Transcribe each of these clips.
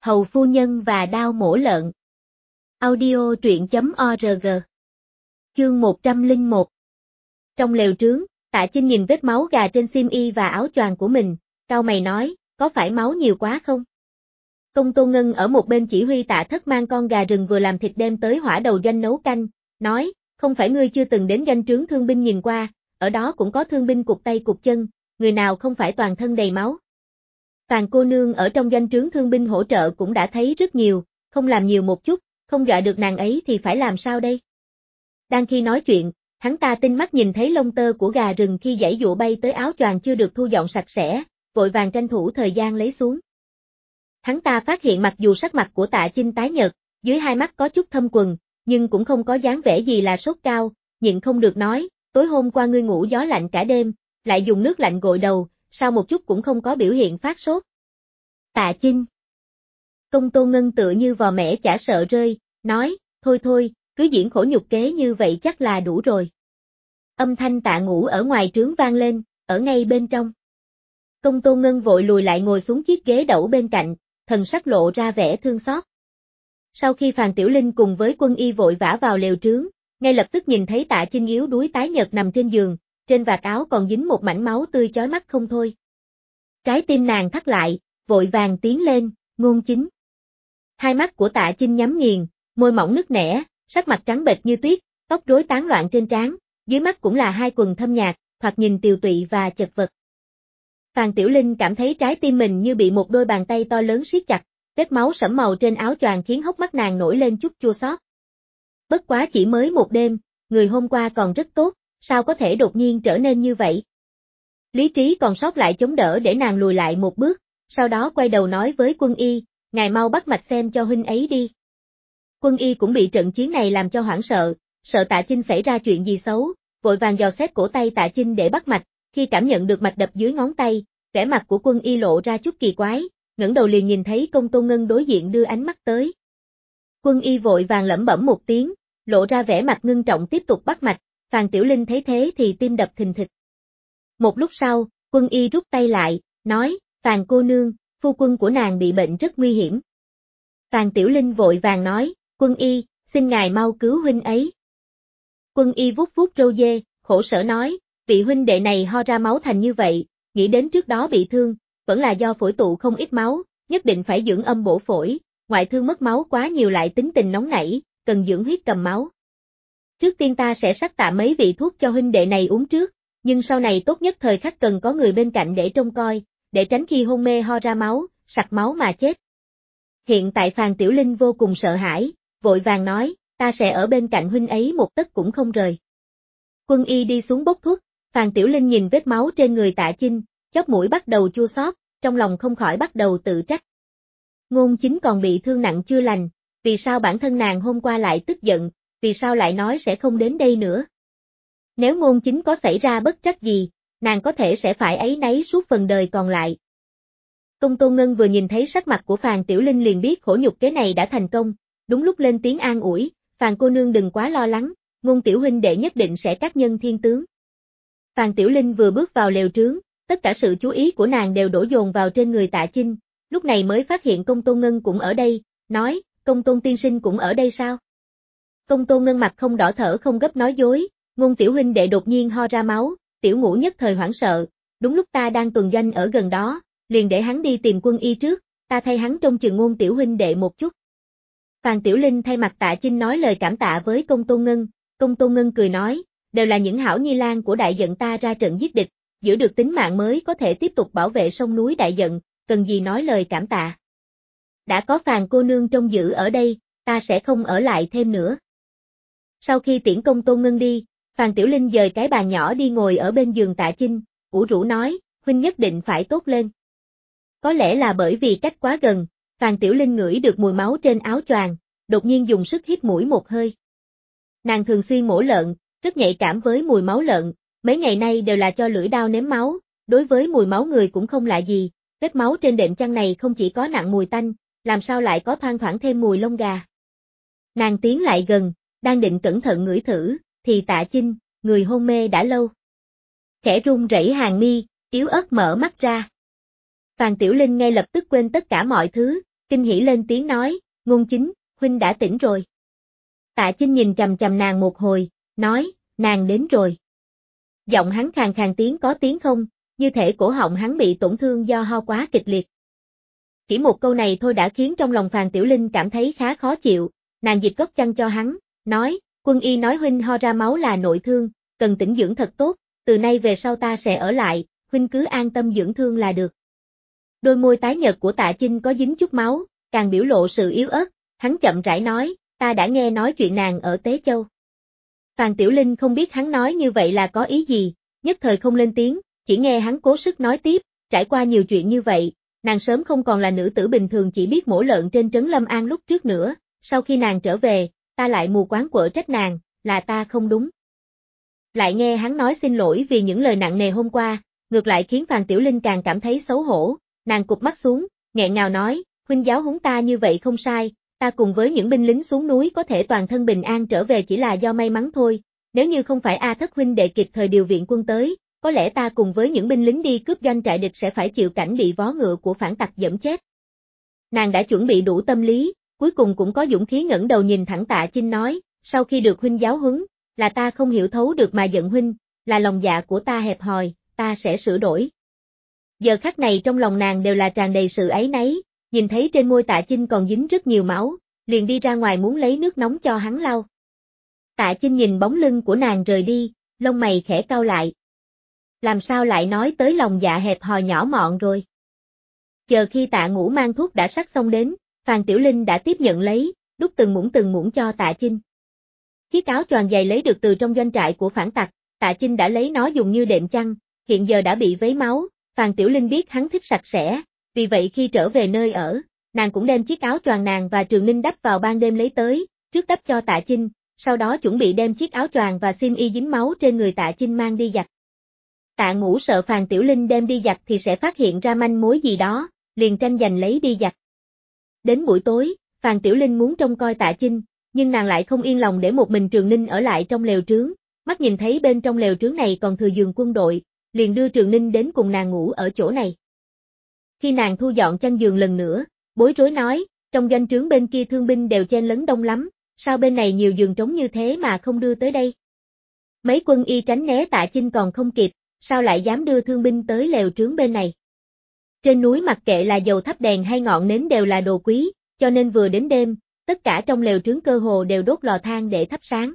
Hầu phu nhân và đao mổ lợn. Audio truyện.org. Chương 101. Trong lều trướng, Tạ Chinh nhìn vết máu gà trên xiêm y và áo choàng của mình, cau mày nói, có phải máu nhiều quá không? Công Tôn Ngân ở một bên chỉ huy Tạ Thất mang con gà rừng vừa làm thịt đem tới hỏa đầu doanh nấu canh, nói, không phải ngươi chưa từng đến doanh trướng thương binh nhìn qua, ở đó cũng có thương binh cụt tay cụt chân, người nào không phải toàn thân đầy máu. Phàn cô nương ở trong doanh trướng thương binh hỗ trợ cũng đã thấy rất nhiều, không làm nhiều một chút, không dọa được nàng ấy thì phải làm sao đây? Đang khi nói chuyện, hắn ta tinh mắt nhìn thấy lông tơ của gà rừng khi giãy giụa bay tới áo choàng chưa được thu dọn sạch sẽ, vội vàng tranh thủ thời gian lấy xuống. Hắn ta phát hiện mặc dù sắc mặt của Tạ Chinh tái nhợt, dưới hai mắt có chút thâm quầng, nhưng cũng không có dáng vẻ gì là sốt cao, nhịn không được nói, tối hôm qua ngươi ngủ gió lạnh cả đêm, lại dùng nước lạnh gội đầu, sao một chút cũng không có biểu hiện phát sốt. Tạ Chinh. Công Tôn Ngân tựa như vò mẻ chả sợ rơi, nói, thôi thôi, cứ diễn khổ nhục kế như vậy chắc là đủ rồi. Âm thanh Tạ Ngũ ở ngoài trướng vang lên, ở ngay bên trong. Công Tôn Ngân vội lùi lại ngồi xuống chiếc ghế đẩu bên cạnh, thần sắc lộ ra vẻ thương xót. Sau khi Phàn Tiểu Linh cùng với quân y vội vã vào lều trướng, ngay lập tức nhìn thấy Tạ Chinh yếu đuối tái nhợt nằm trên giường, trên vạt áo còn dính một mảnh máu tươi chói mắt không thôi. Trái tim nàng thắt lại, vội vàng tiến lên, Ngôn Chính. Hai mắt của Tạ Chinh nhắm nghiền, môi mỏng nứt nẻ, sắc mặt trắng bệch như tuyết, tóc rối tán loạn trên trán, dưới mắt cũng là hai quầng thâm nhạt, thoạt nhìn tiều tụy và chật vật. Phàn Tiểu Linh cảm thấy trái tim mình như bị một đôi bàn tay to lớn siết chặt, vết máu sẫm màu trên áo choàng khiến hốc mắt nàng nổi lên chút chua xót. Bất quá chỉ mới một đêm, người hôm qua còn rất tốt, sao có thể đột nhiên trở nên như vậy? Lý trí còn sót lại chống đỡ để nàng lùi lại một bước, sau đó quay đầu nói với quân y, ngài mau bắt mạch xem cho huynh ấy đi. Quân y cũng bị trận chiến này làm cho hoảng sợ, sợ Tạ Chinh xảy ra chuyện gì xấu, vội vàng dò xét cổ tay Tạ Chinh để bắt mạch, khi cảm nhận được mạch đập dưới ngón tay, vẻ mặt của quân y lộ ra chút kỳ quái, ngẩng đầu liền nhìn thấy Công Tôn Ngân đối diện đưa ánh mắt tới. Quân y vội vàng lẩm bẩm một tiếng, lộ ra vẻ mặt ngưng trọng tiếp tục bắt mạch, Phàn Tiểu Linh thấy thế thì tim đập thình thịch. Một lúc sau, quân y rút tay lại, nói, Phàn cô nương, phu quân của nàng bị bệnh rất nguy hiểm. Phàn Tiểu Linh vội vàng nói, quân y, xin ngài mau cứu huynh ấy. Quân y vuốt vuốt râu dê, khổ sở nói, vị huynh đệ này ho ra máu thành như vậy, nghĩ đến trước đó bị thương, vẫn là do phổi tụ không ít máu, nhất định phải dưỡng âm bổ phổi, ngoại thương mất máu quá nhiều lại tính tình nóng nảy, cần dưỡng huyết cầm máu. Trước tiên ta sẽ sắc tạ mấy vị thuốc cho huynh đệ này uống trước, nhưng sau này tốt nhất thời khắc cần có người bên cạnh để trông coi, để tránh khi hôn mê ho ra máu, sặc máu mà chết. Hiện tại Phàn Tiểu Linh vô cùng sợ hãi, vội vàng nói, ta sẽ ở bên cạnh huynh ấy một tấc cũng không rời. Quân y đi xuống bốc thuốc, Phàn Tiểu Linh nhìn vết máu trên người Tạ Chinh, chóp mũi bắt đầu chua xót, trong lòng không khỏi bắt đầu tự trách. Ngôn Chính còn bị thương nặng chưa lành, vì sao bản thân nàng hôm qua lại tức giận, vì sao lại nói sẽ không đến đây nữa. Nếu Ngôn Chính có xảy ra bất trắc gì, nàng có thể sẽ phải áy náy suốt phần đời còn lại. Công Tôn Ngân vừa nhìn thấy sắc mặt của Phàn Tiểu Linh liền biết khổ nhục kế này đã thành công, đúng lúc lên tiếng an ủi, Phàn cô nương đừng quá lo lắng, Ngôn tiểu huynh đệ nhất định sẽ các nhân thiên tướng. Phàn Tiểu Linh vừa bước vào lều trướng, tất cả sự chú ý của nàng đều đổ dồn vào trên người Tạ Chinh, lúc này mới phát hiện Công Tôn Ngân cũng ở đây, nói, Công Tôn tiên sinh cũng ở đây sao? Công Tôn Ngân mặt không đỏ thở không gấp nói dối, Ngôn tiểu huynh đệ đột nhiên ho ra máu, tiểu ngũ nhất thời hoảng sợ, đúng lúc ta đang tuần doanh ở gần đó, liền để hắn đi tìm quân y trước, ta thay hắn trông chừng Ngôn tiểu huynh đệ một chút. Phàn Tiểu Linh thay mặt Tạ Chinh nói lời cảm tạ với Công Tôn Ngân, Công Tôn Ngân cười nói, đều là những hảo nhi lang của đại dận ta ra trận giết địch, giữ được tính mạng mới có thể tiếp tục bảo vệ sông núi đại dận, cần gì nói lời cảm tạ. Đã có Phàn cô nương trông giữ ở đây, ta sẽ không ở lại thêm nữa. Sau khi tiễn Công Tôn Ngân đi, Phàn Tiểu Linh dời cái bàn nhỏ đi ngồi ở bên giường Tạ Chinh, ủ rũ nói, huynh nhất định phải tốt lên. Có lẽ là bởi vì cách quá gần, Phàn Tiểu Linh ngửi được mùi máu trên áo choàng, đột nhiên dùng sức hít mũi một hơi. Nàng thường xuyên mổ lợn, rất nhạy cảm với mùi máu lợn, mấy ngày nay đều là cho lưỡi đao nếm máu, đối với mùi máu người cũng không lạ gì, vết máu trên đệm chăn này không chỉ có nặng mùi tanh, làm sao lại có thoang thoảng thêm mùi lông gà. Nàng tiến lại gần, đang định cẩn thận ngửi thử, thì Tạ Chinh, người hôn mê đã lâu. Khẽ run rẩy hàng mi, yếu ớt mở mắt ra. Phàn Tiểu Linh ngay lập tức quên tất cả mọi thứ, kinh hỉ lên tiếng nói, Ngôn Chính, huynh đã tỉnh rồi. Tạ Chinh nhìn chằm chằm nàng một hồi, nói, nàng đến rồi. Giọng hắn khàn khàn tiếng có tiếng không, như thể cổ họng hắn bị tổn thương do ho quá kịch liệt. Chỉ một câu này thôi đã khiến trong lòng Phàn Tiểu Linh cảm thấy khá khó chịu, nàng dịch góc chăn cho hắn, nói, quân y nói huynh ho ra máu là nội thương, cần tĩnh dưỡng thật tốt, từ nay về sau ta sẽ ở lại, huynh cứ an tâm dưỡng thương là được. Đôi môi tái nhợt của Tạ Chinh có dính chút máu, càng biểu lộ sự yếu ớt, hắn chậm rãi nói, ta đã nghe nói chuyện nàng ở Tế Châu. Phàn Tiểu Linh không biết hắn nói như vậy là có ý gì, nhất thời không lên tiếng, chỉ nghe hắn cố sức nói tiếp, trải qua nhiều chuyện như vậy, nàng sớm không còn là nữ tử bình thường chỉ biết mổ lợn trên trấn Lâm An lúc trước nữa, sau khi nàng trở về, ta lại mù quáng quở trách nàng, là ta không đúng. Lại nghe hắn nói xin lỗi vì những lời nặng nề hôm qua, ngược lại khiến Phàn Tiểu Linh càng cảm thấy xấu hổ, nàng cụp mắt xuống, nghẹn ngào nói, huynh giáo huấn ta như vậy không sai, ta cùng với những binh lính xuống núi có thể toàn thân bình an trở về chỉ là do may mắn thôi, nếu như không phải A Thất huynh đệ kịp thời điều viện quân tới, có lẽ ta cùng với những binh lính đi cướp doanh trại địch sẽ phải chịu cảnh bị vó ngựa của phản tặc giẫm chết. Nàng đã chuẩn bị đủ tâm lý, cuối cùng cũng có dũng khí ngẩng đầu nhìn thẳng Tạ Chinh nói, sau khi được huynh giáo huấn, là ta không hiểu thấu được mà giận huynh, là lòng dạ của ta hẹp hòi, ta sẽ sửa đổi. Giờ khắc này trong lòng nàng đều là tràn đầy sự áy náy, nhìn thấy trên môi Tạ Chinh còn dính rất nhiều máu, liền đi ra ngoài muốn lấy nước nóng cho hắn lau. Tạ Chinh nhìn bóng lưng của nàng rời đi, lông mày khẽ cau lại. Làm sao lại nói tới lòng dạ hẹp hòi nhỏ mọn rồi? Chờ khi Tạ Ngũ mang thuốc đã sắc xong đến, Phàn Tiểu Linh đã tiếp nhận lấy, đút từng muỗng cho Tạ Chinh. Chiếc áo choàng dày lấy được từ trong doanh trại của phản tặc, Tạ Chinh đã lấy nó dùng như đệm chăn, hiện giờ đã bị vấy máu, Phàn Tiểu Linh biết hắn thích sạch sẽ, vì vậy khi trở về nơi ở, nàng cũng đem chiếc áo choàng nàng và Trường Ninh đắp vào ban đêm lấy tới, trước đắp cho Tạ Chinh, sau đó chuẩn bị đem chiếc áo choàng và xiêm y dính máu trên người Tạ Chinh mang đi giặt. Tạ Ngũ sợ Phàn Tiểu Linh đem đi giặt thì sẽ phát hiện ra manh mối gì đó, liền tranh giành lấy đi giặt. Đến buổi tối, Phàn Tiểu Linh muốn trông coi Tạ Chinh, nhưng nàng lại không yên lòng để một mình Trường Ninh ở lại trong lều trướng, mắt nhìn thấy bên trong lều trướng này còn thừa giường quân đội, liền đưa Trường Ninh đến cùng nàng ngủ ở chỗ này. Khi nàng thu dọn chăn giường lần nữa, bối rối nói, trong doanh trướng bên kia thương binh đều chen lấn đông lắm, sao bên này nhiều giường trống như thế mà không đưa tới đây? Mấy quân y tránh né Tạ Chinh còn không kịp, sao lại dám đưa thương binh tới lều trướng bên này? Trên núi mặc kệ là dầu thắp đèn hay ngọn nến đều là đồ quý, cho nên vừa đến đêm, tất cả trong lều trướng cơ hồ đều đốt lò than để thắp sáng.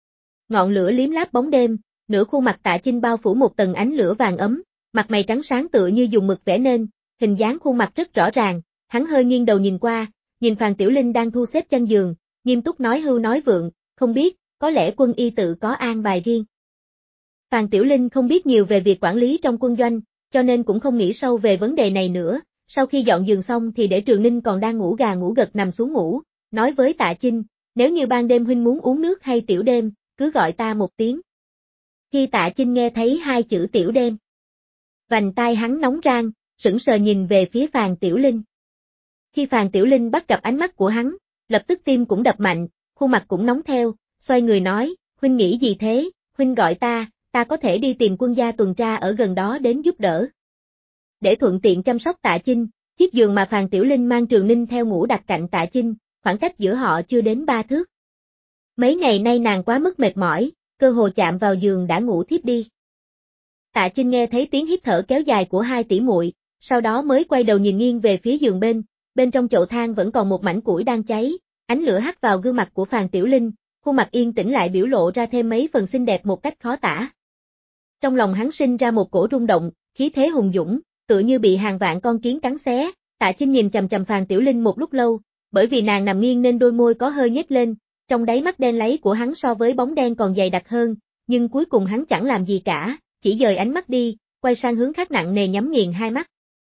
Ngọn lửa liếm láp bóng đêm, nửa khuôn mặt Tạ Chinh bao phủ một tầng ánh lửa vàng ấm, mặt mày trắng sáng tựa như dùng mực vẽ nên, hình dáng khuôn mặt rất rõ ràng, hắn hơi nghiêng đầu nhìn qua, nhìn Phàn Tiểu Linh đang thu xếp chăn giường, nghiêm túc nói hưu nói vượng, không biết, có lẽ quân y tự có an bài riêng. Phàn Tiểu Linh không biết nhiều về việc quản lý trong quân doanh, cho nên cũng không nghĩ sâu về vấn đề này nữa, sau khi dọn giường xong thì để Trường Ninh còn đang ngủ gà ngủ gật nằm xuống ngủ, nói với Tạ Chinh, nếu như ban đêm huynh muốn uống nước hay tiểu đêm, cứ gọi ta một tiếng. Khi Tạ Chinh nghe thấy hai chữ tiểu đêm, vành tai hắn nóng rang, sững sờ nhìn về phía Phàn Tiểu Linh. Khi Phàn Tiểu Linh bắt gặp ánh mắt của hắn, lập tức tim cũng đập mạnh, khuôn mặt cũng nóng theo, xoay người nói, huynh nghĩ gì thế, huynh gọi ta có thể đi tìm quân gia tuần tra ở gần đó đến giúp đỡ. Để thuận tiện chăm sóc Tạ Chinh, chiếc giường mà Phàn Tiểu Linh mang Trường Ninh theo ngủ đặt cạnh Tạ Chinh, khoảng cách giữa họ chưa đến 3 thước. Mấy ngày nay nàng quá mức mệt mỏi, cơ hồ chạm vào giường đã ngủ thiếp đi. Tạ Chinh nghe thấy tiếng hít thở kéo dài của hai tỷ muội, sau đó mới quay đầu nhìn nghiêng về phía giường bên trong chậu than vẫn còn một mảnh củi đang cháy, ánh lửa hắt vào gương mặt của Phàn Tiểu Linh, khuôn mặt yên tĩnh lại biểu lộ ra thêm mấy phần xinh đẹp một cách khó tả. Trong lòng hắn sinh ra một cổ rung động, khí thế hùng dũng, tựa như bị hàng vạn con kiến cắn xé. Tạ Chinh nhìn chằm chằm Phàn Tiểu Linh một lúc lâu, bởi vì nàng nằm nghiêng nên đôi môi có hơi nhếch lên, trong đáy mắt đen láy của hắn so với bóng đen còn dày đặc hơn, nhưng cuối cùng hắn chẳng làm gì cả, chỉ dời ánh mắt đi, quay sang hướng khác nặng nề nhắm nghiền hai mắt.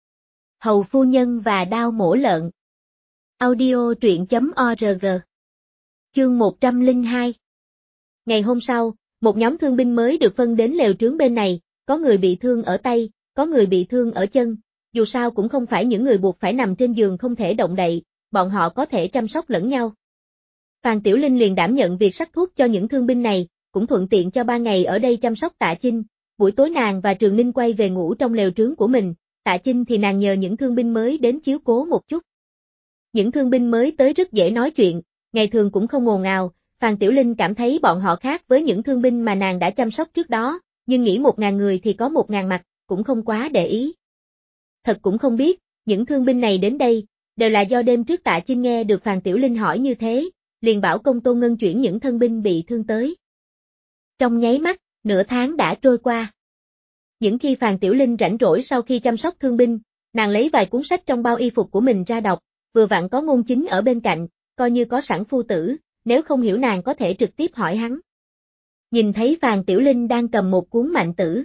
Hầu phu nhân và đao mổ lợn. Audio truyện.org. Chương 102. Ngày hôm sau, một nhóm thương binh mới được phân đến lều trướng bên này, có người bị thương ở tay, có người bị thương ở chân, dù sao cũng không phải những người buộc phải nằm trên giường không thể động đậy, bọn họ có thể chăm sóc lẫn nhau. Phàn Tiểu Linh liền đảm nhận việc sắc thuốc cho những thương binh này, cũng thuận tiện cho 3 ngày ở đây chăm sóc Tạ Chinh, buổi tối nàng và Trường Ninh quay về ngủ trong lều trướng của mình, Tạ Chinh thì nàng nhờ những thương binh mới đến chiếu cố một chút. Những thương binh mới tới rất dễ nói chuyện, ngày thường cũng không ồn ào, Phàn Tiểu Linh cảm thấy bọn họ khác với những thương binh mà nàng đã chăm sóc trước đó, nhưng nghĩ 1.000 người thì có 1.000 mặt, cũng không quá để ý. Thật cũng không biết, những thương binh này đến đây, đều là do đêm trước Tạ Chinh nghe được Phàn Tiểu Linh hỏi như thế, liền bảo Công Tôn Ngân chuyển những thân binh bị thương tới. Trong nháy mắt, nửa tháng đã trôi qua. Những khi Phàn Tiểu Linh rảnh rỗi sau khi chăm sóc thương binh, nàng lấy vài cuốn sách trong bao y phục của mình ra đọc, vừa vặn có Ngôn Chính ở bên cạnh, coi như có sẵn phu tử, nếu không hiểu nàng có thể trực tiếp hỏi hắn. Nhìn thấy Phàn Tiểu Linh đang cầm một cuốn Mạnh Tử.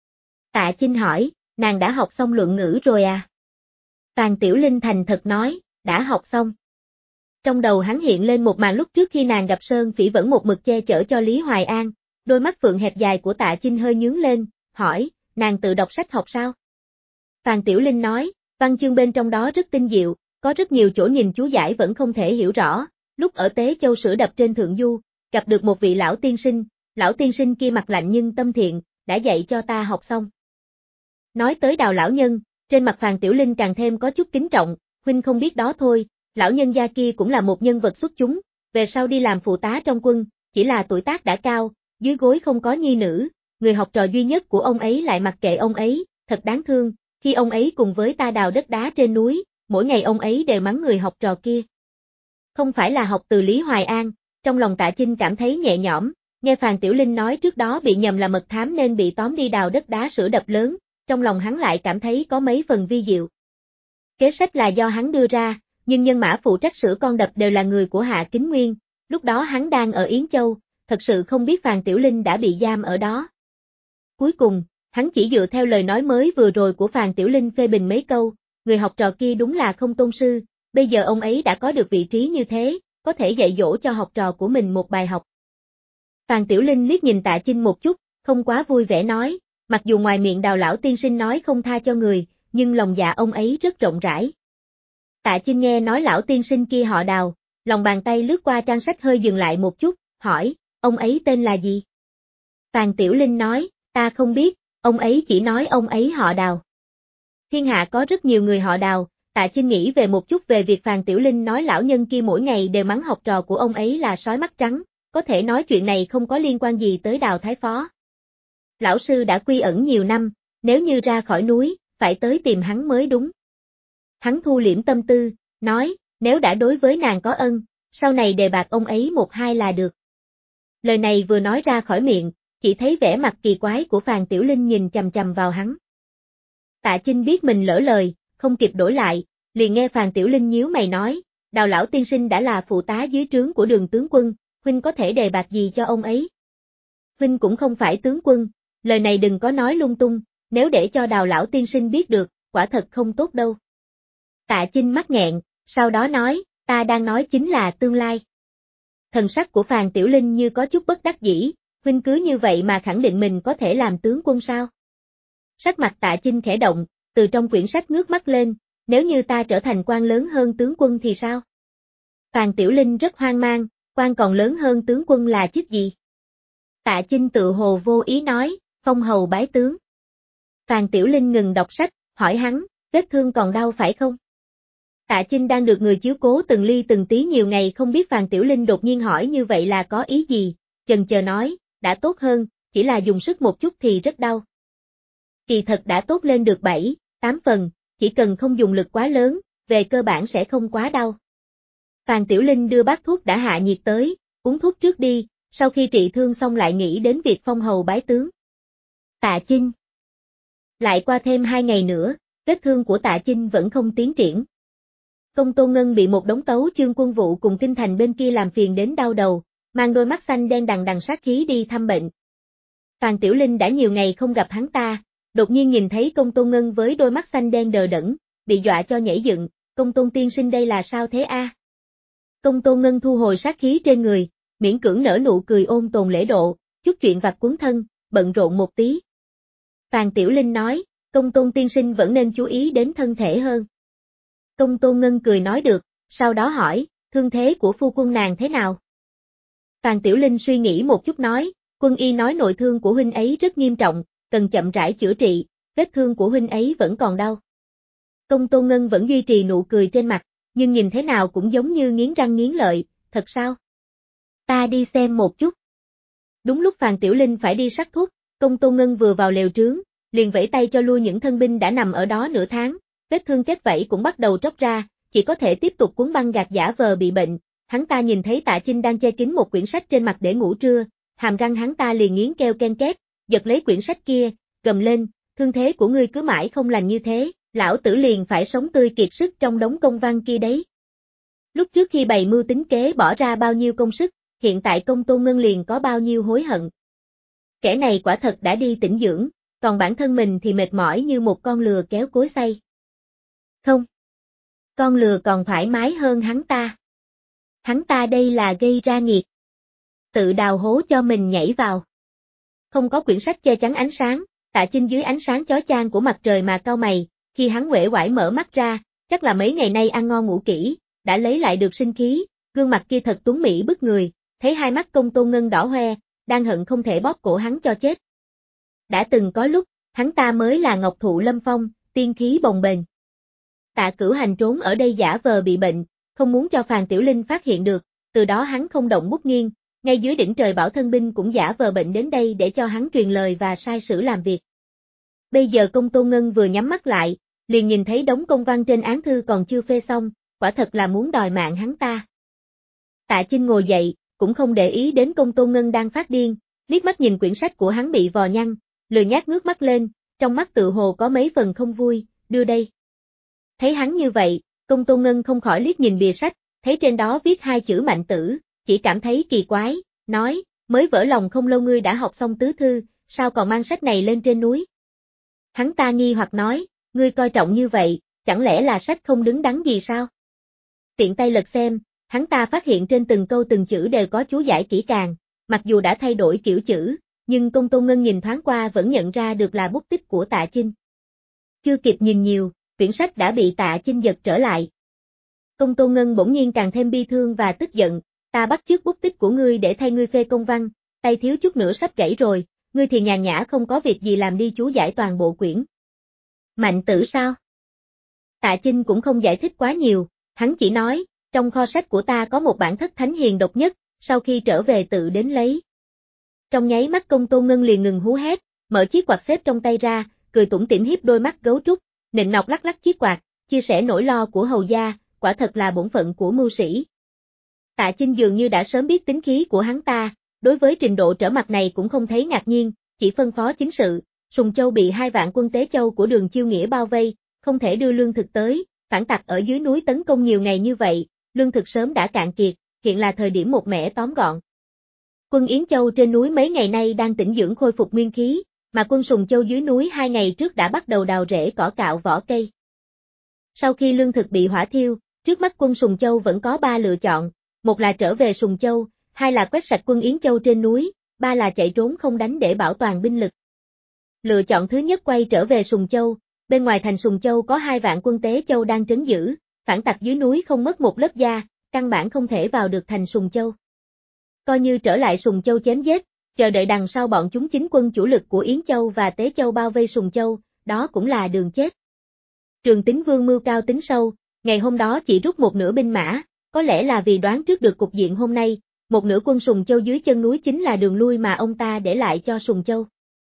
Tạ Chinh hỏi, nàng đã học xong luận ngữ rồi à? Phàn Tiểu Linh thành thật nói, đã học xong. Trong đầu hắn hiện lên một màn lúc trước khi nàng gặp Sơn Phỉ vẫn một mực che chở cho Lý Hoài An, đôi mắt phượng hẹp dài của Tạ Chinh hơi nhướng lên, hỏi, nàng tự đọc sách học sao? Phàn Tiểu Linh nói, văn chương bên trong đó rất tinh diệu, có rất nhiều chỗ nhìn chú giải vẫn không thể hiểu rõ, lúc ở Tế Châu Sữa Đập trên Thượng Du, gặp được một vị lão tiên sinh kia mặt lạnh nhưng tâm thiện, đã dạy cho ta học xong. Nói tới Đào lão nhân, trên mặt Phàn Tiểu Linh càng thêm có chút kính trọng, huynh không biết đó thôi, lão nhân gia kia cũng là một nhân vật xuất chúng, về sau đi làm phụ tá trong quân, chỉ là tuổi tác đã cao, dưới gối không có nhi nữ, người học trò duy nhất của ông ấy lại mặc kệ ông ấy, thật đáng thương, khi ông ấy cùng với ta đào đất đá trên núi, mỗi ngày ông ấy đều mắng người học trò kia. Không phải là học từ Lý Hoài An, trong lòng Tạ Chinh cảm thấy nhẹ nhõm, nghe Phàn Tiểu Linh nói trước đó bị nhầm là mật thám nên bị tóm đi đào đất đá sữa đập lớn, trong lòng hắn lại cảm thấy có mấy phần vi diệu. Kế sách là do hắn đưa ra, nhưng nhân mã phụ trách sửa con đập đều là người của Hạ Kính Nguyên, lúc đó hắn đang ở Yến Châu, thật sự không biết Phàn Tiểu Linh đã bị giam ở đó. Cuối cùng, hắn chỉ dựa theo lời nói mới vừa rồi của Phàn Tiểu Linh phê bình mấy câu, người học trò kia đúng là không tôn sư, bây giờ ông ấy đã có được vị trí như thế, có thể dạy dỗ cho học trò của mình một bài học. Phàn Tiểu Linh liếc nhìn Tạ Chinh một chút, không quá vui vẻ nói, mặc dù ngoài miệng Đào lão tiên sinh nói không tha cho người, nhưng lòng dạ ông ấy rất rộng rãi. Tạ Chinh nghe nói lão tiên sinh kia họ Đào, lòng bàn tay lướt qua trang sách hơi dừng lại một chút, hỏi, ông ấy tên là gì? Phàn Tiểu Linh nói, ta không biết, ông ấy chỉ nói ông ấy họ Đào. Thiên hạ có rất nhiều người họ Đào, Tạ Chinh nghĩ về một chút về việc Phàn Tiểu Linh nói lão nhân kia mỗi ngày đều mắng học trò của ông ấy là sói mắt trắng, có thể nói chuyện này không có liên quan gì tới Đào Thái Phó. Lão sư đã quy ẩn nhiều năm, nếu như ra khỏi núi, phải tới tìm hắn mới đúng. Hắn thu liễm tâm tư, nói, nếu đã đối với nàng có ân, sau này đề bạc ông ấy một hai là được. Lời này vừa nói ra khỏi miệng, chỉ thấy vẻ mặt kỳ quái của Phàn Tiểu Linh nhìn chằm chằm vào hắn. Tạ Chinh biết mình lỡ lời, không kịp đổi lại, liền nghe Phàn Tiểu Linh nhíu mày nói, Đào lão tiên sinh đã là phụ tá dưới trướng của Đường tướng quân, huynh có thể đề bạc gì cho ông ấy? Huynh cũng không phải tướng quân, lời này đừng có nói lung tung, nếu để cho Đào lão tiên sinh biết được, quả thật không tốt đâu. Tạ Chinh mắc nghẹn, sau đó nói, ta đang nói chính là tương lai. Thần sắc của Phàn Tiểu Linh như có chút bất đắc dĩ, huynh cứ như vậy mà khẳng định mình có thể làm tướng quân sao? Sắc mặt Tạ Chinh khẽ động, từ trong quyển sách ngước mắt lên, nếu như ta trở thành quan lớn hơn tướng quân thì sao? Phàn Tiểu Linh rất hoang mang, quan còn lớn hơn tướng quân là chức gì? Tạ Chinh tự hồ vô ý nói, phong hầu bái tướng. Phàn Tiểu Linh ngừng đọc sách, hỏi hắn, vết thương còn đau phải không? Tạ Chinh đang được người chiếu cố từng ly từng tí nhiều ngày không biết Phàn Tiểu Linh đột nhiên hỏi như vậy là có ý gì, chần chờ nói, đã tốt hơn, chỉ là dùng sức một chút thì rất đau. Kỳ thật đã tốt lên được 7, 8 phần, chỉ cần không dùng lực quá lớn, về cơ bản sẽ không quá đau. Phàn Tiểu Linh đưa bát thuốc đã hạ nhiệt tới, uống thuốc trước đi, sau khi trị thương xong lại nghĩ đến việc phong hầu bái tướng. Tạ Chinh. Lại qua thêm 2 ngày nữa, vết thương của Tạ Chinh vẫn không tiến triển. Công Tôn Ngân bị một đống tấu chương quân vụ cùng kinh thành bên kia làm phiền đến đau đầu, mang đôi mắt xanh đen đằng đằng sát khí đi thăm bệnh. Phàn Tiểu Linh đã nhiều ngày không gặp hắn ta, đột nhiên nhìn thấy Công Tôn Ngân với đôi mắt xanh đen đờ đẫn, bị dọa cho nhảy dựng, Công Tôn tiên sinh đây là sao thế a? Công Tôn Ngân thu hồi sát khí trên người, miễn cưỡng nở nụ cười ôn tồn lễ độ, chút chuyện vặt quấn thân, bận rộn một tí. Phàn Tiểu Linh nói, Công Tôn tiên sinh vẫn nên chú ý đến thân thể hơn. Công Tôn Ngân cười nói được, sau đó hỏi, thương thế của phu quân nàng thế nào? Phàn Tiểu Linh suy nghĩ một chút nói, quân y nói nội thương của huynh ấy rất nghiêm trọng, cần chậm rãi chữa trị, vết thương của huynh ấy vẫn còn đau. Công Tôn Ngân vẫn duy trì nụ cười trên mặt, nhưng nhìn thế nào cũng giống như nghiến răng nghiến lợi, thật sao? Ta đi xem một chút. Đúng lúc Phàn Tiểu Linh phải đi sắc thuốc, Công Tôn Ngân vừa vào lều trướng, liền vẫy tay cho lui những thân binh đã nằm ở đó nửa tháng, vết thương kết vảy cũng bắt đầu tróc ra, chỉ có thể tiếp tục cuốn băng gạc giả vờ bị bệnh. Hắn ta nhìn thấy Tạ Chinh đang che kín một quyển sách trên mặt để ngủ trưa, hàm răng hắn ta liền nghiến kêu ken két, giật lấy quyển sách kia, gầm lên, thương thế của ngươi cứ mãi không lành như thế, lão tử liền phải sống tươi kiệt sức trong đống công văn kia đấy. Lúc trước khi bày mưu tính kế bỏ ra bao nhiêu công sức, hiện tại Công Tôn Ngân liền có bao nhiêu hối hận. Kẻ này quả thật đã đi tĩnh dưỡng, còn bản thân mình thì mệt mỏi như một con lừa kéo cối xay. Không. Con lừa còn thoải mái hơn hắn ta. Hắn ta đây là gây ra nghiệt. Tự đào hố cho mình nhảy vào. Không có quyển sách che chắn ánh sáng, Tạ Chinh dưới ánh sáng chói chang của mặt trời mà cau mày, khi hắn uể oải mở mắt ra, chắc là mấy ngày nay ăn ngon ngủ kỹ, đã lấy lại được sinh khí, gương mặt kia thật tuấn mỹ bức người, thấy hai mắt Công Tôn Ngân đỏ hoe, đang hận không thể bóp cổ hắn cho chết. Đã từng có lúc, hắn ta mới là ngọc thụ lâm phong, tiên khí bồng bềnh. Tạ Cửu Hành trốn ở đây giả vờ bị bệnh, không muốn cho Phàn Tiểu Linh phát hiện được, từ đó hắn không động bút nghiêng, ngay dưới đỉnh trời bảo thân binh cũng giả vờ bệnh đến đây để cho hắn truyền lời và sai sử làm việc. Bây giờ Công Tôn Ngân vừa nhắm mắt lại, liền nhìn thấy đống công văn trên án thư còn chưa phê xong, quả thật là muốn đòi mạng hắn ta. Tạ Chinh ngồi dậy, cũng không để ý đến Công Tôn Ngân đang phát điên, liếc mắt nhìn quyển sách của hắn bị vò nhăn, lười nhác ngước mắt lên, trong mắt tự hồ có mấy phần không vui, đưa đây. Thấy hắn như vậy, Công Tôn Ngân không khỏi liếc nhìn bìa sách, thấy trên đó viết hai chữ Mạnh Tử, chỉ cảm thấy kỳ quái, nói, mới vỡ lòng không lâu ngươi đã học xong tứ thư, sao còn mang sách này lên trên núi? Hắn ta nghi hoặc nói, ngươi coi trọng như vậy, chẳng lẽ là sách không đứng đắn gì sao? Tiện tay lật xem, hắn ta phát hiện trên từng câu từng chữ đều có chú giải kỹ càng, mặc dù đã thay đổi kiểu chữ, nhưng Công Tôn Ngân nhìn thoáng qua vẫn nhận ra được là bút tích của Tạ Chinh. Chưa kịp nhìn nhiều, quyển sách đã bị Tạ Chinh giật trở lại. Công Tôn Ngân bỗng nhiên càng thêm bi thương và tức giận, ta bắt chước bút tích của ngươi để thay ngươi phê công văn, tay thiếu chút nữa sắp gãy rồi, ngươi thì nhàn nhã không có việc gì làm đi chú giải toàn bộ quyển. Mạnh Tử sao? Tạ Chinh cũng không giải thích quá nhiều, hắn chỉ nói, trong kho sách của ta có một bản thất thánh hiền độc nhất, sau khi trở về tự đến lấy. Trong nháy mắt Công Tôn Ngân liền ngừng hú hét, mở chiếc quạt xếp trong tay ra, cười tủm tỉm hiếp đôi mắt gấu trúc, nịnh nọt lắc lắc chiếc quạt, chia sẻ nỗi lo của hầu gia, quả thật là bổn phận của mưu sĩ. Tạ Chinh dường như đã sớm biết tính khí của hắn ta, đối với trình độ trở mặt này cũng không thấy ngạc nhiên, chỉ phân phó chính sự, Sùng Châu bị 2 vạn quân Tế Châu của Đường Chiêu Nghĩa bao vây, không thể đưa lương thực tới, phản tặc ở dưới núi tấn công nhiều ngày như vậy, lương thực sớm đã cạn kiệt, hiện là thời điểm một mẻ tóm gọn. Quân Yến Châu trên núi mấy ngày nay đang tĩnh dưỡng khôi phục nguyên khí, mà quân Sùng Châu dưới núi 2 ngày trước đã bắt đầu đào rễ cỏ cạo vỏ cây. Sau khi lương thực bị hỏa thiêu, trước mắt quân Sùng Châu vẫn có 3 lựa chọn, một là trở về Sùng Châu, hai là quét sạch quân Yến Châu trên núi, ba là chạy trốn không đánh để bảo toàn binh lực. Lựa chọn thứ nhất quay trở về Sùng Châu, bên ngoài thành Sùng Châu có 2 vạn quân Tế Châu đang trấn giữ, phản tặc dưới núi không mất một lớp da, căn bản không thể vào được thành Sùng Châu. Coi như trở lại Sùng Châu chém giết, chờ đợi đằng sau bọn chúng chính quân chủ lực của Yến Châu và Tế Châu bao vây Sùng Châu, đó cũng là đường chết. Trường Tín Vương mưu cao tính sâu, ngày hôm đó chỉ rút một nửa binh mã, có lẽ là vì đoán trước được cục diện hôm nay, một nửa quân Sùng Châu dưới chân núi chính là đường lui mà ông ta để lại cho Sùng Châu.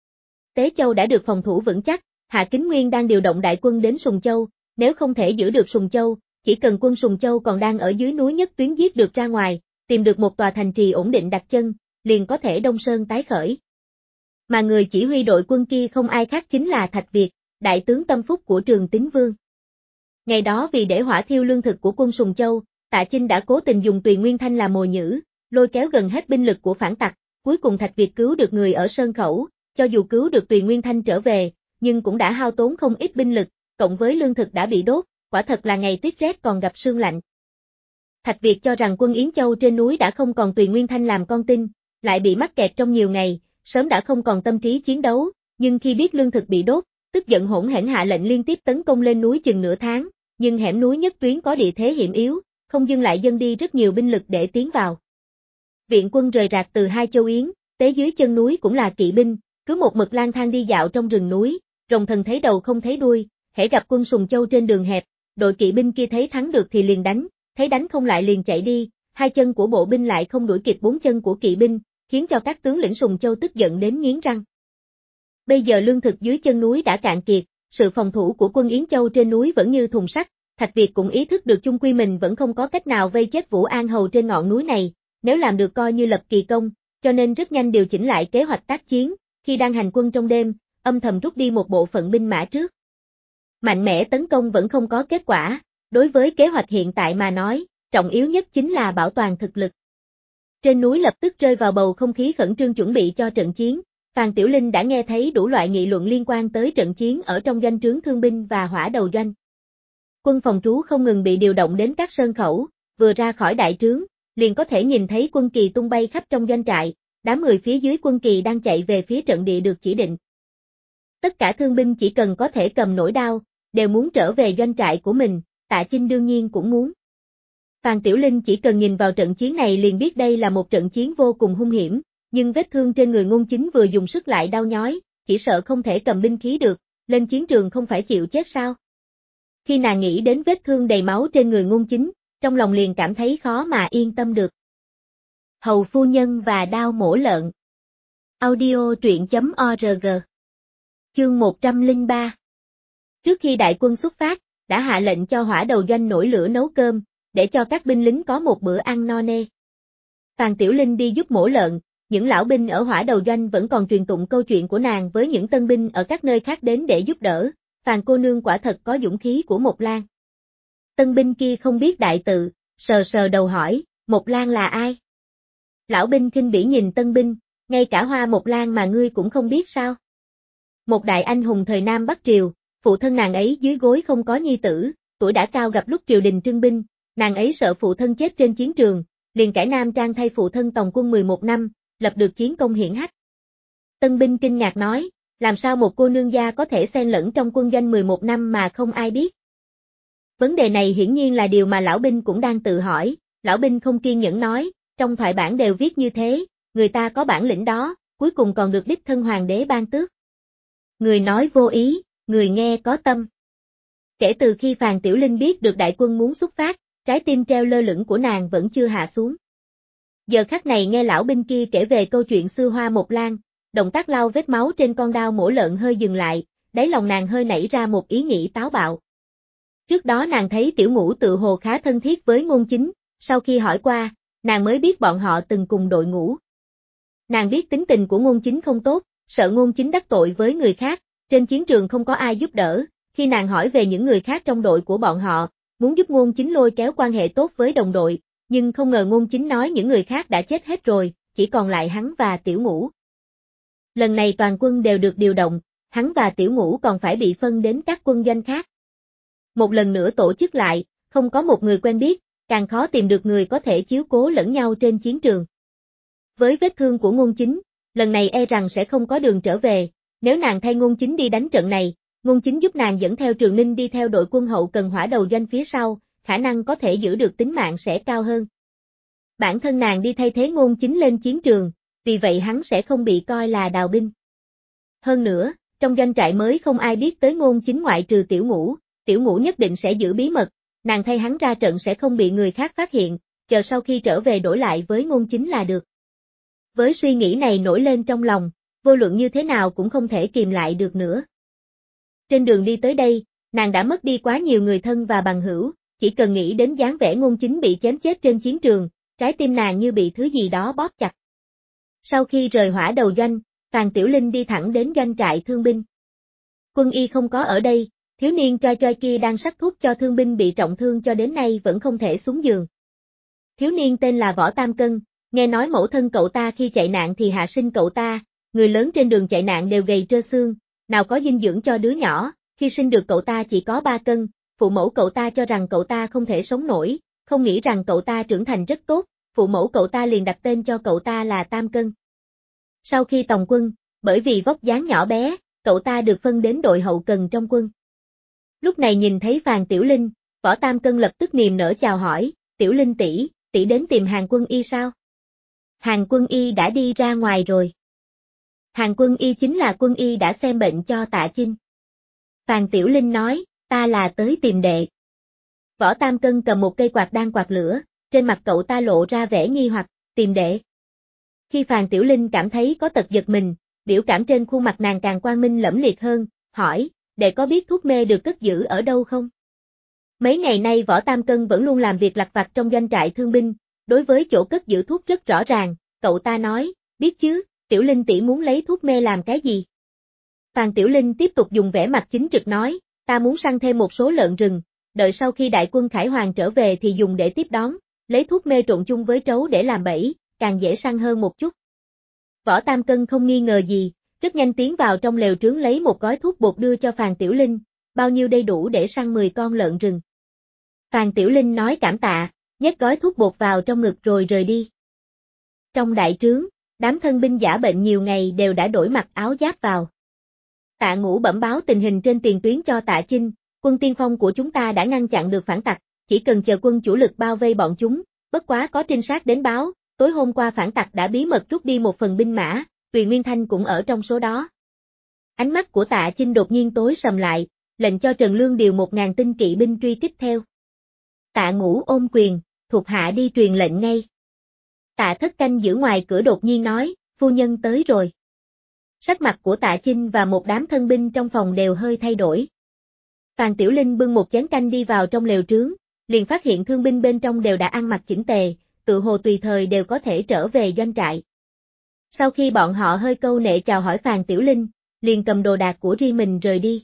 Tế Châu đã được phòng thủ vững chắc, Hạ Kính Nguyên đang điều động đại quân đến Sùng Châu, nếu không thể giữ được Sùng Châu, chỉ cần quân Sùng Châu còn đang ở dưới núi nhất tuyến giết được ra ngoài, tìm được một tòa thành trì ổn định đặt chân, liền có thể Đông Sơn tái khởi. Mà người chỉ huy đội quân kia không ai khác chính là Thạch Việt, đại tướng tâm phúc của Trường Tín Vương. Ngày đó vì để hỏa thiêu lương thực của quân Sùng Châu, Tạ Chinh đã cố tình dùng Tùy Nguyên Thanh làm mồi nhử, lôi kéo gần hết binh lực của phản tặc, cuối cùng Thạch Việt cứu được người ở Sơn Khẩu, cho dù cứu được Tùy Nguyên Thanh trở về, nhưng cũng đã hao tốn không ít binh lực, cộng với lương thực đã bị đốt, quả thật là ngày tuyết rét còn gặp sương lạnh. Thạch Việt cho rằng quân Yến Châu trên núi đã không còn Tùy Nguyên Thanh làm con tin, lại bị mắc kẹt trong nhiều ngày, sớm đã không còn tâm trí chiến đấu, nhưng khi biết lương thực bị đốt, tức giận hỗn hển hạ lệnh liên tiếp tấn công lên núi chừng nửa tháng, nhưng hẻm núi nhất tuyến có địa thế hiểm yếu, không dưng lại dâng đi rất nhiều binh lực để tiến vào. Viện quân rời rạc từ 2 châu Yến, Tế dưới chân núi cũng là kỵ binh, cứ một mực lang thang đi dạo trong rừng núi, rồng thần thấy đầu không thấy đuôi, hễ gặp quân Sùng Châu trên đường hẹp, đội kỵ binh kia thấy thắng được thì liền đánh, thấy đánh không lại liền chạy đi, hai chân của bộ binh lại không đuổi kịp bốn chân của kỵ binh, khiến cho các tướng lĩnh Sùng Châu tức giận đến nghiến răng. Bây giờ lương thực dưới chân núi đã cạn kiệt, sự phòng thủ của quân Yến Châu trên núi vẫn như thùng sắt, Thạch Việt cũng ý thức được chung quy mình vẫn không có cách nào vây chết Vũ An Hầu trên ngọn núi này, nếu làm được coi như lập kỳ công, cho nên rất nhanh điều chỉnh lại kế hoạch tác chiến, khi đang hành quân trong đêm, âm thầm rút đi một bộ phận binh mã trước. Mạnh mẽ tấn công vẫn không có kết quả, đối với kế hoạch hiện tại mà nói, trọng yếu nhất chính là bảo toàn thực lực. Trên núi lập tức rơi vào bầu không khí khẩn trương chuẩn bị cho trận chiến, Phan Tiểu Linh đã nghe thấy đủ loại nghị luận liên quan tới trận chiến ở trong doanh trướng thương binh và hỏa đầu doanh. Quân phòng trú không ngừng bị điều động đến các sơn khẩu, vừa ra khỏi đại trướng, liền có thể nhìn thấy quân kỳ tung bay khắp trong doanh trại, đám người phía dưới quân kỳ đang chạy về phía trận địa được chỉ định. Tất cả thương binh chỉ cần có thể cầm nổi đao, đều muốn trở về doanh trại của mình, Tạ Chinh đương nhiên cũng muốn. Phan Tiểu Linh chỉ cần nhìn vào trận chiến này liền biết đây là một trận chiến vô cùng hung hiểm, nhưng vết thương trên người Ngôn Chính vừa dùng sức lại đau nhói, chỉ sợ không thể cầm binh khí được, lên chiến trường không phải chịu chết sao? Khi nàng nghĩ đến vết thương đầy máu trên người Ngôn Chính, trong lòng liền cảm thấy khó mà yên tâm được. Hầu phu nhân và đao mổ lợn. Audio truyện.org. Chương 103. Trước khi đại quân xuất phát, đã hạ lệnh cho hỏa đầu doanh nổi lửa nấu cơm, để cho các binh lính có một bữa ăn no nê. Phan Tiểu Linh đi giúp mổ lợn, những lão binh ở hỏa đầu doanh vẫn còn truyền tụng câu chuyện của nàng với những tân binh ở các nơi khác đến để giúp đỡ, Phan cô nương quả thật có dũng khí của Mộc Lan. Tân binh kia không biết đại tự, sờ sờ đầu hỏi, Mộc Lan là ai? Lão binh khinh bỉ nhìn tân binh, ngay cả Hoa Mộc Lan mà ngươi cũng không biết sao? Một đại anh hùng thời Nam Bắc Triều, phụ thân nàng ấy dưới gối không có nhi tử, tuổi đã cao gặp lúc triều đình trưng binh, nàng ấy sợ phụ thân chết trên chiến trường, liền cải nam trang thay phụ thân tòng quân 11 năm, lập được chiến công hiển hách. Tân binh kinh ngạc nói, làm sao một cô nương gia có thể xen lẫn trong quân doanh 11 năm mà không ai biết? Vấn đề này hiển nhiên là điều mà lão binh cũng đang tự hỏi, lão binh không kiên nhẫn nói, trong thoại bản đều viết như thế, người ta có bản lĩnh đó, cuối cùng còn được đích thân hoàng đế ban tước. Người nói vô ý, người nghe có tâm. Kể từ khi Phan Tiểu Linh biết được đại quân muốn xuất phát, trái tim treo lơ lửng của nàng vẫn chưa hạ xuống. Giờ khắc này nghe lão binh kia kể về câu chuyện xưa Hoa Mộc Lan, động tác lau vết máu trên con đao mổ lợn hơi dừng lại, đáy lòng nàng hơi nảy ra một ý nghĩ táo bạo. Trước đó nàng thấy Tiểu Ngũ tự hồ khá thân thiết với Ngôn Chính, sau khi hỏi qua, nàng mới biết bọn họ từng cùng đội ngũ. Nàng biết tính tình của Ngôn Chính không tốt, sợ Ngôn Chính đắc tội với người khác, trên chiến trường không có ai giúp đỡ, khi nàng hỏi về những người khác trong đội của bọn họ, muốn giúp Ngôn Chính lôi kéo quan hệ tốt với đồng đội, nhưng không ngờ Ngôn Chính nói những người khác đã chết hết rồi, chỉ còn lại hắn và Tiểu Ngũ. Lần này toàn quân đều được điều động, hắn và Tiểu Ngũ còn phải bị phân đến các quân doanh khác. Một lần nữa tổ chức lại, không có một người quen biết, càng khó tìm được người có thể chiếu cố lẫn nhau trên chiến trường. Với vết thương của Ngôn Chính, lần này e rằng sẽ không có đường trở về, nếu nàng thay Ngôn Chính đi đánh trận này, Ngôn Chính giúp nàng dẫn theo Trường Ninh đi theo đội quân hậu cần hỏa đầu doanh phía sau, khả năng có thể giữ được tính mạng sẽ cao hơn. Bản thân nàng đi thay thế Ngôn Chính lên chiến trường, vì vậy hắn sẽ không bị coi là đào binh. Hơn nữa, trong doanh trại mới không ai biết tới Ngôn Chính ngoại trừ Tiểu Ngũ nhất định sẽ giữ bí mật, nàng thay hắn ra trận sẽ không bị người khác phát hiện, chờ sau khi trở về đổi lại với Ngôn Chính là được. Với suy nghĩ này nổi lên trong lòng, vô luận như thế nào cũng không thể kìm lại được nữa. Trên đường đi tới đây, nàng đã mất đi quá nhiều người thân và bằng hữu, chỉ cần nghĩ đến dáng vẻ Ngôn Chính bị chém chết trên chiến trường, trái tim nàng như bị thứ gì đó bóp chặt. Sau khi rời hỏa đầu doanh, Phan Tiểu Linh đi thẳng đến doanh trại thương binh. Quân y không có ở đây, thiếu niên choi choi kia đang sắc thuốc cho thương binh bị trọng thương cho đến nay vẫn không thể xuống giường. Thiếu niên tên là Võ Tam Cân, nghe nói mẫu thân cậu ta khi chạy nạn thì hạ sinh cậu ta, người lớn trên đường chạy nạn đều gầy trơ xương, nào có dinh dưỡng cho đứa nhỏ, khi sinh được cậu ta chỉ có 3 cân, phụ mẫu cậu ta cho rằng cậu ta không thể sống nổi, không nghĩ rằng cậu ta trưởng thành rất tốt, phụ mẫu cậu ta liền đặt tên cho cậu ta là Tam Cân. Sau khi tòng quân, bởi vì vóc dáng nhỏ bé, cậu ta được phân đến đội hậu cần trong quân. Lúc này nhìn thấy Phan Tiểu Linh, Võ Tam Cân lập tức niềm nở chào hỏi, Tiểu Linh tỷ đến tìm Hàn Quân y sao? Hàn Quân y đã đi ra ngoài rồi. Hàn Quân y chính là quân y đã xem bệnh cho Tạ Chinh. Phan Tiểu Linh nói, ta là tới tìm đệ. Võ Tam Cân cầm một cây quạt đang quạt lửa, trên mặt cậu ta lộ ra vẻ nghi hoặc, tìm đệ. Khi Phàn Tiểu Linh cảm thấy có tật giật mình, biểu cảm trên khuôn mặt nàng càng quang minh lẫm liệt hơn, hỏi, đệ có biết thuốc mê được cất giữ ở đâu không? Mấy ngày nay Võ Tam Cân vẫn luôn làm việc lặt vặt trong doanh trại thương binh, đối với chỗ cất giữ thuốc rất rõ ràng, cậu ta nói, biết chứ, Tiểu Linh tỷ muốn lấy thuốc mê làm cái gì? Phàn Tiểu Linh tiếp tục dùng vẻ mặt chính trực nói, ta muốn săn thêm một số lợn rừng, đợi sau khi đại quân Khải Hoàng trở về thì dùng để tiếp đón, lấy thuốc mê trộn chung với trấu để làm bẫy, càng dễ săn hơn một chút. Võ Tam Cân không nghi ngờ gì, rất nhanh tiến vào trong lều trướng lấy một gói thuốc bột đưa cho Phàn Tiểu Linh, bao nhiêu đây đủ để săn 10 con lợn rừng. Phàn Tiểu Linh nói cảm tạ, nhét gói thuốc bột vào trong ngực rồi rời đi. Trong đại trướng, đám thân binh giả bệnh nhiều ngày đều đã đổi mặc áo giáp vào. Tạ Ngũ bẩm báo tình hình trên tiền tuyến cho Tạ Chinh, quân tiên phong của chúng ta đã ngăn chặn được phản tặc, chỉ cần chờ quân chủ lực bao vây bọn chúng, bất quá có trinh sát đến báo, tối hôm qua phản tặc đã bí mật rút đi một phần binh mã, Tùy Nguyên Thanh cũng ở trong số đó. Ánh mắt của Tạ Chinh đột nhiên tối sầm lại, lệnh cho Trần Lương điều 1000 tinh kỵ binh truy kích theo. Tạ Ngũ ôm quyền, thuộc hạ đi truyền lệnh ngay. Tạ Thất canh giữ ngoài cửa đột nhiên nói, phu nhân tới rồi. Sắc mặt của Tạ Chinh và một đám thân binh trong phòng đều hơi thay đổi. Phàn Tiểu Linh bưng một chén canh đi vào trong lều trướng, liền phát hiện thương binh bên trong đều đã ăn mặc chỉnh tề, tự hồ tùy thời đều có thể trở về doanh trại. Sau khi bọn họ hơi câu nệ chào hỏi Phàn Tiểu Linh, liền cầm đồ đạc của riêng mình rời đi.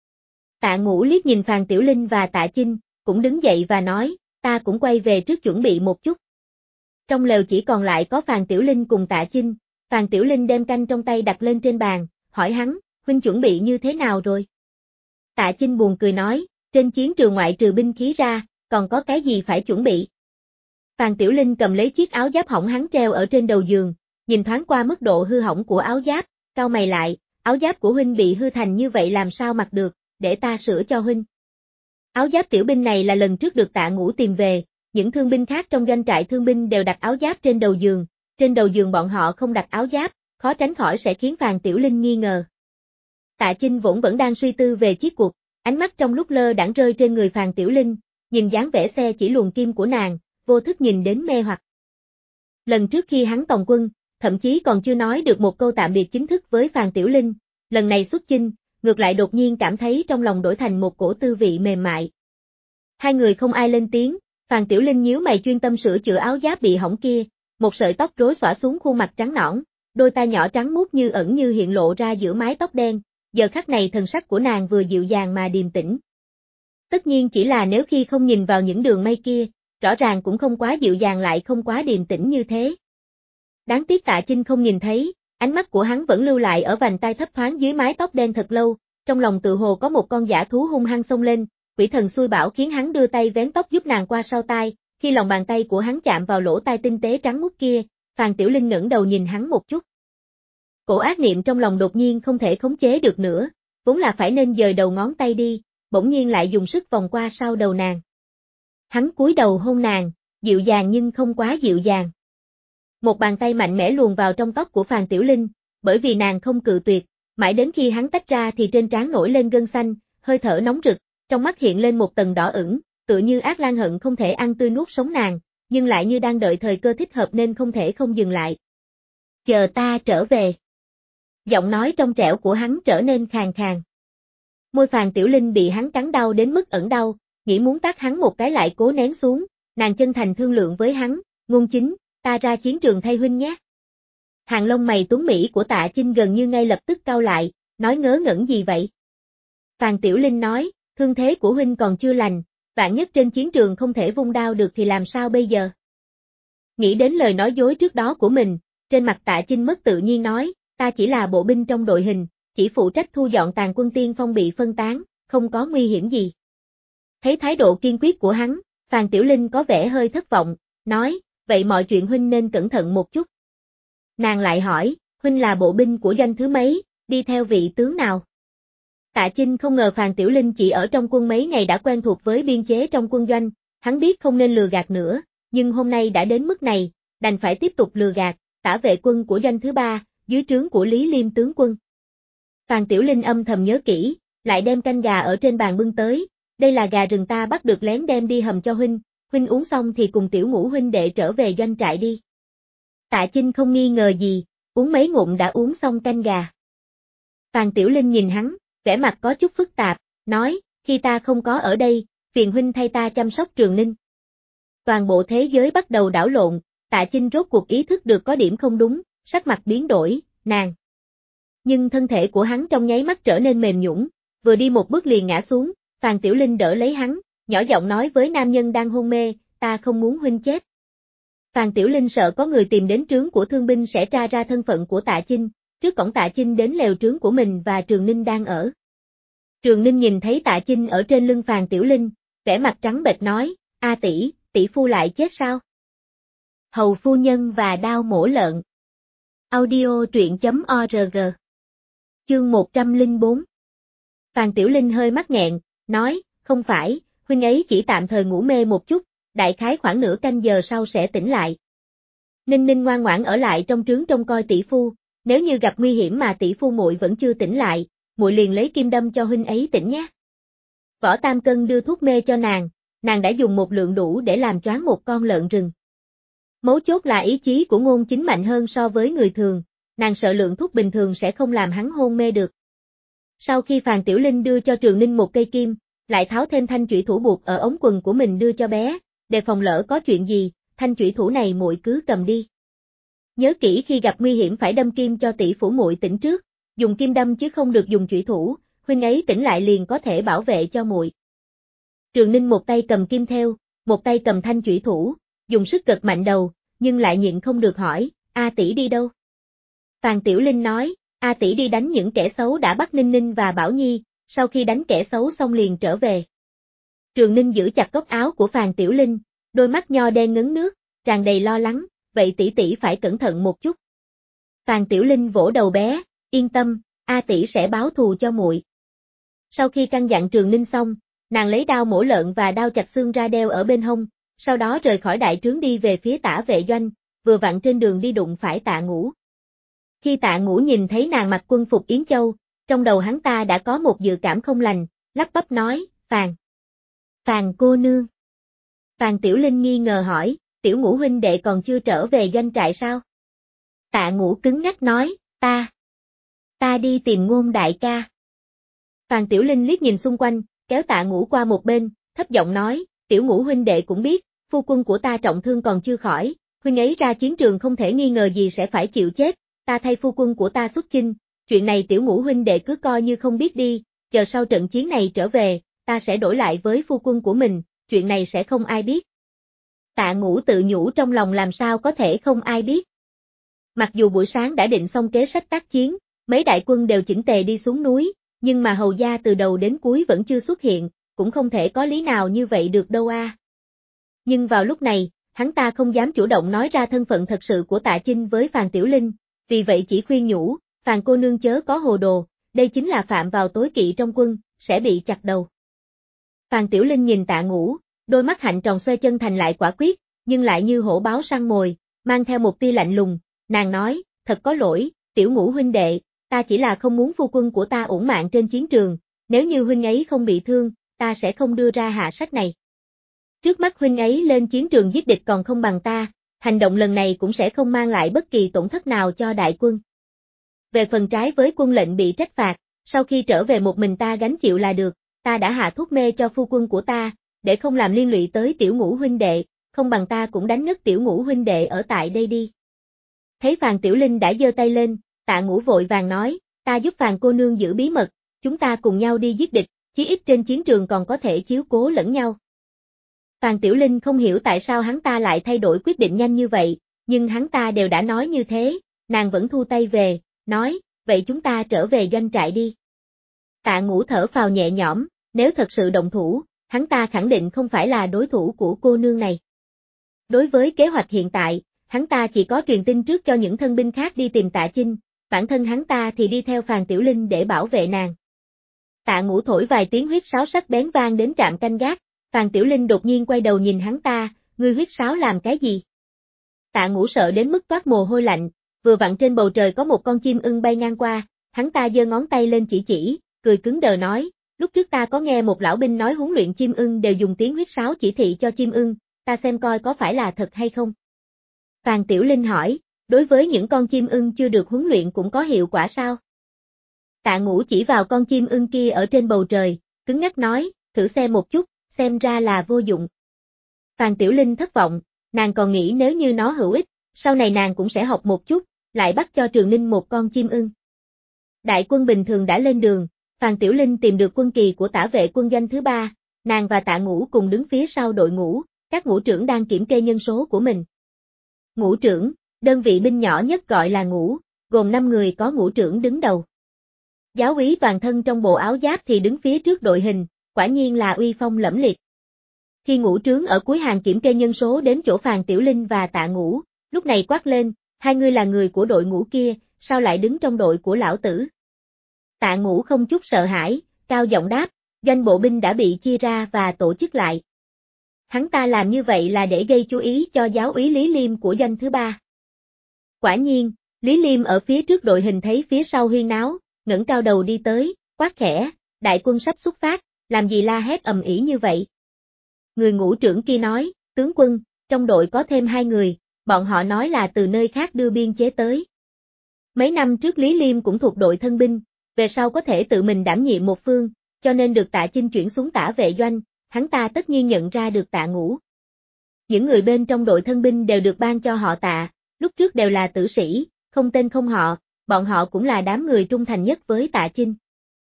Tạ Ngũ liếc nhìn Phàn Tiểu Linh và Tạ Chinh, cũng đứng dậy và nói, ta cũng quay về trước chuẩn bị một chút. Trong lều chỉ còn lại có Phàn Tiểu Linh cùng Tạ Chinh, Phàn Tiểu Linh đem canh trong tay đặt lên trên bàn, hỏi hắn, huynh chuẩn bị như thế nào rồi? Tạ Chinh buồn cười nói, trên chiến trường ngoại trừ binh khí ra, còn có cái gì phải chuẩn bị? Phàn Tiểu Linh cầm lấy chiếc áo giáp hỏng hắn treo ở trên đầu giường, nhìn thoáng qua mức độ hư hỏng của áo giáp, cau mày lại, áo giáp của huynh bị hư thành như vậy làm sao mặc được, để ta sửa cho huynh. Áo giáp tiểu binh này là lần trước được Tạ Ngũ tìm về, những thương binh khác trong doanh trại thương binh đều đặt áo giáp trên đầu giường bọn họ không đặt áo giáp, khó tránh khỏi sẽ khiến Phàn Tiểu Linh nghi ngờ. Tạ Chinh vẫn đang suy tư về chiếc cuộc, ánh mắt trong lúc lơ đãng rơi trên người Phàn Tiểu Linh, nhìn dáng vẻ xe chỉ luồn kim của nàng, vô thức nhìn đến mê hoặc. Lần trước khi hắn tòng quân, thậm chí còn chưa nói được một câu tạm biệt chính thức với Phàn Tiểu Linh, lần này xuất chinh, ngược lại đột nhiên cảm thấy trong lòng đổi thành một cổ tư vị mềm mại. Hai người không ai lên tiếng, Phàn Tiểu Linh nhíu mày chuyên tâm sửa chữa áo giáp bị hỏng kia, một sợi tóc rối xõa xuống khuôn mặt trắng nõn, đôi tai nhỏ trắng muốt như ẩn như hiện lộ ra giữa mái tóc đen, giờ khắc này thần sắc của nàng vừa dịu dàng mà điềm tĩnh. Tất nhiên chỉ là nếu khi không nhìn vào những đường mây kia, rõ ràng cũng không quá dịu dàng lại không quá điềm tĩnh như thế. Đáng tiếc Tạ Chinh không nhìn thấy, ánh mắt của hắn vẫn lưu lại ở vành tai thấp thoáng dưới mái tóc đen thật lâu, trong lòng tự hồ có một con dã thú hung hăng xông lên, quỷ thần xui bảo khiến hắn đưa tay vén tóc giúp nàng qua sau tai, khi lòng bàn tay của hắn chạm vào lỗ tai tinh tế trắng muốt kia, Phàn Tiểu Linh ngẩng đầu nhìn hắn một chút. Cổ ác niệm trong lòng đột nhiên không thể khống chế được nữa, vốn là phải nên dời đầu ngón tay đi, bỗng nhiên lại dùng sức vòng qua sau đầu nàng. Hắn cúi đầu hôn nàng, dịu dàng nhưng không quá dịu dàng. Một bàn tay mạnh mẽ luồn vào trong tóc của Phàn Tiểu Linh, bởi vì nàng không cự tuyệt, mãi đến khi hắn tách ra thì trên trán nổi lên gân xanh, hơi thở nóng rực, trong mắt hiện lên một tầng đỏ ửng, tựa như ác lan hận không thể ăn tươi nuốt sống nàng, nhưng lại như đang đợi thời cơ thích hợp nên không thể không dừng lại. Chờ ta trở về. Giọng nói trong trẻo của hắn trở nên khàn khàn. Môi Phàn Tiểu Linh bị hắn cắn đau đến mức ẩn đau, nghĩ muốn tát hắn một cái lại cố nén xuống, nàng chân thành thương lượng với hắn, Ngôn Chính, ta ra chiến trường thay huynh nhé. Hàng lông mày tuấn mỹ của Tạ Chinh gần như ngay lập tức cau lại, nói ngớ ngẩn gì vậy? Phàn Tiểu Linh nói, thương thế của huynh còn chưa lành, vạn nhất trên chiến trường không thể vung đao được thì làm sao bây giờ? Nghĩ đến lời nói dối trước đó của mình, trên mặt Tạ Chinh mất tự nhiên nói, ta chỉ là bộ binh trong đội hình, chỉ phụ trách thu dọn tàn quân tiên phong bị phân tán, không có nguy hiểm gì. Thấy thái độ kiên quyết của hắn, Phàn Tiểu Linh có vẻ hơi thất vọng, nói, vậy mọi chuyện huynh nên cẩn thận một chút. Nàng lại hỏi, huynh là bộ binh của doanh thứ mấy, đi theo vị tướng nào? Tạ Chinh không ngờ Phàn Tiểu Linh chỉ ở trong quân mấy ngày đã quen thuộc với biên chế trong quân doanh, hắn biết không nên lừa gạt nữa, nhưng hôm nay đã đến mức này, đành phải tiếp tục lừa gạt, tả vệ quân của doanh thứ 3, dưới trướng của Lý Liêm tướng quân. Phàn Tiểu Linh âm thầm nhớ kỹ, lại đem canh gà ở trên bàn bưng tới, đây là gà rừng ta bắt được lén đem đi hầm cho huynh uống xong thì cùng Tiểu Ngũ huynh đệ trở về doanh trại đi. Tạ Chinh không nghi ngờ gì, uống mấy ngụm đã uống xong canh gà. Phàn Tiểu Linh nhìn hắn, vẻ mặt có chút phức tạp, nói, khi ta không có ở đây, phiền huynh thay ta chăm sóc Trường Ninh. Toàn bộ thế giới bắt đầu đảo lộn, Tạ Chinh rốt cuộc ý thức được có điểm không đúng, sắc mặt biến đổi, nàng. Nhưng thân thể của hắn trong nháy mắt trở nên mềm nhũn, vừa đi một bước liền ngã xuống, Phàn Tiểu Linh đỡ lấy hắn, nhỏ giọng nói với nam nhân đang hôn mê, ta không muốn huynh chết. Phàn Tiểu Linh sợ có người tìm đến trướng của thương binh sẽ tra ra thân phận của Tạ Chinh, trước cổng Tạ Chinh đến lều trướng của mình và Trường Ninh đang ở. Trường Ninh nhìn thấy Tạ Chinh ở trên lưng Phàn Tiểu Linh, vẻ mặt trắng bệch nói, a tỷ, tỷ phu lại chết sao? Hầu phu nhân và đao mổ lợn. Audio truyện.org. Chương 104. Phàn Tiểu Linh hơi mắc nghẹn, nói, không phải, huynh ấy chỉ tạm thời ngủ mê một chút, đại khái khoảng nửa canh giờ sau sẽ tỉnh lại. Ninh Ninh ngoan ngoãn ở lại trong trướng trông coi tỷ phu, nếu như gặp nguy hiểm mà tỷ phu muội vẫn chưa tỉnh lại, muội liền lấy kim đâm cho huynh ấy tỉnh nhé. Võ Tam Cân đưa thuốc mê cho nàng đã dùng một lượng đủ để làm choáng một con lợn rừng. Mấu chốt là ý chí của Ngôn Chính mạnh hơn so với người thường, nàng sợ lượng thuốc bình thường sẽ không làm hắn hôn mê được. Sau khi Phàn Tiểu Linh đưa cho Trường Ninh một cây kim, lại tháo thêm thanh chủy thủ buộc ở ống quần của mình đưa cho bé, để phòng lỡ có chuyện gì, thanh chủy thủ này muội cứ cầm đi. Nhớ kỹ khi gặp nguy hiểm phải đâm kim cho tỷ phủ muội tỉnh trước, dùng kim đâm chứ không được dùng chủy thủ, huynh ấy tỉnh lại liền có thể bảo vệ cho muội. Trường Ninh một tay cầm kim theo, một tay cầm thanh chủy thủ, dùng sức gật mạnh đầu, nhưng lại nhịn không được hỏi, A tỷ đi đâu? Phàn Tiểu Linh nói, A tỷ đi đánh những kẻ xấu đã bắt Ninh Ninh và Bảo Nhi, sau khi đánh kẻ xấu xong liền trở về. Trường Ninh giữ chặt góc áo của Phàn Tiểu Linh, đôi mắt nho đen ngấn nước, tràn đầy lo lắng, vậy tỷ tỷ phải cẩn thận một chút. Phàn Tiểu Linh vỗ đầu bé, yên tâm, A tỷ sẽ báo thù cho muội. Sau khi căn dặn Trường Ninh xong, nàng lấy đao mổ lợn và đao chặt xương ra đeo ở bên hông, sau đó rời khỏi đại trướng đi về phía Tả vệ doanh, vừa vặn trên đường đi đụng phải Tạ Ngũ. Khi Tạ Ngũ nhìn thấy nàng mặc quân phục Yến Châu, trong đầu hắn ta đã có một dự cảm không lành, lắp bắp nói, Phàn cô nương. Phàn Tiểu Linh nghi ngờ hỏi, Tiểu Ngũ huynh đệ còn chưa trở về doanh trại sao? Tạ Ngũ cứng nhắc nói, ta đi tìm Ngôn đại ca. Phàn Tiểu Linh liếc nhìn xung quanh, kéo Tạ Ngũ qua một bên, thấp giọng nói, Tiểu Ngũ huynh đệ cũng biết, phu quân của ta trọng thương còn chưa khỏi, huynh ấy ra chiến trường không thể nghi ngờ gì sẽ phải chịu chết, ta thay phu quân của ta xuất chinh, chuyện này Tiểu Ngũ huynh đệ cứ coi như không biết đi, chờ sau trận chiến này trở về, ta sẽ đổi lại với phu quân của mình, chuyện này sẽ không ai biết. Tạ Ngũ tự nhủ trong lòng làm sao có thể không ai biết. Mặc dù buổi sáng đã định xong kế sách tác chiến, mấy đại quân đều chỉnh tề đi xuống núi, nhưng mà hầu gia từ đầu đến cuối vẫn chưa xuất hiện, cũng không thể có lý nào như vậy được đâu a. Nhưng vào lúc này, hắn ta không dám chủ động nói ra thân phận thật sự của Tạ Chinh với Phàn Tiểu Linh, vì vậy chỉ khuyên nhủ, Phàn cô nương chớ có hồ đồ, đây chính là phạm vào tối kỵ trong quân, sẽ bị chặt đầu. Phàn Tiểu Linh nhìn Tạ Ngũ, đôi mắt hạnh tròn xoay chân thành lại quả quyết, nhưng lại như hổ báo săn mồi, mang theo một tia lạnh lùng, nàng nói, thật có lỗi, Tiểu Ngũ huynh đệ, ta chỉ là không muốn phu quân của ta uổng mạng trên chiến trường, nếu như huynh ấy không bị thương, ta sẽ không đưa ra hạ sách này. Trước mắt huynh ấy lên chiến trường giết địch còn không bằng ta, hành động lần này cũng sẽ không mang lại bất kỳ tổn thất nào cho đại quân. Về phần trái với quân lệnh bị trách phạt, sau khi trở về một mình ta gánh chịu là được, ta đã hạ thuốc mê cho phu quân của ta, để không làm liên lụy tới Tiểu Ngũ huynh đệ, không bằng ta cũng đánh ngất Tiểu Ngũ huynh đệ ở tại đây đi. Thấy Phàn Tiểu Linh đã giơ tay lên, Tạ Ngũ vội vàng nói, ta giúp Phàn cô nương giữ bí mật, chúng ta cùng nhau đi giết địch, chí ít trên chiến trường còn có thể chiếu cố lẫn nhau. Phàn Tiểu Linh không hiểu tại sao hắn ta lại thay đổi quyết định nhanh như vậy, nhưng hắn ta đều đã nói như thế, nàng vẫn thu tay về, nói, vậy chúng ta trở về doanh trại đi. Tạ Ngũ thở phào nhẹ nhõm, nếu thật sự động thủ, hắn ta khẳng định không phải là đối thủ của cô nương này. Đối với kế hoạch hiện tại, hắn ta chỉ có truyền tin trước cho những thân binh khác đi tìm Tạ Chinh, bản thân hắn ta thì đi theo Phàn Tiểu Linh để bảo vệ nàng. Tạ Ngũ thổi vài tiếng huýt sáo sắc bén vang đến trạm canh gác, Phàn Tiểu Linh đột nhiên quay đầu nhìn hắn ta, ngươi huýt sáo làm cái gì? Tạ Ngũ sợ đến mức toát mồ hôi lạnh, vừa vặn trên bầu trời có một con chim ưng bay ngang qua, hắn ta giơ ngón tay lên chỉ, cười cứng đờ nói, lúc trước ta có nghe một lão binh nói huấn luyện chim ưng đều dùng tiếng huýt sáo chỉ thị cho chim ưng, ta xem coi có phải là thật hay không. Phàn Tiểu Linh hỏi, đối với những con chim ưng chưa được huấn luyện cũng có hiệu quả sao? Tạ Ngũ chỉ vào con chim ưng kia ở trên bầu trời, cứng nhắc nói, thử xem một chút, xem ra là vô dụng. Phàn Tiểu Linh thất vọng, nàng còn nghĩ nếu như nó hữu ích, sau này nàng cũng sẽ học một chút, lại bắt cho Trường Ninh một con chim ưng. Đại quân bình thường đã lên đường, Phàn Tiểu Linh tìm được quân kỳ của Tả vệ quân doanh thứ 3, nàng và Tạ Ngũ cùng đứng phía sau đội ngũ, các ngũ trưởng đang kiểm kê nhân số của mình. Ngũ trưởng, đơn vị binh nhỏ nhất gọi là ngũ, gồm 5 người có ngũ trưởng đứng đầu. Giáo úy toàn thân trong bộ áo giáp thì đứng phía trước đội hình, quả nhiên là uy phong lẫm liệt. Khi ngũ trướng ở cuối hàng kiểm kê nhân số đến chỗ Phàn Tiểu Linh và Tạ Ngũ, lúc này quát lên, hai người là người của đội ngũ kia, sao lại đứng trong đội của lão tử? Tạ Ngũ không chút sợ hãi, cao giọng đáp, doanh bộ binh đã bị chia ra và tổ chức lại. Hắn ta làm như vậy là để gây chú ý cho giáo úy Lý Liêm của doanh thứ 3. Quả nhiên, Lý Liêm ở phía trước đội hình thấy phía sau huyên náo, ngẩng cao đầu đi tới, quát khẽ, đại quân sắp xuất phát, làm gì la hét ầm ĩ như vậy? Người ngũ trưởng kia nói, tướng quân, trong đội có thêm 2 người, bọn họ nói là từ nơi khác đưa biên chế tới. Mấy năm trước Lý Liêm cũng thuộc đội thân binh, về sau có thể tự mình đảm nhiệm một phương, cho nên được Tạ Chinh chuyển xuống Tả vệ doanh, hắn ta tất nhiên nhận ra được Tạ Ngũ. Những người bên trong đội thân binh đều được ban cho họ Tạ, lúc trước đều là tử sĩ, không tên không họ, bọn họ cũng là đám người trung thành nhất với Tạ Chinh.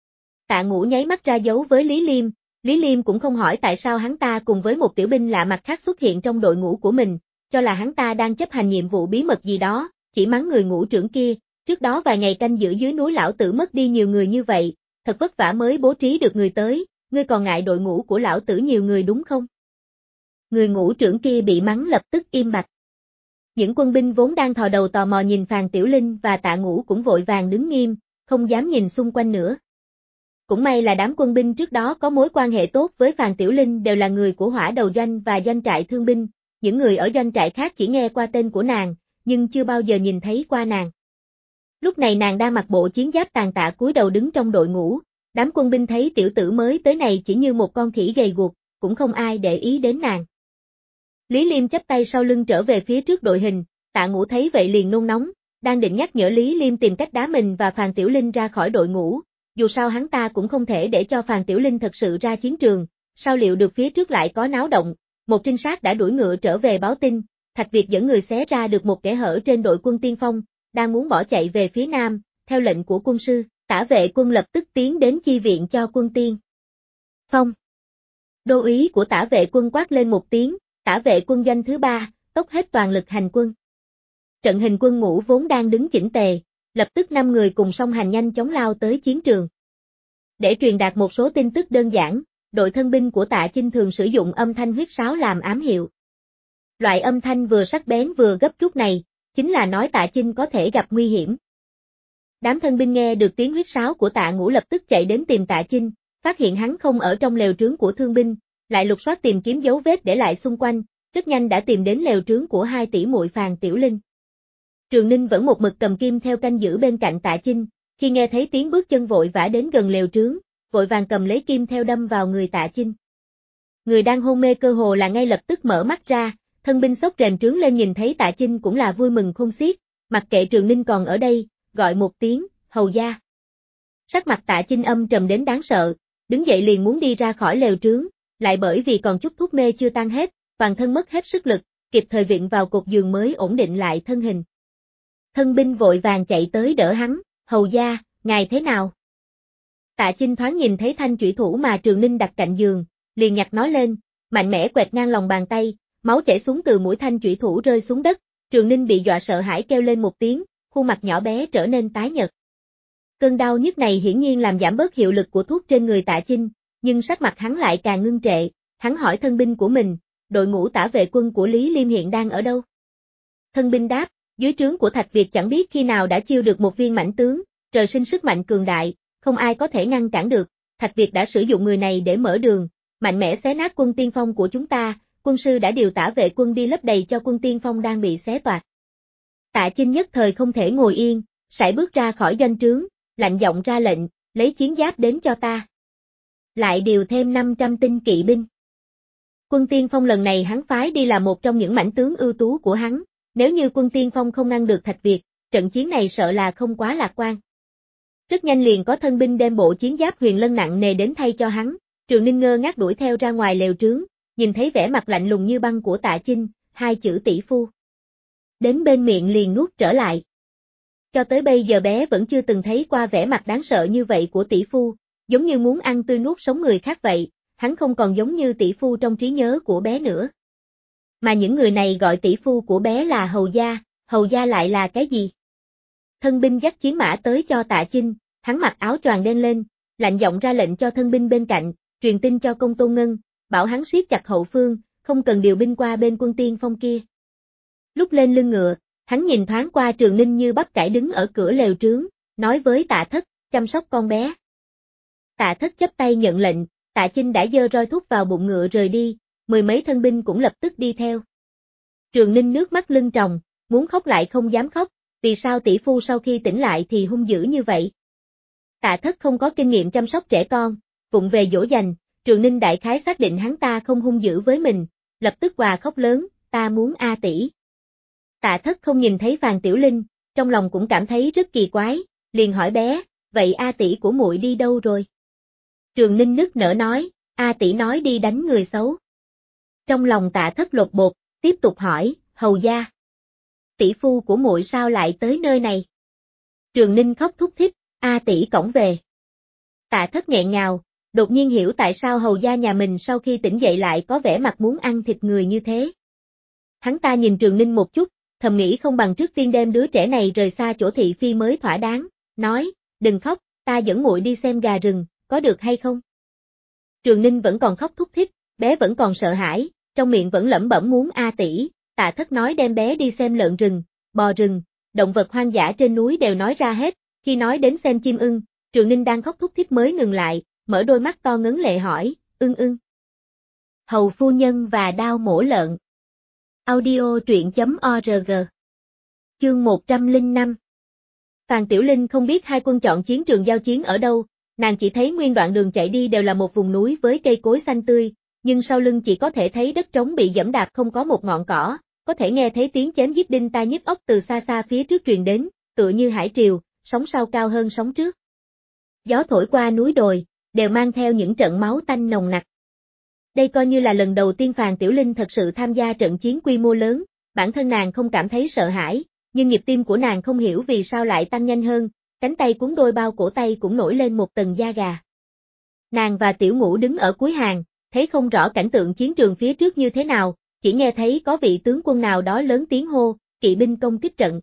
Tạ Ngũ nháy mắt ra dấu với Lý Liêm cũng không hỏi tại sao hắn ta cùng với một tiểu binh lạ mặt khác xuất hiện trong đội ngũ của mình, cho là hắn ta đang chấp hành nhiệm vụ bí mật gì đó, chỉ mắng người ngũ trưởng kia, trước đó vài ngày canh giữ dưới núi lão tử mất đi nhiều người như vậy, thật vất vả mới bố trí được người tới, ngươi còn ngại đội ngũ của lão tử nhiều người đúng không? Người ngũ trưởng kia bị mắng lập tức im bặt. Những quân binh vốn đang thò đầu tò mò nhìn Phàn Tiểu Linh và Tạ Ngũ cũng vội vàng đứng nghiêm, không dám nhìn xung quanh nữa. Cũng may là đám quân binh trước đó có mối quan hệ tốt với Phàn Tiểu Linh đều là người của Hỏa Đầu Doanh và doanh trại thương binh, những người ở doanh trại khác chỉ nghe qua tên của nàng, nhưng chưa bao giờ nhìn thấy qua nàng. Lúc này nàng đang mặc bộ chiến giáp tàn tạ cúi đầu đứng trong đội ngũ, đám quân binh thấy tiểu tử mới tới này chỉ như một con khỉ gầy guộc, cũng không ai để ý đến nàng. Lý Liêm chắp tay sau lưng trở về phía trước đội hình, Tạ Ngũ thấy vậy liền nôn nóng, đang định nhắc nhở Lý Liêm tìm cách đá mình và Phàn Tiểu Linh ra khỏi đội ngũ, dù sao hắn ta cũng không thể để cho Phàn Tiểu Linh thật sự ra chiến trường, sao liệu được phía trước lại có náo động, một trinh sát đã đuổi ngựa trở về báo tin, Thạch Việt dẫn người xé ra được một kẽ hở trên đội quân tiên phong, đang muốn bỏ chạy về phía nam, theo lệnh của quân sư, Tả vệ quân lập tức tiến đến chi viện cho quân tiên phong. Đô úy của Tả vệ quân quát lên một tiếng, Tả vệ quân doanh thứ 3, tốc hết toàn lực hành quân. Trận hình quân ngũ vốn đang đứng chỉnh tề, lập tức 5 người cùng song hành nhanh chóng lao tới chiến trường. Để truyền đạt một số tin tức đơn giản, đội thân binh của Tạ Chinh thường sử dụng âm thanh huýt sáo làm ám hiệu. Loại âm thanh vừa sắc bén vừa gấp rút này, chính là nói Tạ Chinh có thể gặp nguy hiểm. Đám thân binh nghe được tiếng huýt sáo của Tạ Ngũ lập tức chạy đến tìm Tạ Chinh, phát hiện hắn không ở trong lều trướng của thương binh, lại lục soát tìm kiếm dấu vết để lại xung quanh, rất nhanh đã tìm đến lều trướng của 2 tỷ muội Phàn Tiểu Linh. Trường Ninh vẫn một mực cầm kim theo canh giữ bên cạnh Tạ Chinh, khi nghe thấy tiếng bước chân vội vã đến gần lều trướng, vội vàng cầm lấy kim theo đâm vào người Tạ Chinh. Người đang hôn mê cơ hồ là ngay lập tức mở mắt ra, thân binh xốc rèm trướng lên nhìn thấy Tạ Chinh cũng là vui mừng khôn xiết, mặc kệ Trường Ninh còn ở đây, gọi một tiếng, hầu gia. Sắc mặt Tạ Chinh âm trầm đến đáng sợ, đứng dậy liền muốn đi ra khỏi lều trướng, lại bởi vì còn chút thuốc mê chưa tan hết, toàn thân mất hết sức lực, kịp thời viện vào cột giường mới ổn định lại thân hình. Thân binh vội vàng chạy tới đỡ hắn, hầu gia, ngài thế nào? Tạ Chinh thoáng nhìn thấy thanh chủy thủ mà Trường Ninh đặt cạnh giường, liền nhặt nó lên, mạnh mẽ quẹt ngang lòng bàn tay, máu chảy xuống từ mũi thanh chủy thủ rơi xuống đất, Trường Ninh bị dọa sợ hãi kêu lên một tiếng, khuôn mặt nhỏ bé trở nên tái nhợt. Cơn đau nhức này hiển nhiên làm giảm bớt hiệu lực của thuốc trên người Tạ Chinh, nhưng sắc mặt hắn lại càng ngưng trệ, hắn hỏi thân binh của mình, đội ngũ Tả vệ quân của Lý Liêm hiện đang ở đâu? Thân binh đáp, dưới trướng của Thạch Việt chẳng biết khi nào đã chiêu được một viên mãnh tướng, trời sinh sức mạnh cường đại, không ai có thể ngăn cản được, Thạch Việt đã sử dụng người này để mở đường, mạnh mẽ xé nát quân tiên phong của chúng ta, quân sư đã điều Tả vệ quân đi lấp đầy cho quân tiên phong đang bị xé toạc. Tạ Chinh nhất thời không thể ngồi yên, sải bước ra khỏi doanh trướng, lạnh giọng ra lệnh, lấy chiến giáp đến cho ta. lại điều thêm 500 tinh kỵ binh. Quân tiên phong lần này hắn phái đi là một trong những mãnh tướng ưu tú của hắn, nếu như quân tiên phong không ngăn được Thạch Việt, trận chiến này sợ là không quá lạc quan. Rất nhanh liền có thân binh đem bộ chiến giáp huyền lân nặng nề đến thay cho hắn, Trường Ninh ngơ ngác đuổi theo ra ngoài lều trướng, nhìn thấy vẻ mặt lạnh lùng như băng của Tạ Chinh, hai chữ tỷ phu. Đến bên miệng liền nuốt trở lại. Cho tới bây giờ bé vẫn chưa từng thấy qua vẻ mặt đáng sợ như vậy của tỷ phu, giống như muốn ăn tươi nuốt sống người khác vậy, hắn không còn giống như tỷ phu trong trí nhớ của bé nữa. Mà những người này gọi tỷ phu của bé là hầu gia lại là cái gì? Thân binh dắt chiến mã tới cho Tạ Chinh, hắn mặc áo choàng đen lên, lạnh giọng ra lệnh cho thân binh bên cạnh, truyền tin cho Công Tôn Ngân, bảo hắn siết chặt hậu phương, không cần điều binh qua bên quân tiên phong kia. Lúc lên lưng ngựa, hắn nhìn thoáng qua Trường Ninh như bắp cải đứng ở cửa lều trướng, nói với Tạ Thất, chăm sóc con bé. Tạ Thất chắp tay nhận lệnh, Tạ Chinh đã giơ roi thúc vào bụng ngựa rời đi, mười mấy thân binh cũng lập tức đi theo. Trường Ninh nước mắt lưng tròng, muốn khóc lại không dám khóc, vì sao tỷ phu sau khi tỉnh lại thì hung dữ như vậy? Tạ Thất không có kinh nghiệm chăm sóc trẻ con, vụng về dỗ dành, Trường Ninh đại khái xác định hắn ta không hung dữ với mình, lập tức òa khóc lớn, ta muốn A tỷ. Tạ Thất không nhìn thấy Phàn Tiểu Linh, trong lòng cũng cảm thấy rất kỳ quái, liền hỏi bé, vậy A tỷ của muội đi đâu rồi? Trường Ninh nức nở nói, A tỷ nói đi đánh người xấu. Trong lòng Tạ Thất lột bột, tiếp tục hỏi, hầu gia. Tỷ phu của muội sao lại tới nơi này? Trường Ninh khóc thúc thích, A tỷ cõng về. Tạ Thất nghẹn ngào, đột nhiên hiểu tại sao hầu gia nhà mình sau khi tỉnh dậy lại có vẻ mặt muốn ăn thịt người như thế. Hắn ta nhìn Trường Ninh một chút, thầm nghĩ không bằng trước tiên đem đứa trẻ này rời xa chỗ thị phi mới thỏa đáng, nói, đừng khóc, ta dẫn muội đi xem gà rừng, có được hay không? Trường Ninh vẫn còn khóc thúc thích, bé vẫn còn sợ hãi, trong miệng vẫn lẩm bẩm muốn A tỷ, Tạ Thất nói đem bé đi xem lợn rừng, bò rừng, động vật hoang dã trên núi đều nói ra hết, khi nói đến xem chim ưng, Trường Ninh đang khóc thúc thích mới ngừng lại, mở đôi mắt to ngấn lệ hỏi, ưng. Hầu phu nhân và đao mổ lợn. Audio truyện.org. Chương 105. Phàn Tiểu Linh không biết hai quân chọn chiến trường giao chiến ở đâu, nàng chỉ thấy nguyên đoạn đường chạy đi đều là một vùng núi với cây cối xanh tươi, nhưng sau lưng chỉ có thể thấy đất trống bị giẫm đạp không có một ngọn cỏ, có thể nghe thấy tiếng chém giết đinh tai nhức óc từ xa xa phía trước truyền đến, tựa như hải triều, sóng sau cao hơn sóng trước. Gió thổi qua núi đồi, đều mang theo những trận máu tanh nồng nặc. Đây coi như là lần đầu tiên Phàn Tiểu Linh thật sự tham gia trận chiến quy mô lớn, bản thân nàng không cảm thấy sợ hãi, nhưng nhịp tim của nàng không hiểu vì sao lại tăng nhanh hơn, cánh tay cuốn đôi bao cổ tay cũng nổi lên một tầng da gà. Nàng và Tiểu Ngũ đứng ở cuối hàng, thấy không rõ cảnh tượng chiến trường phía trước như thế nào, chỉ nghe thấy có vị tướng quân nào đó lớn tiếng hô, kỵ binh công kích trận.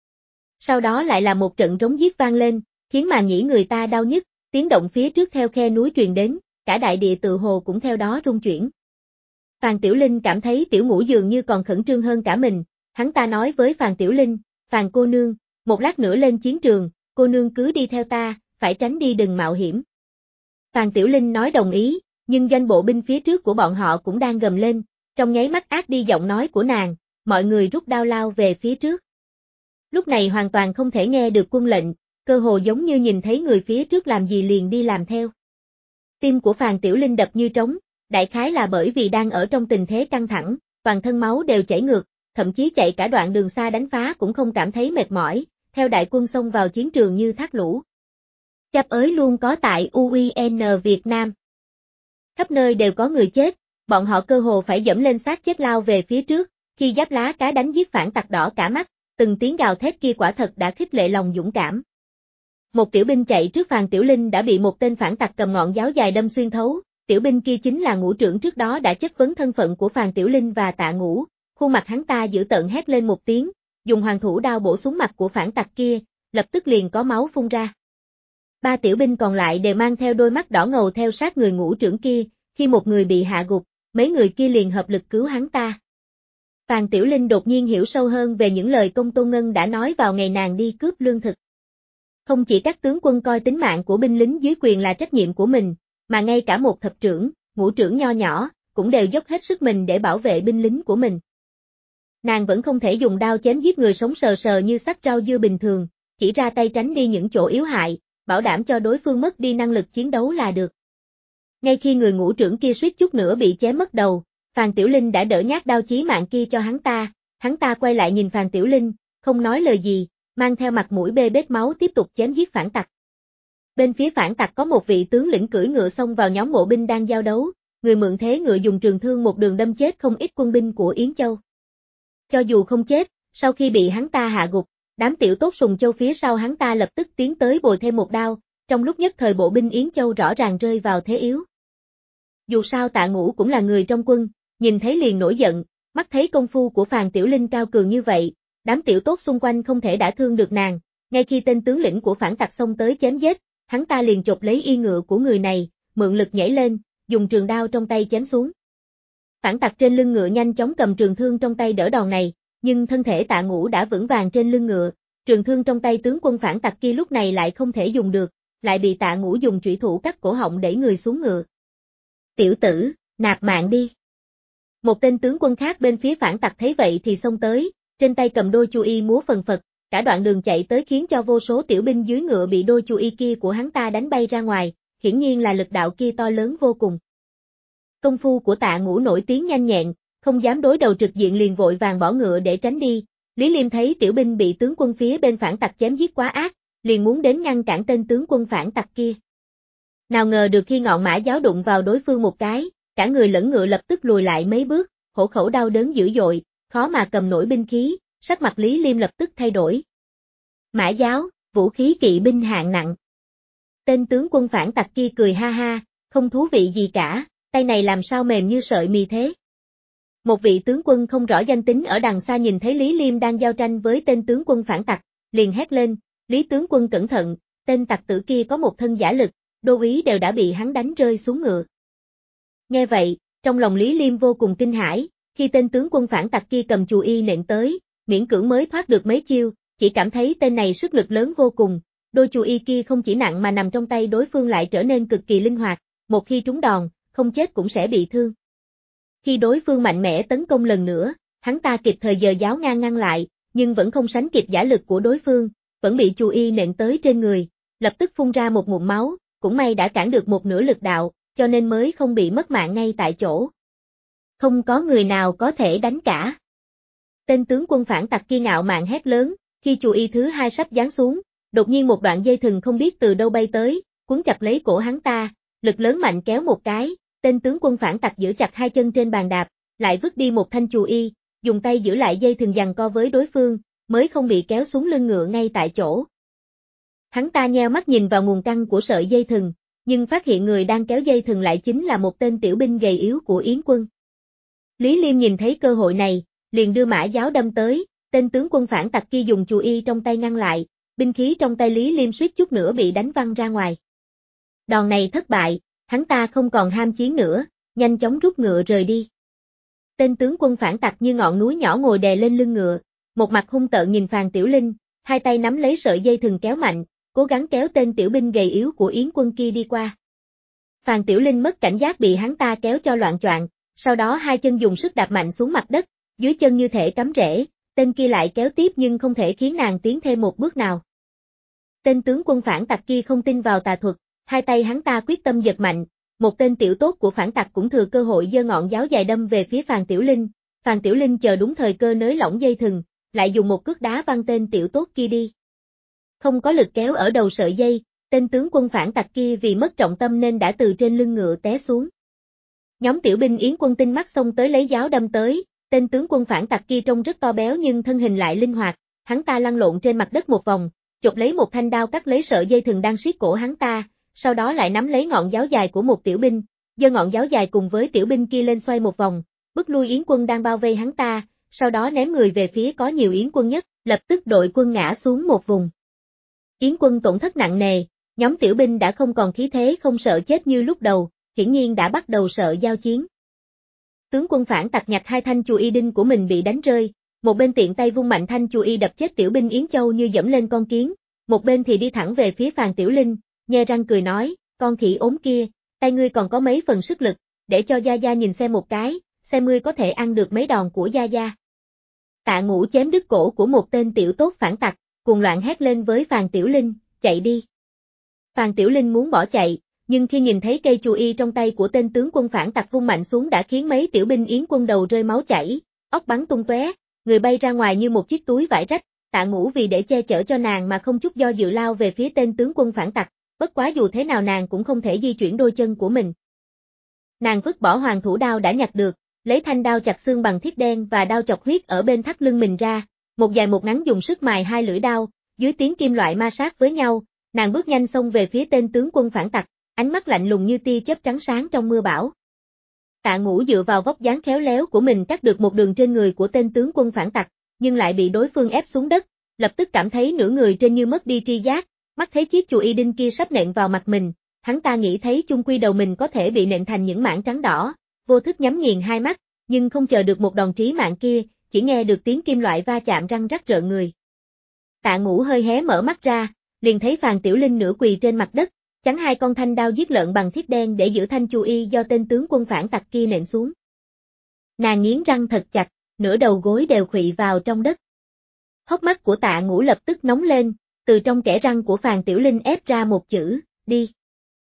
Sau đó lại là một trận rống giết vang lên, khiến màng nhĩ người ta đau nhức, tiếng động phía trước theo khe núi truyền đến, cả đại địa tự hồ cũng theo đó rung chuyển. Phàn Tiểu Linh cảm thấy Tiểu Ngũ dường như còn khẩn trương hơn cả mình, hắn ta nói với Phàn Tiểu Linh, Phàn cô nương, một lát nữa lên chiến trường, cô nương cứ đi theo ta, phải tránh đi đừng mạo hiểm. Phàn Tiểu Linh nói đồng ý, nhưng doanh bộ binh phía trước của bọn họ cũng đang gầm lên, trong nháy mắt át đi giọng nói của nàng, mọi người rút đao lao về phía trước. Lúc này hoàn toàn không thể nghe được quân lệnh, cơ hồ giống như nhìn thấy người phía trước làm gì liền đi làm theo. Tim của Phàn Tiểu Linh đập như trống, đại khái là bởi vì đang ở trong tình thế căng thẳng, toàn thân máu đều chảy ngược, thậm chí chạy cả đoạn đường xa đánh phá cũng không cảm thấy mệt mỏi, theo đại quân xông vào chiến trường như thác lũ. Chắp ới luôn có tại UIN Việt Nam. Khắp nơi đều có người chết, bọn họ cơ hồ phải dẫm lên xác chết lao về phía trước, khi giáp lá cá đánh giết phản tặc đỏ cả mắt, từng tiếng gào thét kia quả thật đã khích lệ lòng dũng cảm. Một tiểu binh chạy trước Phàn Tiểu Linh đã bị một tên phản tặc cầm ngọn giáo dài đâm xuyên thấu, tiểu binh kia chính là Ngũ trưởng trước đó đã chất vấn thân phận của Phàn Tiểu Linh và Tạ Ngũ, khuôn mặt hắn ta dữ tợn hét lên một tiếng, dùng hoàng thủ đao bổ xuống mặt của phản tặc kia, lập tức liền có máu phun ra. Ba tiểu binh còn lại đều mang theo đôi mắt đỏ ngầu theo sát người Ngũ trưởng kia, khi một người bị hạ gục, mấy người kia liền hợp lực cứu hắn ta. Phàn Tiểu Linh đột nhiên hiểu sâu hơn về những lời Công Tôn Ngân đã nói vào ngày nàng đi cướp lương thực. Không chỉ các tướng quân coi tính mạng của binh lính dưới quyền là trách nhiệm của mình, mà ngay cả một thập trưởng, ngũ trưởng nho nhỏ, cũng đều dốc hết sức mình để bảo vệ binh lính của mình. Nàng vẫn không thể dùng đao chém giết người sống sờ sờ như xác rau dưa bình thường, chỉ ra tay tránh đi những chỗ yếu hại, bảo đảm cho đối phương mất đi năng lực chiến đấu là được. Ngay khi người ngũ trưởng kia suýt chút nữa bị chém mất đầu, Phàn Tiểu Linh đã đỡ nhát đao chí mạng kia cho hắn ta quay lại nhìn Phàn Tiểu Linh, không nói lời gì, mang theo mặt mũi bê bết máu tiếp tục chém giết phản tặc. Bên phía phản tặc có một vị tướng lĩnh cưỡi ngựa xông vào nhóm mộ binh đang giao đấu, người mượn thế ngựa dùng trường thương một đường đâm chết không ít quân binh của Yến Châu. Cho dù không chết, sau khi bị hắn ta hạ gục, đám tiểu tốt Sùng Châu phía sau hắn ta lập tức tiến tới bồi thêm một đao, trong lúc nhất thời bộ binh Yến Châu rõ ràng rơi vào thế yếu. Dù sao Tạ Ngũ cũng là người trong quân, nhìn thấy liền nổi giận, mắt thấy công phu của Phàn Tiểu Linh cao cường như vậy, đám tiểu tốt xung quanh không thể đả thương được nàng, ngay khi tên tướng lĩnh của phản tặc xông tới chém giết, hắn ta liền chộp lấy y ngựa của người này, mượn lực nhảy lên, dùng trường đao trong tay chém xuống. Phản tặc trên lưng ngựa nhanh chóng cầm trường thương trong tay đỡ đòn này, nhưng thân thể Tạ Ngũ đã vững vàng trên lưng ngựa, trường thương trong tay tướng quân phản tặc kia lúc này lại không thể dùng được, lại bị Tạ Ngũ dùng chủy thủ cắt cổ họng đẩy người xuống ngựa. Tiểu tử, nạp mạng đi. Một tên tướng quân khác bên phía phản tặc thấy vậy thì xông tới, trên tay cầm đôi chu y múa phần phật, cả đoạn đường chạy tới khiến cho vô số tiểu binh dưới ngựa bị đôi chu y kia của hắn ta đánh bay ra ngoài, hiển nhiên là lực đạo kia to lớn vô cùng. Công phu của Tạ Ngũ nổi tiếng nhanh nhẹn, không dám đối đầu trực diện liền vội vàng bỏ ngựa để tránh đi. Lý Liêm thấy tiểu binh bị tướng quân phía bên phản tặc chém giết quá ác, liền muốn đến ngăn cản tên tướng quân phản tặc kia. Nào ngờ được khi ngọn mã giáo đụng vào đối phương một cái, cả người lẫn ngựa lập tức lùi lại mấy bước, hổ khẩu đau đớn dữ dội, khó mà cầm nổi binh khí, sắc mặt Lý Liêm lập tức thay đổi. Mã giáo, vũ khí kỵ binh hạng nặng. Tên tướng quân phản tặc kia cười ha ha, không thú vị gì cả, tay này làm sao mềm như sợi mì thế. Một vị tướng quân không rõ danh tính ở đằng xa nhìn thấy Lý Liêm đang giao tranh với tên tướng quân phản tặc, liền hét lên, Lý tướng quân cẩn thận, tên tặc tử kia có một thân giả lực, đô úy đều đã bị hắn đánh rơi xuống ngựa. Nghe vậy, trong lòng Lý Liêm vô cùng kinh hãi, khi tên tướng quân phản tặc kia cầm chù y nện tới, miễn cưỡng mới thoát được mấy chiêu, chỉ cảm thấy tên này sức lực lớn vô cùng, đôi chù y kia không chỉ nặng mà nằm trong tay đối phương lại trở nên cực kỳ linh hoạt, một khi trúng đòn, không chết cũng sẽ bị thương. Khi đối phương mạnh mẽ tấn công lần nữa, hắn ta kịp thời giơ giáo ngang ngăn lại, nhưng vẫn không sánh kịp giả lực của đối phương, vẫn bị chù y nện tới trên người, lập tức phun ra một ngụm máu, cũng may đã cản được một nửa lực đạo, cho nên mới không bị mất mạng ngay tại chỗ. Không có người nào có thể đánh cả. Tên tướng quân phản tặc kia ngạo mạn hét lớn, khi chù y thứ hai sắp giáng xuống, đột nhiên một đoạn dây thừng không biết từ đâu bay tới, cuốn chặt lấy cổ hắn ta, lực lớn mạnh kéo một cái, tên tướng quân phản tặc giữ chặt hai chân trên bàn đạp, lại vứt đi một thanh chù y, dùng tay giữ lại dây thừng giằng co với đối phương, mới không bị kéo xuống lưng ngựa ngay tại chỗ. Hắn ta nheo mắt nhìn vào nguồn căng của sợi dây thừng, nhưng phát hiện người đang kéo dây thừng lại chính là một tên tiểu binh gầy yếu của Yến quân. Lý Liêm nhìn thấy cơ hội này, liền đưa mã giáo đâm tới, tên tướng quân phản tặc kia dùng chù y trong tay ngăn lại, binh khí trong tay Lý Liêm suýt chút nữa bị đánh văng ra ngoài. Đòn này thất bại, hắn ta không còn ham chiến nữa, nhanh chóng rút ngựa rời đi. Tên tướng quân phản tặc như ngọn núi nhỏ ngồi đè lên lưng ngựa, một mặt hung tợn nhìn Phàn Tiểu Linh, hai tay nắm lấy sợi dây thừng kéo mạnh, cố gắng kéo tên tiểu binh gầy yếu của Yến quân kia đi qua. Phàn Tiểu Linh mất cảnh giác bị hắn ta kéo cho loạng choạng, sau đó hai chân dùng sức đạp mạnh xuống mặt đất, dưới chân như thể cắm rễ, tên kia lại kéo tiếp nhưng không thể khiến nàng tiến thêm một bước nào. Tên tướng quân phản tặc kia không tin vào tà thuật, hai tay hắn ta quyết tâm giật mạnh, một tên tiểu tốt của phản tặc cũng thừa cơ hội giơ ngọn giáo dài đâm về phía Phàn Tiểu Linh. Phàn Tiểu Linh chờ đúng thời cơ nới lỏng dây thừng, lại dùng một cước đá văng tên tiểu tốt kia đi. Không có lực kéo ở đầu sợi dây, tên tướng quân phản tặc kia vì mất trọng tâm nên đã từ trên lưng ngựa té xuống. Nhóm tiểu binh Yến quân tinh mắt xông tới lấy giáo đâm tới, tên tướng quân phản tặc kia trông rất to béo nhưng thân hình lại linh hoạt, hắn ta lăn lộn trên mặt đất một vòng, chộp lấy một thanh đao cắt lấy sợi dây thừng đang siết cổ hắn ta, sau đó lại nắm lấy ngọn giáo dài của một tiểu binh, giơ ngọn giáo dài cùng với tiểu binh kia lên xoay một vòng, bức lui Yến quân đang bao vây hắn ta, sau đó ném người về phía có nhiều Yến quân nhất, lập tức đội quân ngã xuống một vùng. Yến quân tổn thất nặng nề, nhóm tiểu binh đã không còn khí thế không sợ chết như lúc đầu, hiển nhiên đã bắt đầu sợ giao chiến. Tướng quân phản tặc nhặt hai thanh chù y đinh của mình bị đánh rơi, một bên tiện tay vung mạnh thanh chù y đập chết tiểu binh Yến Châu như dẫm lên con kiến, một bên thì đi thẳng về phía Phàn Tiểu Linh, nhe răng cười nói, con khỉ ốm kia, tay ngươi còn có mấy phần sức lực, để cho Gia Gia nhìn xem một cái, xem ngươi có thể ăn được mấy đòn của Gia Gia. Tạ Ngũ chém đứt cổ của một tên tiểu tốt phản tặc, cuồng loạn hét lên với Phàn Tiểu Linh, chạy đi. Phàn Tiểu Linh muốn bỏ chạy, nhưng khi nhìn thấy cây chù y trong tay của tên tướng quân phản tặc vung mạnh xuống đã khiến mấy tiểu binh Yến quân đầu rơi máu chảy, óc bắn tung tóe, người bay ra ngoài như một chiếc túi vải rách. Tạ Ngũ vì để che chở cho nàng mà không chút do dự lao về phía tên tướng quân phản tặc, bất quá dù thế nào nàng cũng không thể di chuyển đôi chân của mình. Nàng vứt bỏ hoàng thủ đao đã nhặt được, lấy thanh đao chặt xương bằng thiết đen và đao chọc huyết ở bên thắt lưng mình ra, một dài một ngắn dùng sức mài hai lưỡi đao, dưới tiếng kim loại ma sát với nhau, nàng bước nhanh xông về phía tên tướng quân phản tặc, ánh mắt lạnh lùng như tia chớp trắng sáng trong mưa bão. Tạ Ngũ dựa vào vóc dáng khéo léo của mình cắt được một đường trên người của tên tướng quân phản tặc, nhưng lại bị đối phương ép xuống đất, lập tức cảm thấy nửa người trên như mất đi tri giác, mắt thấy chiếc chùy y đinh kia sắp nện vào mặt mình, hắn ta nghĩ thấy chung quy đầu mình có thể bị nện thành những mảng trắng đỏ, vô thức nhắm nghiền hai mắt, nhưng không chờ được một đòn trí mạng kia, chỉ nghe được tiếng kim loại va chạm răng rắc rợn người. Tạ Ngũ hơi hé mở mắt ra, liền thấy Phàn Tiểu Linh nửa quỳ trên mặt đất, chắn hai con thanh đao giết lợn bằng thiết đen để giữ thanh chù y do tên tướng quân phản tặc kia nện xuống. Nàng nghiến răng thật chặt, nửa đầu gối đều khuỵu vào trong đất. Hốc mắt của Tạ Ngũ lập tức nóng lên, từ trong kẽ răng của Phàn Tiểu Linh ép ra một chữ, đi.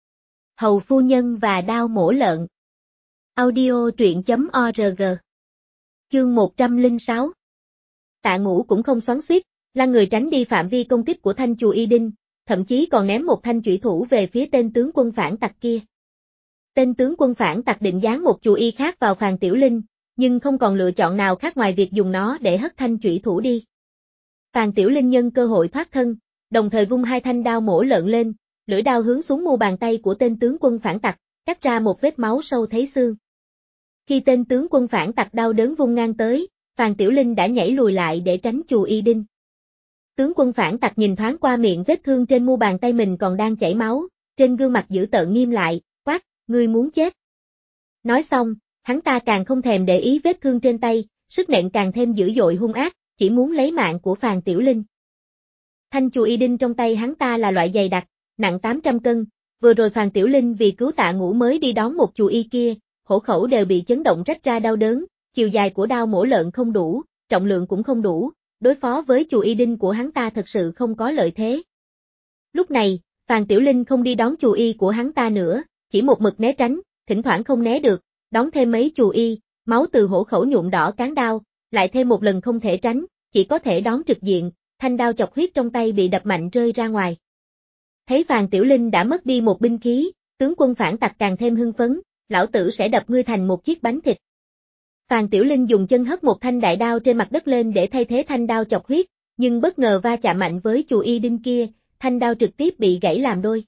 Hầu phu nhân và đao mổ lợn. Audio truyện.org. Chương 106. Tạ Ngũ cũng không xoắn xuýt, lăn người tránh đi phạm vi công kích của thanh chù y đinh, thậm chí còn ném một thanh chủy thủ về phía tên tướng quân phản tặc kia. Tên tướng quân phản tặc định giáng một chù y khác vào Phàn Tiểu Linh, nhưng không còn lựa chọn nào khác ngoài việc dùng nó để hất thanh chủy thủ đi. Phàn Tiểu Linh nhân cơ hội thoát thân, đồng thời vung hai thanh đao mổ lợn lên, lưỡi đao hướng xuống mu bàn tay của tên tướng quân phản tặc, cắt ra một vết máu sâu thấy xương. Khi tên tướng quân phản tặc đau đớn vung ngang tới, Phàn Tiểu Linh đã nhảy lùi lại để tránh chù y đinh. Tướng quân phản tặc nhìn thoáng qua miệng vết thương trên mu bàn tay mình còn đang chảy máu, trên gương mặt dữ tợn nghiêm lại, quát, ngươi muốn chết. Nói xong, hắn ta càng không thèm để ý vết thương trên tay, sức nện càng thêm dữ dội hung ác, chỉ muốn lấy mạng của Phàn Tiểu Linh. Thanh chù y đinh trong tay hắn ta là loại dày đặc, nặng 800 cân, vừa rồi Phàn Tiểu Linh vì cứu Tạ Ngũ mới đi đón một chù y kia, hổ khẩu đều bị chấn động rách ra đau đớn, chiều dài của đao mổ lợn không đủ, trọng lượng cũng không đủ, đối phó với chù y đinh của hắn ta thật sự không có lợi thế. Lúc này, Phàn Tiểu Linh không đi đón chù y của hắn ta nữa, chỉ một mực né tránh, thỉnh thoảng không né được, đón thêm mấy chù y, máu từ hổ khẩu nhuộm đỏ cán đao, lại thêm một lần không thể tránh, chỉ có thể đón trực diện, thanh đao chọc huyết trong tay bị đập mạnh rơi ra ngoài. Thấy Phàn Tiểu Linh đã mất đi một binh khí, tướng quân phản tặc càng thêm hưng phấn, lão tử sẽ đập ngươi thành một chiếc bánh thịt. Phàn Tiểu Linh dùng chân hất một thanh đại đao trên mặt đất lên để thay thế thanh đao chọc huyết, nhưng bất ngờ va chạm mạnh với chù y đinh kia, thanh đao trực tiếp bị gãy làm đôi.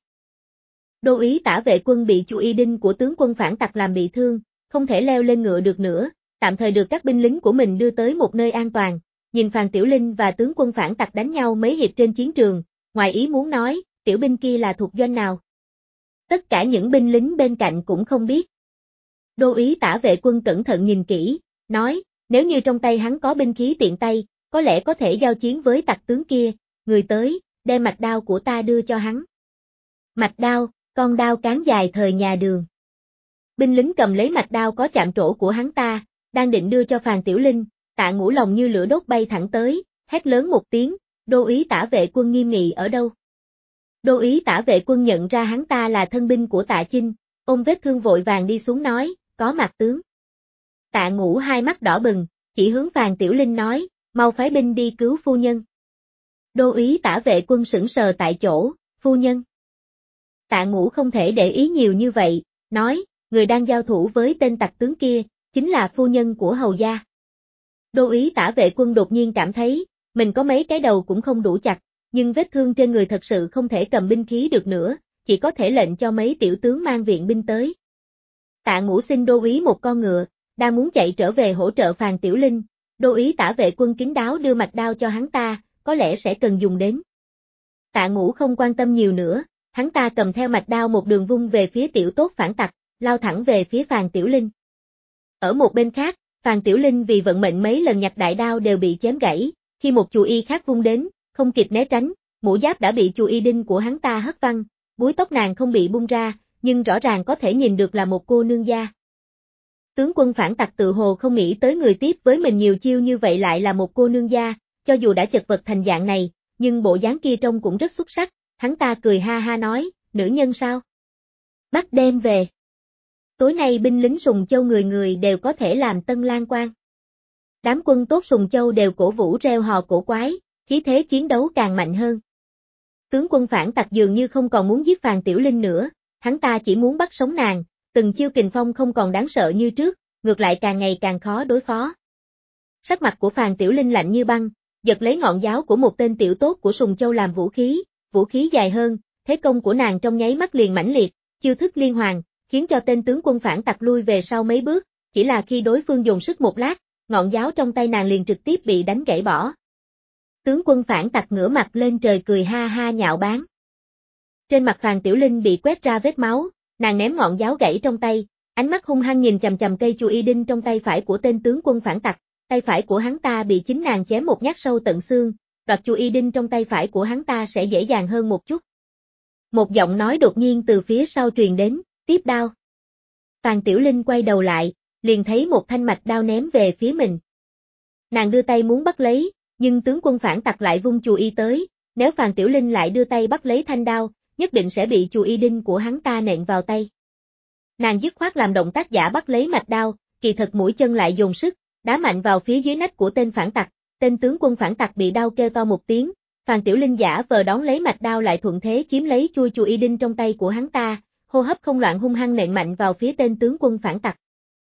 Đô úy Tả Vệ Quân bị chù y đinh của tướng quân phản tặc làm bị thương, không thể leo lên ngựa được nữa, tạm thời được các binh lính của mình đưa tới một nơi an toàn. Nhìn Phàn Tiểu Linh và tướng quân phản tặc đánh nhau mấy hiệp trên chiến trường, ngoài ý muốn nói, tiểu binh kia là thuộc doanh nào. Tất cả những binh lính bên cạnh cũng không biết. Đô úy Tả Vệ Quân cẩn thận nhìn kỹ, nói, nếu như trong tay hắn có binh khí tiện tay, có lẽ có thể giao chiến với tặc tướng kia, người tới, đem mạch đao của ta đưa cho hắn. Mạch đao, con đao cán dài thời nhà Đường. Binh lính cầm lấy mạch đao có chạm trổ của hắn ta, đang định đưa cho Phàn Tiểu Linh, Tạ Ngũ lòng như lửa đốt bay thẳng tới, hét lớn một tiếng, đô úy Tả Vệ Quân nghiêm nghị ở đâu? Đô úy Tả Vệ Quân nhận ra hắn ta là thân binh của Tạ Chinh, ôm vết thương vội vàng đi xuống nói, có mặt tướng. Tạ Ngũ hai mắt đỏ bừng, chỉ hướng Phàn Tiểu Linh nói, mau phái binh đi cứu phu nhân. Đô úy Tả Vệ Quân sững sờ tại chỗ, phu nhân. Tạ Ngũ không thể để ý nhiều như vậy, nói, người đang giao thủ với tên tặc tướng kia, chính là phu nhân của hầu gia. Đô úy Tả Vệ Quân đột nhiên cảm thấy, mình có mấy cái đầu cũng không đủ chặt, nhưng vết thương trên người thật sự không thể cầm binh khí được nữa, chỉ có thể lệnh cho mấy tiểu tướng mang viện binh tới. Tạ Ngũ xin đô úy một con ngựa, đang muốn chạy trở về hỗ trợ Phàn Tiểu Linh, đô úy Tả Vệ Quân kín đáo đưa mạch đao cho hắn ta, có lẽ sẽ cần dùng đến. Tạ Ngũ không quan tâm nhiều nữa, hắn ta cầm theo mạch đao một đường vung về phía tiểu tốt phản tặc, lao thẳng về phía Phàn Tiểu Linh. Ở một bên khác, Phàn Tiểu Linh vì vận mệnh mấy lần nhặt đại đao đều bị chém gãy, khi một chù y khác vung đến, không kịp né tránh, mũ giáp đã bị chù y đinh của hắn ta hất văng, búi tóc nàng không bị bung ra, nhưng rõ ràng có thể nhìn được là một cô nương gia. Tướng quân phản tặc tự hồ không nghĩ tới người tiếp với mình nhiều chiêu như vậy lại là một cô nương gia, cho dù đã chật vật thành dạng này, nhưng bộ dáng kia trông cũng rất xuất sắc, hắn ta cười ha ha nói, nữ nhân sao? Bắt đem về. Tối nay binh lính Sùng Châu người người đều có thể làm tân lang quan. Đám quân tốt Sùng Châu đều cổ vũ reo hò cổ quái, khí thế chiến đấu càng mạnh hơn. Tướng quân phản tặc dường như không còn muốn giết Phàn Tiểu Linh nữa, hắn ta chỉ muốn bắt sống nàng, từng chiêu kình phong không còn đáng sợ như trước, ngược lại càng ngày càng khó đối phó. Sắc mặt của Phàn Tiểu Linh lạnh như băng, giật lấy ngọn giáo của một tên tiểu tốt của Sùng Châu làm vũ khí dài hơn, thế công của nàng trong nháy mắt liền mãnh liệt, chiêu thức liên hoàn, khiến cho tên tướng quân phản tặc lui về sau mấy bước, chỉ là khi đối phương dùng sức một lát, ngọn giáo trong tay nàng liền trực tiếp bị đánh gãy bỏ. Tướng quân phản tặc ngửa mặt lên trời cười ha ha nhạo báng. Trên mặt Phàn Tiểu Linh bị quét ra vết máu, nàng ném ngọn giáo gãy trong tay, ánh mắt hung hăng nhìn chằm chằm cây chùy đinh trong tay phải của tên tướng quân phản tặc, tay phải của hắn ta bị chính nàng chém một nhát sâu tận xương, đoạt chùy đinh trong tay phải của hắn ta sẽ dễ dàng hơn một chút. Một giọng nói đột nhiên từ phía sau truyền đến, tiếp đao. Phàn Tiểu Linh quay đầu lại, liền thấy một thanh mạch đao ném về phía mình. Nàng đưa tay muốn bắt lấy, nhưng tướng quân phản tặc lại vung chùy tới, nếu Phàn Tiểu Linh lại đưa tay bắt lấy thanh đao, nhất định sẽ bị chùy đinh của hắn ta nện vào tay. Nàng dứt khoát làm động tác giả bắt lấy mạch đao, kỳ thực mũi chân lại dồn sức, đá mạnh vào phía dưới nách của tên phản tặc, tên tướng quân phản tặc bị đau kêu to một tiếng, Phàn Tiểu Linh giả vờ đón lấy mạch đao lại thuận thế chiếm lấy chui chùy đinh trong tay của hắn ta, hô hấp không loạn hung hăng nện mạnh vào phía tên tướng quân phản tặc.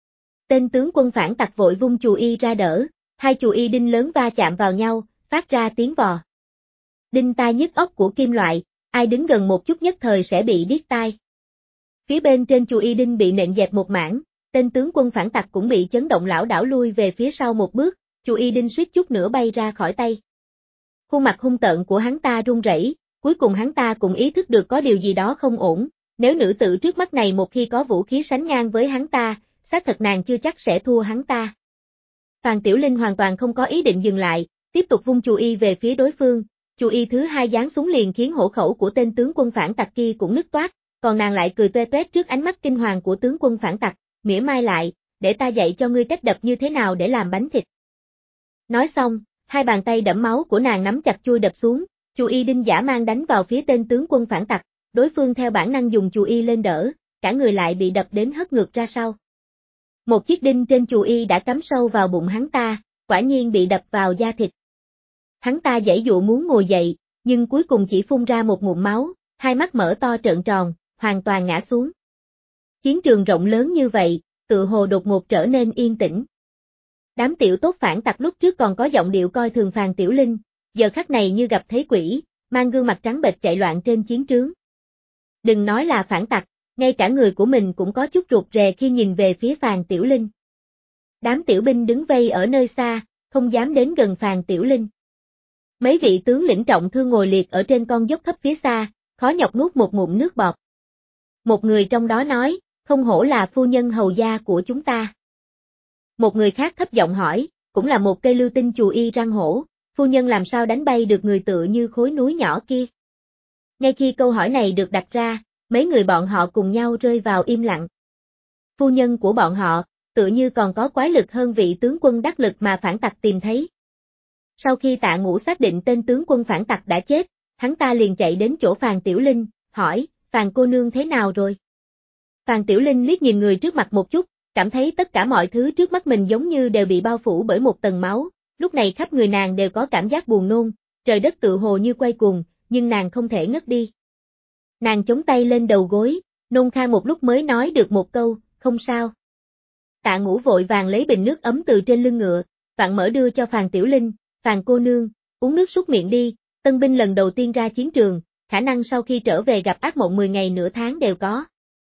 Tên tướng quân phản tặc vội vung chùy ra đỡ, hai chùy đinh lớn va chạm vào nhau, phát ra tiếng vò. Đinh tai nhức óc của kim loại, ai đứng gần một chút nhất thời sẽ bị điếc tai. Phía bên trên chùy đinh bị nện dẹp một mảng, tên tướng quân phản tặc cũng bị chấn động lảo đảo lui về phía sau một bước, chùy đinh suýt chút nữa bay ra khỏi tay. Khuôn mặt hung tợn của hắn ta run rẩy, cuối cùng hắn ta cũng ý thức được có điều gì đó không ổn, nếu nữ tử trước mắt này một khi có vũ khí sánh ngang với hắn ta, xác thật nàng chưa chắc sẽ thua hắn ta. Phàn Tiểu Linh hoàn toàn không có ý định dừng lại, tiếp tục vung chùy về phía đối phương, chùy thứ hai giáng xuống liền khiến hổ khẩu của tên tướng quân phản tặc kia cũng nứt toát, còn nàng lại cười toe toét trước ánh mắt kinh hoàng của tướng quân phản tặc, mỉa mai lại, để ta dạy cho ngươi cách đập như thế nào để làm bánh thịt. Nói xong, hai bàn tay đẫm máu của nàng nắm chặt chuôi đập xuống, chùy đinh giả mang đánh vào phía tên tướng quân phản tặc, đối phương theo bản năng dùng chùy lên đỡ, cả người lại bị đập đến hất ngược ra sau. Một chiếc đinh trên chùy đã cắm sâu vào bụng hắn ta, quả nhiên bị đập vào da thịt. Hắn ta giãy dụa muốn ngồi dậy, nhưng cuối cùng chỉ phun ra một ngụm máu, hai mắt mở to trợn tròn, hoàn toàn ngã xuống. Chiến trường rộng lớn như vậy, tựa hồ đột ngột trở nên yên tĩnh. Đám tiểu tốt phản tặc lúc trước còn có giọng điệu coi thường Phàn Tiểu Linh, giờ khắc này như gặp thấy quỷ, mang gương mặt trắng bệch chạy loạn trên chiến trướng. Đừng nói là phản tặc, ngay cả người của mình cũng có chút rụt rè khi nhìn về phía Phàn Tiểu Linh. Đám tiểu binh đứng vây ở nơi xa, không dám đến gần Phàn Tiểu Linh. Mấy vị tướng lĩnh trọng thương ngồi liệt ở trên con dốc thấp phía xa, khó nhọc nuốt một ngụm nước bọt. Một người trong đó nói, không hổ là phu nhân hầu gia của chúng ta. Một người khác thấp giọng hỏi, cũng là một cây lưu tinh chùy răng hổ, phu nhân làm sao đánh bay được người tựa như khối núi nhỏ kia. Ngay khi câu hỏi này được đặt ra, mấy người bọn họ cùng nhau rơi vào im lặng. Phu nhân của bọn họ, tựa như còn có quái lực hơn vị tướng quân đắc lực mà phản tặc tìm thấy. Sau khi Tạ Ngũ xác định tên tướng quân phản tặc đã chết, hắn ta liền chạy đến chỗ Phàn Tiểu Linh, hỏi, Phàn cô nương thế nào rồi? Phàn Tiểu Linh liếc nhìn người trước mặt một chút, cảm thấy tất cả mọi thứ trước mắt mình giống như đều bị bao phủ bởi một tầng máu, lúc này khắp người nàng đều có cảm giác buồn nôn, trời đất tựa hồ như quay cuồng, nhưng nàng không thể ngất đi. Nàng chống tay lên đầu gối, nôn khan một lúc mới nói được một câu, không sao. Tạ Ngũ vội vàng lấy bình nước ấm từ trên lưng ngựa, vặn mở đưa cho Phàn Tiểu Linh, Phàn cô nương, uống nước súc miệng đi, tân binh lần đầu tiên ra chiến trường, khả năng sau khi trở về gặp ác mộng 10 ngày nửa tháng đều có.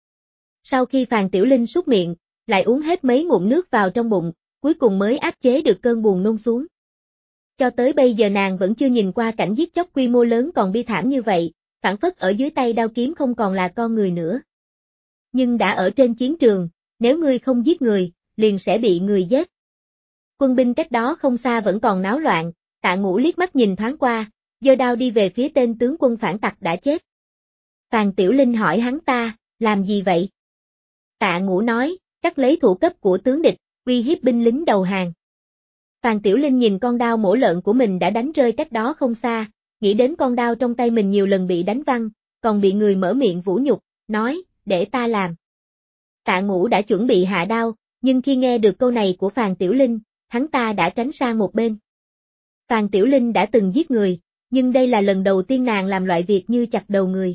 Sau khi Phàn Tiểu Linh súc miệng, lại uống hết mấy ngụm nước vào trong bụng, cuối cùng mới áp chế được cơn buồn nôn xuống. Cho tới bây giờ nàng vẫn chưa nhìn qua cảnh giết chóc quy mô lớn còn bi thảm như vậy, phảng phất ở dưới tay đao kiếm không còn là con người nữa. Nhưng đã ở trên chiến trường, nếu ngươi không giết người, liền sẽ bị người giết. Quân binh cách đó không xa vẫn còn náo loạn, Tạ Ngũ liếc mắt nhìn thoáng qua, giơ đao đi về phía tên tướng quân phản tặc đã chết. Phàn Tiểu Linh hỏi hắn ta, làm gì vậy? Tạ Ngũ nói, cắt lấy thủ cấp của tướng địch, uy hiếp binh lính đầu hàng. Phàn Tiểu Linh nhìn con đao mổ lợn của mình đã đánh rơi cách đó không xa, nghĩ đến con đao trong tay mình nhiều lần bị đánh văng, còn bị người mở miệng vũ nhục, nói, để ta làm. Tạ Ngũ đã chuẩn bị hạ đao, nhưng khi nghe được câu này của Phàn Tiểu Linh, hắn ta đã tránh sang một bên. Phàn Tiểu Linh đã từng giết người, nhưng đây là lần đầu tiên nàng làm loại việc như chặt đầu người.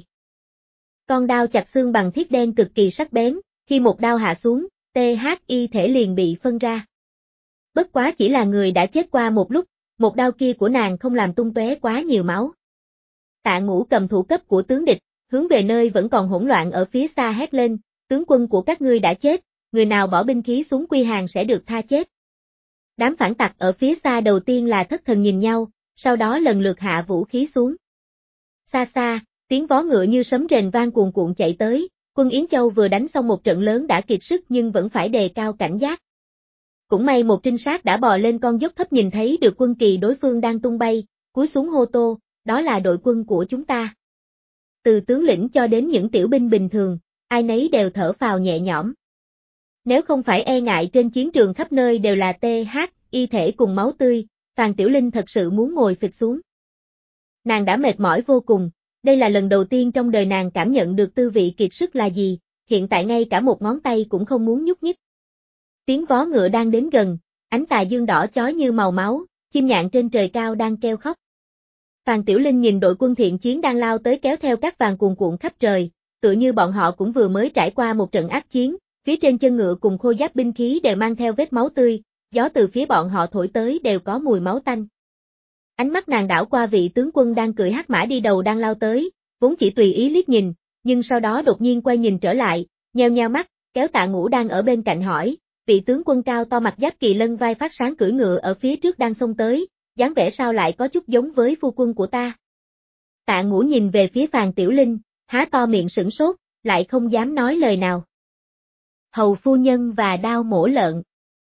Con đao chặt xương bằng thiết đen cực kỳ sắc bén, khi một đao hạ xuống, THI thể liền bị phân ra. Bất quá chỉ là người đã chết qua một lúc, một đao kia của nàng không làm tung tóe quá nhiều máu. Tạ Ngũ cầm thủ cấp của tướng địch, hướng về nơi vẫn còn hỗn loạn ở phía xa hét lên, tướng quân của các ngươi đã chết, người nào bỏ binh khí xuống quy hàng sẽ được tha chết. Đám phản tặc ở phía xa đầu tiên là thất thần nhìn nhau, sau đó lần lượt hạ vũ khí xuống. Xa xa, tiếng vó ngựa như sấm rền vang cuồn cuộn chạy tới, quân Yến Châu vừa đánh xong một trận lớn đã kiệt sức nhưng vẫn phải đề cao cảnh giác. Cũng may một trinh sát đã bò lên con dốc thấp nhìn thấy được quân kỳ đối phương đang tung bay, cúi xuống hô to, đó là đội quân của chúng ta. Từ tướng lĩnh cho đến những tiểu binh bình thường, ai nấy đều thở phào nhẹ nhõm. Nếu không phải e ngại trên chiến trường khắp nơi đều là THI thể cùng máu tươi, Phàn Tiểu Linh thật sự muốn ngồi phịch xuống. Nàng đã mệt mỏi vô cùng, đây là lần đầu tiên trong đời nàng cảm nhận được tư vị kiệt sức là gì, hiện tại ngay cả một ngón tay cũng không muốn nhúc nhích. Tiếng vó ngựa đang đến gần, ánh tà dương đỏ chói như màu máu, chim nhạn trên trời cao đang kêu khóc. Phàn Tiểu Linh nhìn đội quân thiện chiến đang lao tới kéo theo các vàng cuồn cuộn khắp trời, tựa như bọn họ cũng vừa mới trải qua một trận ác chiến, phía trên chân ngựa cùng khôi giáp binh khí đều mang theo vết máu tươi, gió từ phía bọn họ thổi tới đều có mùi máu tanh. Ánh mắt nàng đảo qua vị tướng quân đang cưỡi hắc mã đi đầu đang lao tới, vốn chỉ tùy ý liếc nhìn, nhưng sau đó đột nhiên quay nhìn trở lại, nheo nheo mắt, kéo Tạ Ngũ đang ở bên cạnh hỏi, vị tướng quân cao to mặt giáp kỳ lân vai phát sáng cưỡi ngựa ở phía trước đang xông tới, dáng vẻ sao lại có chút giống với phu quân của ta. Tạ Ngũ nhìn về phía Phàn Tiểu Linh, há to miệng sửng sốt, lại không dám nói lời nào. Hầu phu nhân và đao mổ lợn.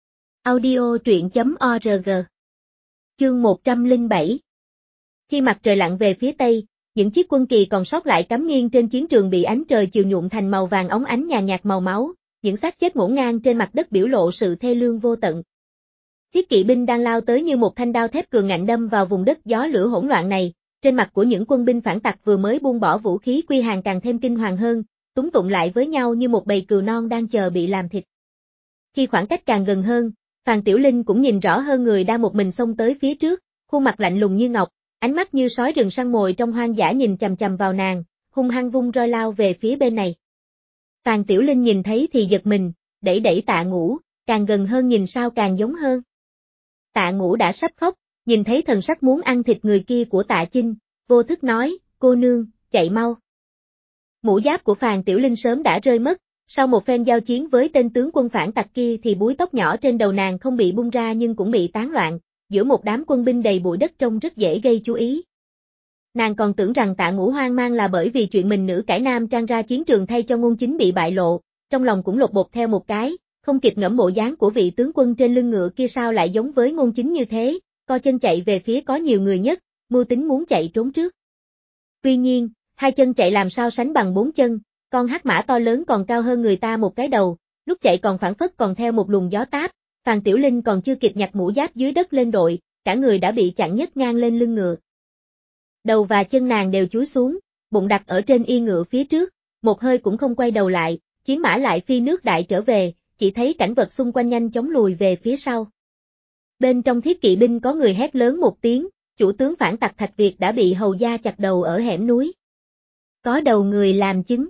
Audio truyện.org. Chương 107. Khi mặt trời lặn về phía tây, những chiếc quân kỳ còn sót lại cắm nghiêng trên chiến trường bị ánh trời chiều nhuộm thành màu vàng óng ánh nhàn nhạt màu máu, những xác chết ngổn ngang trên mặt đất biểu lộ sự thê lương vô tận. Thiết kỵ binh đang lao tới như một thanh đao thép cường ngạnh đâm vào vùng đất gió lửa hỗn loạn này, trên mặt của những quân binh phản tặc vừa mới buông bỏ vũ khí quy hàng càng thêm kinh hoàng hơn, túng tụng lại với nhau như một bầy cừu non đang chờ bị làm thịt. Khi khoảng cách càng gần hơn, Phàn Tiểu Linh cũng nhìn rõ hơn người đang một mình xông tới phía trước, khuôn mặt lạnh lùng như ngọc, ánh mắt như sói rừng săn mồi trong hoang dã nhìn chằm chằm vào nàng, hung hăng vung roi lao về phía bên này. Phàn Tiểu Linh nhìn thấy thì giật mình, đẩy đẩy Tạ Ngũ, càng gần hơn nhìn sao càng giống hơn. Tạ Ngũ đã sắp khóc, nhìn thấy thần sắc muốn ăn thịt người kia của Tạ Chinh, vô thức nói, cô nương, chạy mau. Mũ giáp của Phàn Tiểu Linh sớm đã rơi mất, sau một phen giao chiến với tên tướng quân phản tặc kia thì búi tóc nhỏ trên đầu nàng không bị bung ra nhưng cũng bị tán loạn, giữa một đám quân binh đầy bụi đất trông rất dễ gây chú ý. Nàng còn tưởng rằng Tạ Ngũ hoang mang là bởi vì chuyện mình nữ cải nam trang ra chiến trường thay cho Ngôn Chính bị bại lộ, trong lòng cũng lột bột theo một cái, không kịp ngẫm bộ dáng của vị tướng quân trên lưng ngựa kia sao lại giống với Ngôn Chính như thế, co chân chạy về phía có nhiều người nhất, mưu tính muốn chạy trốn trước. Tuy nhiên, hai chân chạy làm sao sánh bằng bốn chân, con hắc mã to lớn còn cao hơn người ta một cái đầu, lúc chạy còn phảng phất còn theo một luồng gió táp, Phàn Tiểu Linh còn chưa kịp nhặt mũ giáp dưới đất lên đội, cả người đã bị chặn nhấc ngang lên lưng ngựa. Đầu và chân nàng đều chúi xuống, bụng đặt ở trên yên ngựa phía trước, một hơi cũng không quay đầu lại, chiến mã lại phi nước đại trở về, chỉ thấy cảnh vật xung quanh nhanh chóng lùi về phía sau. Bên trong thiết kỵ binh có người hét lớn một tiếng, chủ tướng phản tặc Thạch Việt đã bị hầu gia chặt đầu ở hẻm núi. Có đầu người làm chứng.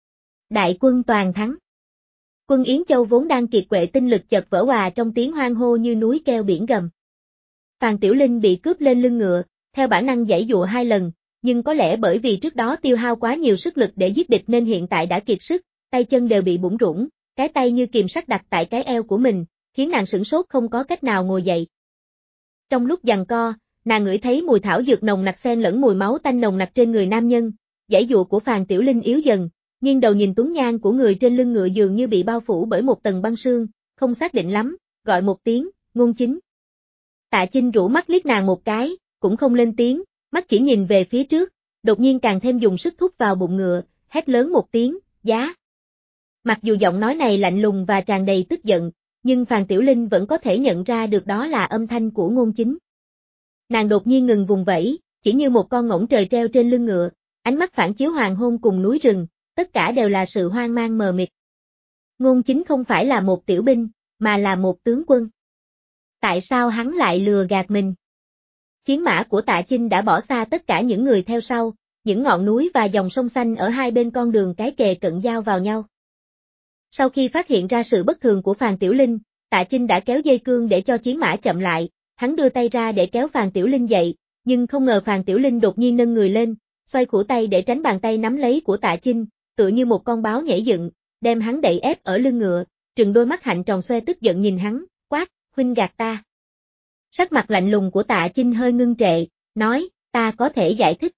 Đại quân toàn thắng. Quân Yến Châu vốn đang kiệt quệ tinh lực chợt vỡ òa trong tiếng hoang hô như núi kêu biển gầm. Phàn Tiểu Linh bị cướp lên lưng ngựa, theo bản năng giãy giụa hai lần, nhưng có lẽ bởi vì trước đó tiêu hao quá nhiều sức lực để giết địch nên hiện tại đã kiệt sức, tay chân đều bị bủn rủn, cái tay như kìm sắt đặt tại cái eo của mình, khiến nàng sửng sốt không có cách nào ngồi dậy. Trong lúc giằng co, nàng ngửi thấy mùi thảo dược nồng nặc xen lẫn mùi máu tanh nồng nặc trên người nam nhân, giãy giụa của Phàn Tiểu Linh yếu dần, nghiêng đầu nhìn tuấn nhan của người trên lưng ngựa dường như bị bao phủ bởi một tầng băng sương, không xác định lắm, gọi một tiếng, Ngôn Chính. Tạ Chinh rũ mắt liếc nàng một cái, cũng không lên tiếng, mắt chỉ nhìn về phía trước, đột nhiên càng thêm dùng sức thúc vào bụng ngựa, hét lớn một tiếng, giá. Mặc dù giọng nói này lạnh lùng và tràn đầy tức giận, nhưng Phàn Tiểu Linh vẫn có thể nhận ra được đó là âm thanh của Ngôn Chính. Nàng đột nhiên ngừng vùng vẫy, chỉ như một con ngỗng trời treo trên lưng ngựa, ánh mắt phản chiếu hoàng hôn cùng núi rừng, tất cả đều là sự hoang mang mờ mịt. Ngôn Chính không phải là một tiểu binh, mà là một tướng quân. Tại sao hắn lại lừa gạt mình? Chiến mã của Tạ Chinh đã bỏ xa tất cả những người theo sau, những ngọn núi và dòng sông xanh ở hai bên con đường cái kề cận giao vào nhau. Sau khi phát hiện ra sự bất thường của Phàn Tiểu Linh, Tạ Chinh đã kéo dây cương để cho chiến mã chậm lại, hắn đưa tay ra để kéo Phàn Tiểu Linh dậy, nhưng không ngờ Phàn Tiểu Linh đột nhiên nâng người lên, xoay khuỷu tay để tránh bàn tay nắm lấy của Tạ Chinh, tựa như một con báo nhảy dựng, đem hắn đẩy ép ở lưng ngựa, trừng đôi mắt hạnh tròn xoe tức giận nhìn hắn, quát, huynh gạt ta. Sắc mặt lạnh lùng của Tạ Chinh hơi ngưng trệ, nói, ta có thể giải thích.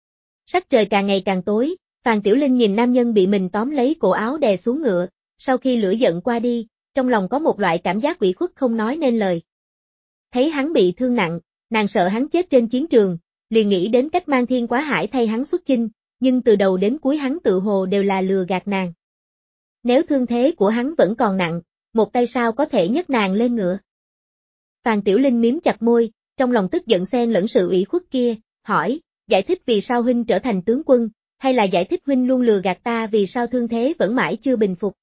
Sắc trời càng ngày càng tối, Phàn Tiểu Linh nhìn nam nhân bị mình tóm lấy cổ áo đè xuống ngựa, sau khi lửa giận qua đi, trong lòng có một loại cảm giác ủy khuất không nói nên lời. Thấy hắn bị thương nặng, nàng sợ hắn chết trên chiến trường, liền nghĩ đến cách mang Thiên Quá Hải thay hắn xuất chinh, nhưng từ đầu đến cuối hắn tự hồ đều là lừa gạt nàng. Nếu thương thế của hắn vẫn còn nặng, một tay sao có thể nhấc nàng lên ngựa. Phàn Tiểu Linh miếm chặt môi, trong lòng tức giận xen lẫn sự ủy khuất kia, hỏi, giải thích vì sao huynh trở thành tướng quân, hay là giải thích huynh luôn lừa gạt ta vì sao thương thế vẫn mãi chưa bình phục.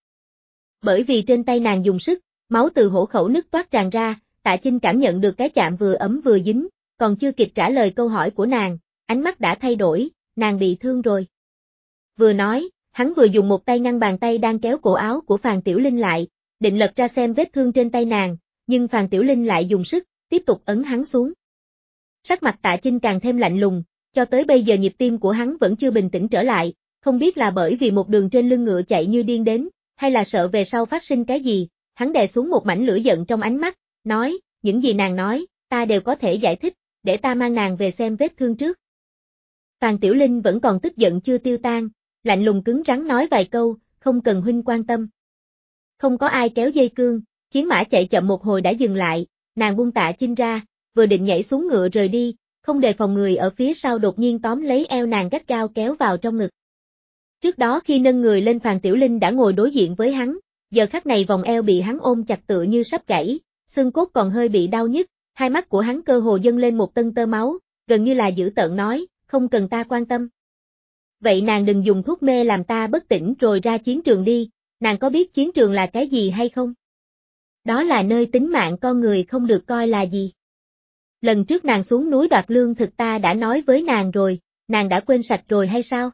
Bởi vì trên tay nàng dùng sức, máu từ hổ khẩu nứt toát tràn ra, Tạ Chinh cảm nhận được cái chạm vừa ấm vừa dính, còn chưa kịp trả lời câu hỏi của nàng, ánh mắt đã thay đổi, nàng bị thương rồi. Vừa nói, hắn vừa dùng một tay ngăn bàn tay đang kéo cổ áo của Phàn Tiểu Linh lại, định lật ra xem vết thương trên tay nàng, nhưng Phàn Tiểu Linh lại dùng sức, tiếp tục ấn hắn xuống. Sắc mặt Tạ Chinh càng thêm lạnh lùng, cho tới bây giờ nhịp tim của hắn vẫn chưa bình tĩnh trở lại, không biết là bởi vì một đường trên lưng ngựa chạy như điên đến, hay là sợ về sau phát sinh cái gì, hắn đè xuống một mảnh lửa giận trong ánh mắt, nói, những gì nàng nói, ta đều có thể giải thích, để ta mang nàng về xem vết thương trước. Phàn Tiểu Linh vẫn còn tức giận chưa tiêu tan, lạnh lùng cứng rắn nói vài câu, không cần huynh quan tâm. Không có ai kéo dây cương, chiến mã chạy chậm một hồi đã dừng lại, nàng buông Tạ Chinh ra, vừa định nhảy xuống ngựa rời đi, không đề phòng người ở phía sau đột nhiên tóm lấy eo nàng gắt gao kéo vào trong ngực. Trước đó khi nâng người lên Phàn Tiểu Linh đã ngồi đối diện với hắn, giờ khắc này vòng eo bị hắn ôm chặt tựa như sắp gãy, xương cốt còn hơi bị đau nhức, hai mắt của hắn cơ hồ dâng lên một tâng tơ máu, gần như là dữ tợn nói, không cần ta quan tâm. Vậy nàng đừng dùng thuốc mê làm ta bất tỉnh rồi ra chiến trường đi, nàng có biết chiến trường là cái gì hay không? Đó là nơi tính mạng con người không được coi là gì. Lần trước nàng xuống núi đoạt lương thực ta đã nói với nàng rồi, nàng đã quên sạch rồi hay sao?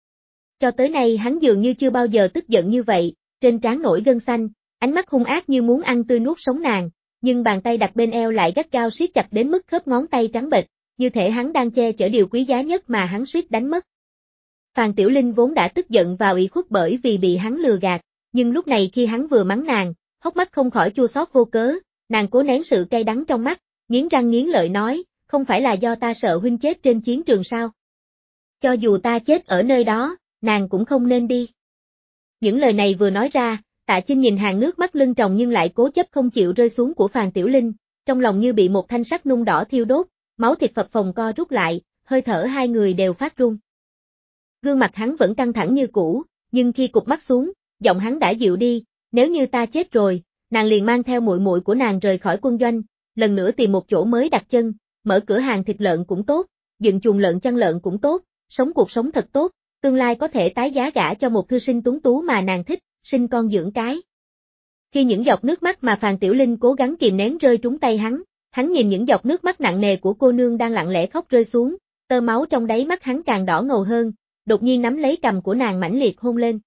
Cho tới nay hắn dường như chưa bao giờ tức giận như vậy, trên trán nổi gân xanh, ánh mắt hung ác như muốn ăn tươi nuốt sống nàng, nhưng bàn tay đặt bên eo lại gắt gao siết chặt đến mức khớp ngón tay trắng bệch, như thể hắn đang che chở điều quý giá nhất mà hắn suýt đánh mất. Phàn Tiểu Linh vốn đã tức giận và ủy khuất bởi vì bị hắn lừa gạt, nhưng lúc này khi hắn vừa mắng nàng, hốc mắt không khỏi chua xót vô cớ, nàng cố nén sự cay đắng trong mắt, nghiến răng nghiến lợi nói, không phải là do ta sợ huynh chết trên chiến trường sao? Cho dù ta chết ở nơi đó, nàng cũng không nên đi. Những lời này vừa nói ra, Tạ Chinh nhìn hàng nước mắt lưng tròng nhưng lại cố chấp không chịu rơi xuống của Phàn Tiểu Linh, trong lòng như bị một thanh sắt nung đỏ thiêu đốt, máu thịt phập phồng co rút lại, hơi thở hai người đều phát run. Gương mặt hắn vẫn căng thẳng như cũ, nhưng khi cụp mắt xuống, giọng hắn đã dịu đi, nếu như ta chết rồi, nàng liền mang theo muội muội của nàng rời khỏi quân doanh, lần nữa tìm một chỗ mới đặt chân, mở cửa hàng thịt lợn cũng tốt, dựng chuồng lợn chăn lợn cũng tốt, sống cuộc sống thật tốt, tương lai có thể tái giá gả cho một thư sinh tuấn tú mà nàng thích, sinh con dưỡng cái. Khi những giọt nước mắt mà Phàn Tiểu Linh cố gắng kìm nén rơi trúng tay hắn nhìn những giọt nước mắt nặng nề của cô nương đang lặng lẽ khóc rơi xuống, tơ máu trong đáy mắt hắn càng đỏ ngầu hơn, đột nhiên nắm lấy cằm của nàng mãnh liệt hôn lên.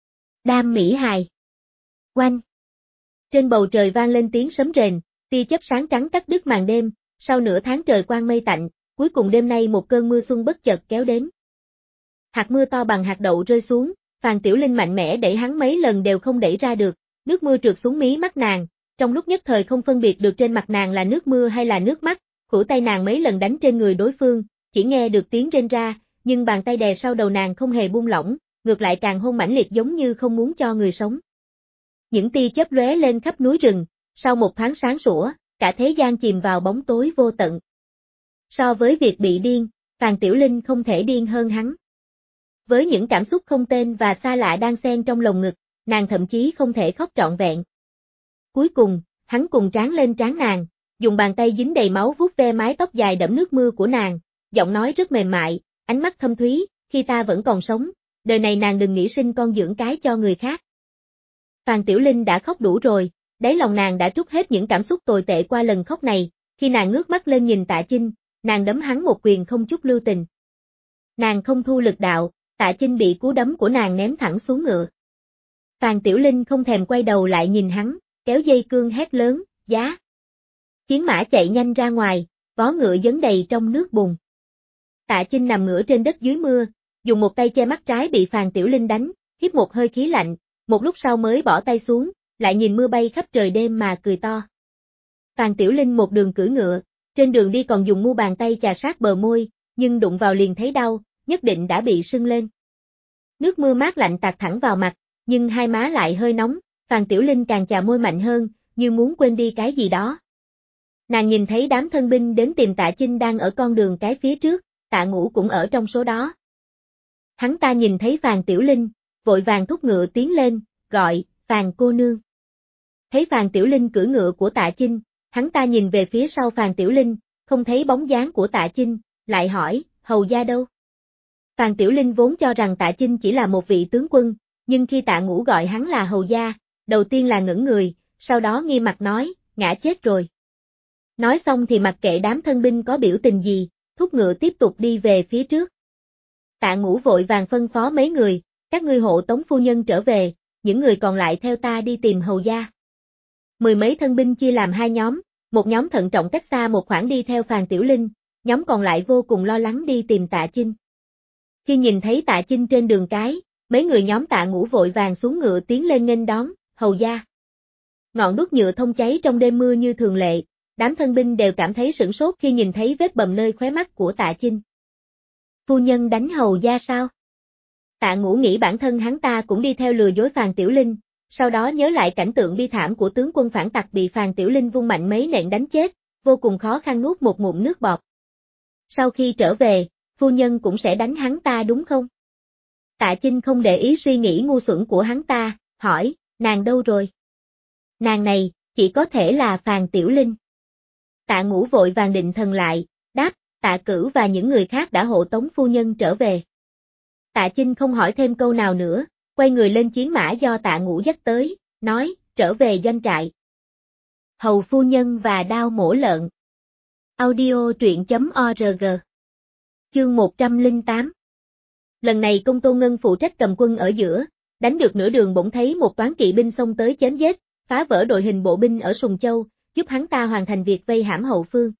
Đam mỹ hài. Oanh. Trên bầu trời vang lên tiếng sấm rền, tia chớp sáng trắng cắt đứt màn đêm, sau nửa tháng trời quang mây tạnh, cuối cùng đêm nay một cơn mưa xuân bất chợt kéo đến. Hạt mưa to bằng hạt đậu rơi xuống, Phàn Tiểu Linh mạnh mẽ đẩy hắn mấy lần đều không đẩy ra được, nước mưa trượt xuống mí mắt nàng, trong lúc nhất thời không phân biệt được trên mặt nàng là nước mưa hay là nước mắt, khuỷu tay nàng mấy lần đánh trên người đối phương, chỉ nghe được tiếng rên ra, nhưng bàn tay đè sau đầu nàng không hề buông lỏng, ngược lại càng hôn mãnh liệt giống như không muốn cho người sống. Những tia chớp lóe lên khắp núi rừng, sau một tháng sáng sủa, cả thế gian chìm vào bóng tối vô tận. So với việc bị điên, Phàn Tiểu Linh không thể điên hơn hắn. Với những cảm xúc không tên và xa lạ đang xen trong lồng ngực, nàng thậm chí không thể khóc trọn vẹn. Cuối cùng, hắn cùng trán lên trán nàng, dùng bàn tay dính đầy máu vuốt ve mái tóc dài đẫm nước mưa của nàng, giọng nói rất mềm mại, ánh mắt thâm thúy, khi ta vẫn còn sống, đời này nàng đừng nghĩ sinh con dưỡng cái cho người khác. Phàn Tiểu Linh đã khóc đủ rồi, đáy lòng nàng đã trút hết những cảm xúc tồi tệ qua lần khóc này, khi nàng ngước mắt lên nhìn Tạ Chinh, nàng đấm hắn một quyền không chút lưu tình. Nàng không thu lực đạo, Tạ Chinh bị cú đấm của nàng ném thẳng xuống ngựa. Phàn Tiểu Linh không thèm quay đầu lại nhìn hắn, kéo dây cương hét lớn, giá. Chiến mã chạy nhanh ra ngoài, vó ngựa dấn đầy trong nước bùn. Tạ Chinh nằm ngửa trên đất dưới mưa, dùng một tay che mắt trái bị Phàn Tiểu Linh đánh, hít một hơi khí lạnh, một lúc sau mới bỏ tay xuống, lại nhìn mưa bay khắp trời đêm mà cười to. Phàn Tiểu Linh một đường cưỡi ngựa, trên đường đi còn dùng mu bàn tay chà sát bờ môi, nhưng đụng vào liền thấy đau, nhất định đã bị sưng lên. Nước mưa mát lạnh tạt thẳng vào mặt, nhưng hai má lại hơi nóng, Phàn Tiểu Linh càng chà môi mạnh hơn, như muốn quên đi cái gì đó. Nàng nhìn thấy đám thân binh đến tìm Tạ Chinh đang ở con đường cái phía trước, Tạ Ngũ cũng ở trong số đó. Hắn ta nhìn thấy Phàn Tiểu Linh, vội vàng thúc ngựa tiến lên, gọi, Phàn cô nương. Thấy Phàn Tiểu Linh cưỡi ngựa của Tạ Chinh, hắn ta nhìn về phía sau Phàn Tiểu Linh, không thấy bóng dáng của Tạ Chinh, lại hỏi, hầu gia đâu? Phàn Tiểu Linh vốn cho rằng Tạ Chinh chỉ là một vị tướng quân, nhưng khi Tạ Ngũ gọi hắn là hầu gia, đầu tiên là ngẩn người, sau đó nghi mặt nói, ngã chết rồi. Nói xong thì mặc kệ đám thân binh có biểu tình gì, thúc ngựa tiếp tục đi về phía trước. Tạ Ngũ vội vàng phân phó mấy người, các ngươi hộ tống phu nhân trở về, những người còn lại theo ta đi tìm hầu gia. Mười mấy thân binh chia làm hai nhóm, một nhóm thận trọng cách xa một khoảng đi theo Phàn Tiểu Linh, nhóm còn lại vô cùng lo lắng đi tìm Tạ Chinh. Khi nhìn thấy Tạ Chinh trên đường cái, mấy người nhóm Tạ Ngũ vội vàng xuống ngựa tiến lên nghênh đón, hầu gia. Ngọn đuốc nhựa thông cháy trong đêm mưa như thường lệ, đám thân binh đều cảm thấy sửng sốt khi nhìn thấy vết bầm nơi khóe mắt của Tạ Chinh. Phu nhân đánh hầu gia sao? Tạ Ngũ nghĩ bản thân hắn ta cũng đi theo lừa dối Phàn Tiểu Linh, sau đó nhớ lại cảnh tượng bi thảm của tướng quân phản tặc bị Phàn Tiểu Linh vung mạnh mấy nện đánh chết, vô cùng khó khăn nuốt một ngụm nước bọt. Sau khi trở về, phu nhân cũng sẽ đánh hắn ta đúng không? Tạ Chinh không để ý suy nghĩ ngu xuẩn của hắn ta, hỏi, nàng đâu rồi? Nàng này, chỉ có thể là Phàn Tiểu Linh. Tạ Ngũ vội vàng định thần lại, đáp, Tạ Cửu và những người khác đã hộ tống phu nhân trở về. Tạ Chinh không hỏi thêm câu nào nữa, quay người lên chiến mã do Tạ Ngũ dắt tới, nói, trở về doanh trại. Hầu phu nhân và đao mổ lợn. Audio truyện.org. Chương 108. Lần này Công Tôn Ngân phụ trách cầm quân ở giữa, đánh được nửa đường bỗng thấy một toán kỵ binh xông tới chém giết, phá vỡ đội hình bộ binh ở Sùng Châu, giúp hắn ta hoàn thành việc vây hãm hậu phương.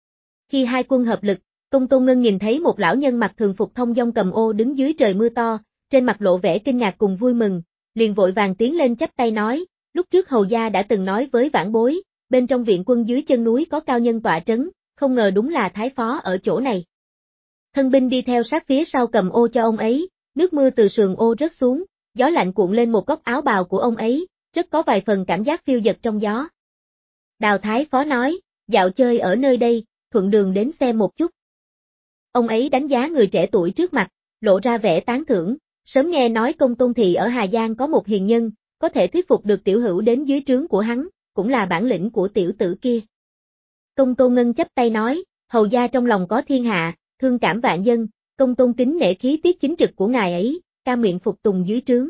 Khi hai quân hợp lực, Công Tôn Ngân nhìn thấy một lão nhân mặc thường phục thông dong cầm ô đứng dưới trời mưa to, trên mặt lộ vẻ kinh ngạc cùng vui mừng, liền vội vàng tiến lên chắp tay nói, lúc trước hầu gia đã từng nói với vãn bối, bên trong viện quân dưới chân núi có cao nhân tọa trấn, không ngờ đúng là thái phó ở chỗ này. Thân binh đi theo sát phía sau cầm ô cho ông ấy, nước mưa từ sườn ô rớt xuống, gió lạnh cuộn lên một góc áo bào của ông ấy, rất có vài phần cảm giác phiêu dật trong gió. Đào thái phó nói, dạo chơi ở nơi đây, thuận đường đến xem một chút. Ông ấy đánh giá người trẻ tuổi trước mặt, lộ ra vẻ tán thưởng, sớm nghe nói Công Tôn thị ở Hà Giang có một hiền nhân, có thể thuyết phục được tiểu hữu đến dưới trướng của hắn, cũng là bản lĩnh của tiểu tử kia. Công Tôn Ngân chắp tay nói, hầu gia trong lòng có thiên hạ, thương cảm vạn dân, Công Tôn kính nể khí tiết chính trực của ngài ấy, cam nguyện phục tùng dưới trướng.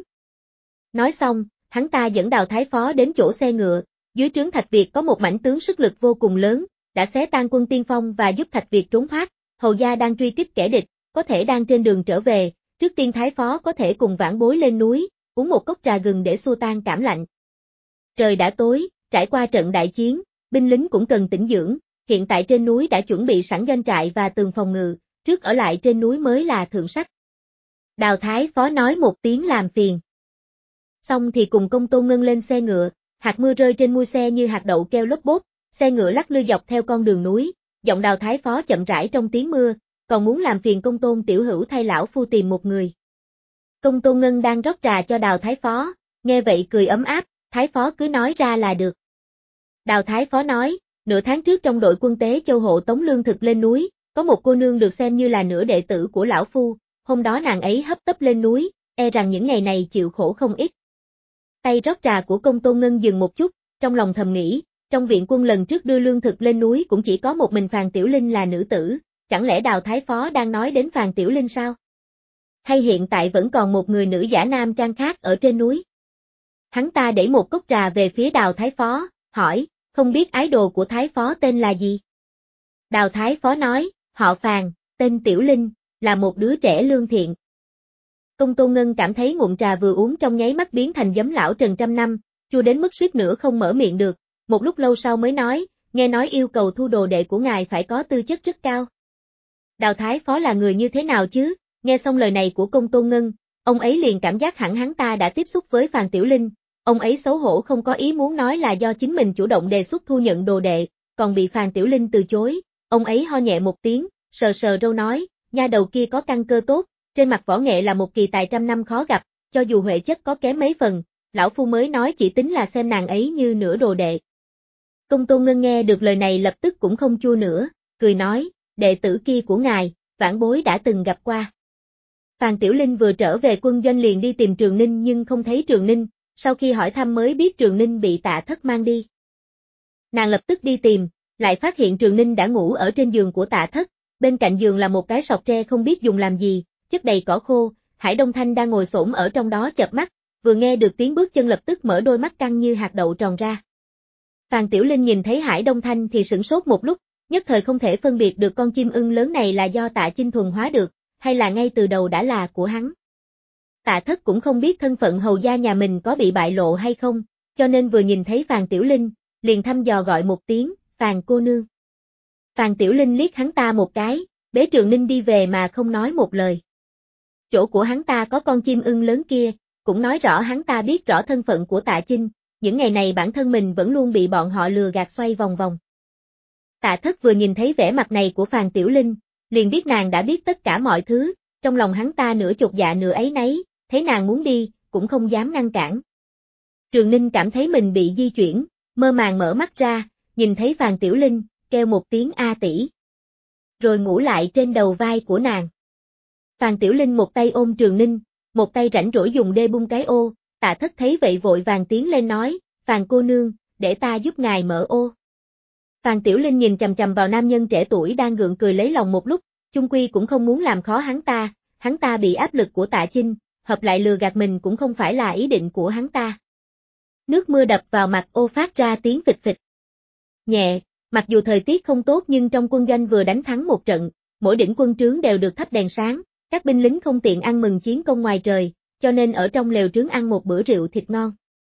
Nói xong, hắn ta dẫn Đào thái phó đến chỗ xe ngựa, dưới trướng Thạch Việt có một mãnh tướng sức lực vô cùng lớn, đã xé tan quân tiên phong và giúp Thạch Việt trốn thoát, hầu gia đang truy kích kẻ địch, có thể đang trên đường trở về, trước tiên thái phó có thể cùng vãn bối lên núi, uống một cốc trà gừng để xua tan cảm lạnh. Trời đã tối, trải qua trận đại chiến, binh lính cũng cần tĩnh dưỡng, hiện tại trên núi đã chuẩn bị sẵn doanh trại và tường phòng ngự, trước ở lại trên núi mới là thượng sách. Đào thái phó nói một tiếng làm phiền. Xong thì cùng Công Tôn Ngân lên xe ngựa, hạt mưa rơi trên mui xe như hạt đậu keo lốp bốp, xe ngựa lắc lư dọc theo con đường núi, giọng Đào thái phó chậm rãi trong tiếng mưa, còn muốn làm phiền Công Tôn tiểu hữu thay lão phu tìm một người. Công Tôn Ngân đang rót trà cho Đào thái phó, nghe vậy cười ấm áp, thái phó cứ nói ra là được. Đào thái phó nói, nửa tháng trước trong đội quân tế Châu hộ tống lương thực lên núi, có một cô nương được xem như là nửa đệ tử của lão phu, hôm đó nàng ấy hấp tấp lên núi, e rằng những ngày này chịu khổ không ít. Tay rót trà của Công Tôn Ngân dừng một chút, trong lòng thầm nghĩ, trong viện quân lần trước đưa lương thực lên núi cũng chỉ có một mình Phàn Tiểu Linh là nữ tử, chẳng lẽ Đào thái phó đang nói đến Phàn Tiểu Linh sao? Hay hiện tại vẫn còn một người nữ giả nam trang khác ở trên núi? Hắn ta đẩy một cốc trà về phía Đào Thái Phó, hỏi, không biết ái đồ của Thái Phó tên là gì? Đào Thái Phó nói, họ Phàn, tên Tiểu Linh, là một đứa trẻ lương thiện. Công Tôn Ngân cảm thấy ngụm trà vừa uống trong nháy mắt biến thành giấm lão Trần trăm năm, chua đến mức suýt nữa không mở miệng được, một lúc lâu sau mới nói, nghe nói yêu cầu thu đồ đệ của ngài phải có tư chất rất cao. Đào Thái Phó là người như thế nào chứ? Nghe xong lời này của Công Tôn Ngân, ông ấy liền cảm giác hẳn hắn ta đã tiếp xúc với Phàn Tiểu Linh, ông ấy xấu hổ không có ý muốn nói là do chính mình chủ động đề xuất thu nhận đồ đệ, còn bị Phàn Tiểu Linh từ chối, ông ấy ho nhẹ một tiếng, sờ sờ râu nói, nha đầu kia có căn cơ tốt, trên mặt võ nghệ là một kỳ tài trăm năm khó gặp, cho dù huệ chất có kém mấy phần, lão phu mới nói chỉ tính là xem nàng ấy như nửa đồ đệ. Công Tôn Ngân nghe được lời này lập tức cũng không chua nữa, cười nói, đệ tử kia của ngài, vãn bối đã từng gặp qua. Phàn Tiểu Linh vừa trở về quân doanh liền đi tìm Trường Ninh nhưng không thấy Trường Ninh, sau khi hỏi thăm mới biết Trường Ninh bị Tạ Thất mang đi. Nàng lập tức đi tìm, lại phát hiện Trường Ninh đã ngủ ở trên giường của Tạ Thất, bên cạnh giường là một cái sọt tre không biết dùng làm gì, chất đầy cỏ khô, Hải Đông Thanh đang ngồi xổm ở trong đó chợp mắt, vừa nghe được tiếng bước chân lập tức mở đôi mắt căng như hạt đậu tròn ra. Phàn Tiểu Linh nhìn thấy Hải Đông Thanh thì sửng sốt một lúc, nhất thời không thể phân biệt được con chim ưng lớn này là do Tạ Chinh thuần hóa được, hay là ngay từ đầu đã là của hắn. Tạ Thất cũng không biết thân phận hầu gia nhà mình có bị bại lộ hay không, cho nên vừa nhìn thấy Phàn Tiểu Linh, liền thăm dò gọi một tiếng, Phàn cô nương. Phàn Tiểu Linh liếc hắn ta một cái, bế Trường Ninh đi về mà không nói một lời. Chỗ của hắn ta có con chim ưng lớn kia, cũng nói rõ hắn ta biết rõ thân phận của Tạ Chinh, những ngày này bản thân mình vẫn luôn bị bọn họ lừa gạt xoay vòng vòng. Tạ Thất vừa nhìn thấy vẻ mặt này của Phàn Tiểu Linh, liền biết nàng đã biết tất cả mọi thứ, trong lòng hắn ta nửa chột dạ nửa áy náy, thấy nàng muốn đi, cũng không dám ngăn cản. Trường Ninh cảm thấy mình bị di chuyển, mơ màng mở mắt ra, nhìn thấy Phàn Tiểu Linh, kêu một tiếng A tỷ. Rồi ngủ lại trên đầu vai của nàng. Phàn Tiểu Linh một tay ôm Trường Ninh, một tay rảnh rỗi dùng đê bung cái ô, Tạ Thất thấy vậy vội vàng tiến lên nói, Phàn cô nương, để ta giúp ngài mở ô. Phàn Tiểu Linh nhìn chằm chằm vào nam nhân trẻ tuổi đang gượng cười lấy lòng một lúc, chung quy cũng không muốn làm khó hắn ta bị áp lực của Tạ Chinh, hợp lại lừa gạt mình cũng không phải là ý định của hắn ta. Nước mưa đập vào mặt ô phát ra tiếng phịch phịch. Nhẹ, mặc dù thời tiết không tốt nhưng trong quân doanh vừa đánh thắng một trận, mỗi đỉnh quân trướng đều được thắp đèn sáng, các binh lính không tiện ăn mừng chiến công ngoài trời, cho nên ở trong lều trướng ăn một bữa rượu thịt ngon.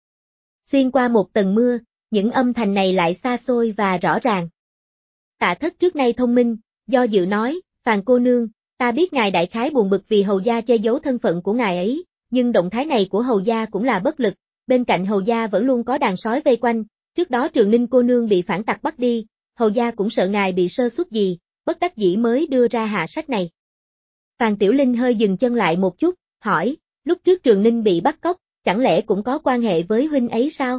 Xuyên qua một tầng mưa, những âm thanh này lại xa xôi và rõ ràng. Tạ Thất trước nay thông minh, do dự nói, Phàn cô nương, ta biết ngài đại khái buồn bực vì hầu gia che giấu thân phận của ngài ấy, nhưng động thái này của hầu gia cũng là bất lực, bên cạnh hầu gia vẫn luôn có đàn sói vây quanh, trước đó Trường Ninh cô nương bị phản tặc bắt đi, hầu gia cũng sợ ngài bị sơ suất gì, bất đắc dĩ mới đưa ra hạ sách này. Phàn Tiểu Linh hơi dừng chân lại một chút, hỏi, lúc trước Trường Ninh bị bắt cóc, chẳng lẽ cũng có quan hệ với huynh ấy sao?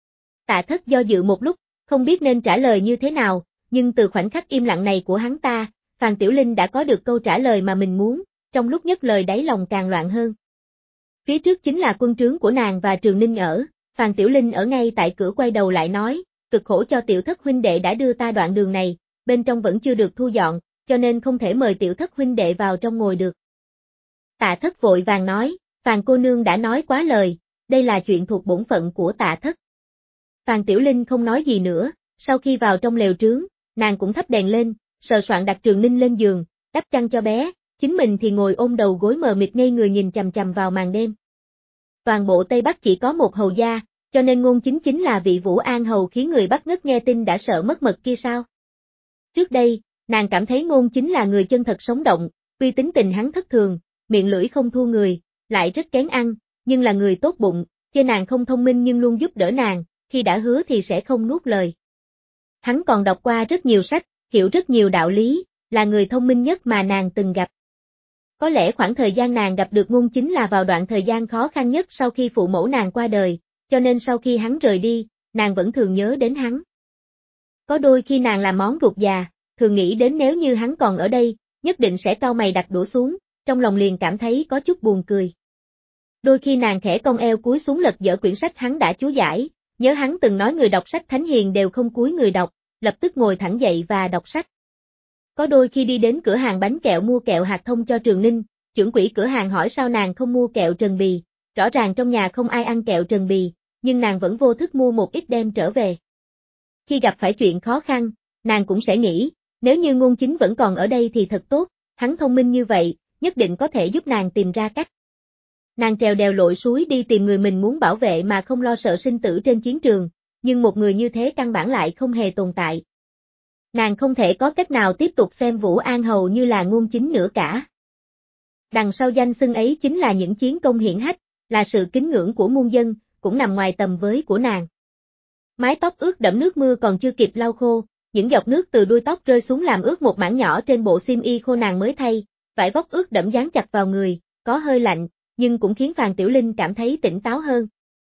Tạ Thất do dự một lúc, không biết nên trả lời như thế nào, nhưng từ khoảnh khắc im lặng này của hắn ta, Phàn Tiểu Linh đã có được câu trả lời mà mình muốn, trong lúc nhất lời đáy lòng càng loạn hơn. Phía trước chính là quân trướng của nàng và Trường Ninh ở, Phàn Tiểu Linh ở ngay tại cửa quay đầu lại nói, cực khổ cho Tiểu Thất huynh đệ đã đưa ta đoạn đường này, bên trong vẫn chưa được thu dọn, cho nên không thể mời Tiểu Thất huynh đệ vào trong ngồi được. Tạ Thất vội vàng nói, Phàn cô nương đã nói quá lời, đây là chuyện thuộc bổn phận của Tạ Thất. Phàn Tiểu Linh không nói gì nữa, sau khi vào trong lều trướng, nàng cũng thắp đèn lên, sờ soạn đặt Trường Ninh lên giường, đắp chăn cho bé, chính mình thì ngồi ôm đầu gối mờ mịt ngây người nhìn chằm chằm vào màn đêm. Toàn bộ Tây Bắc chỉ có một hầu gia, cho nên Ngôn Chính chính là vị Vũ An hầu khiến người Bắc ngất nghe tin đã sợ mất mật kia sao? Trước đây, nàng cảm thấy Ngôn Chính là người chân thật sống động, tuy tính tình hắn thất thường, miệng lưỡi không thua người, lại rất kén ăn, nhưng là người tốt bụng, chê nàng không thông minh nhưng luôn giúp đỡ nàng, khi đã hứa thì sẽ không nuốt lời. Hắn còn đọc qua rất nhiều sách, hiểu rất nhiều đạo lý, là người thông minh nhất mà nàng từng gặp. Có lẽ khoảng thời gian nàng gặp được Ngôn Chính là vào đoạn thời gian khó khăn nhất sau khi phụ mẫu nàng qua đời, cho nên sau khi hắn rời đi, nàng vẫn thường nhớ đến hắn. Có đôi khi nàng làm món ruột già, thường nghĩ đến nếu như hắn còn ở đây, nhất định sẽ cau mày đặt đũa xuống, trong lòng liền cảm thấy có chút buồn cười. Đôi khi nàng khẽ cong eo cúi xuống lật dở quyển sách hắn đã chú giải, nhớ hắn từng nói người đọc sách thánh hiền đều không cúi người đọc, lập tức ngồi thẳng dậy và đọc sách. Có đôi khi đi đến cửa hàng bánh kẹo mua kẹo hạt thông cho Trường Ninh, Trưởng quỹ cửa hàng hỏi sao nàng không mua kẹo Trần Bì, rõ ràng trong nhà không ai ăn kẹo Trần Bì, nhưng nàng vẫn vô thức mua một ít đem trở về. Khi gặp phải chuyện khó khăn, nàng cũng sẽ nghĩ, nếu như Ngôn Chính vẫn còn ở đây thì thật tốt, hắn thông minh như vậy, nhất định có thể giúp nàng tìm ra cách. Nàng trèo đèo lội suối đi tìm người mình muốn bảo vệ mà không lo sợ sinh tử trên chiến trường, nhưng một người như thế căn bản lại không hề tồn tại. Nàng không thể có cách nào tiếp tục xem Vũ An Hầu như là Ngôn Chính nữa cả. Đằng sau danh xưng ấy chính là những chiến công hiển hách, là sự kính ngưỡng của muôn dân, cũng nằm ngoài tầm với của nàng. Mái tóc ướt đẫm nước mưa còn chưa kịp lau khô, những giọt nước từ đuôi tóc rơi xuống làm ướt một mảng nhỏ trên bộ xiêm y khô nàng mới thay, vải vóc ướt đẫm dán chặt vào người, có hơi lạnh, nhưng cũng khiến Phàn Tiểu Linh cảm thấy tỉnh táo hơn.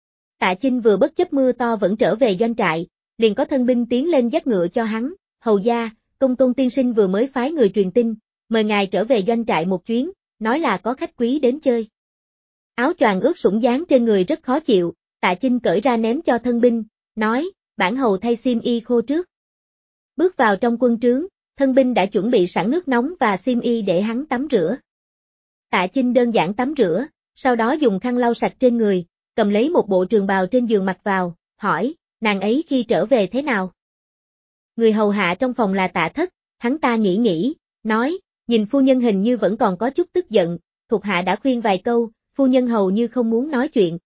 Tạ Chinh vừa bất chấp mưa to vẫn trở về doanh trại, liền có thân binh tiến lên dắt ngựa cho hắn, hầu gia, Công Tôn tiên sinh vừa mới phái người truyền tin, mời ngài trở về doanh trại một chuyến, nói là có khách quý đến chơi. Áo choàng ướt sũng dán trên người rất khó chịu, Tạ Chinh cởi ra ném cho thân binh, nói, bản hầu thay xiêm y khô trước. Bước vào trong quân trướng, thân binh đã chuẩn bị sẵn nước nóng và xiêm y để hắn tắm rửa. Tạ Chinh đơn giản tắm rửa, sau đó dùng khăn lau sạch trên người, cầm lấy một bộ trường bào trên giường mặc vào, hỏi, nàng ấy khi trở về thế nào? Người hầu hạ trong phòng là Tạ Thất, hắn ta nghĩ, nói, nhìn phu nhân hình như vẫn còn có chút tức giận, thuộc hạ đã khuyên vài câu, phu nhân hầu như không muốn nói chuyện.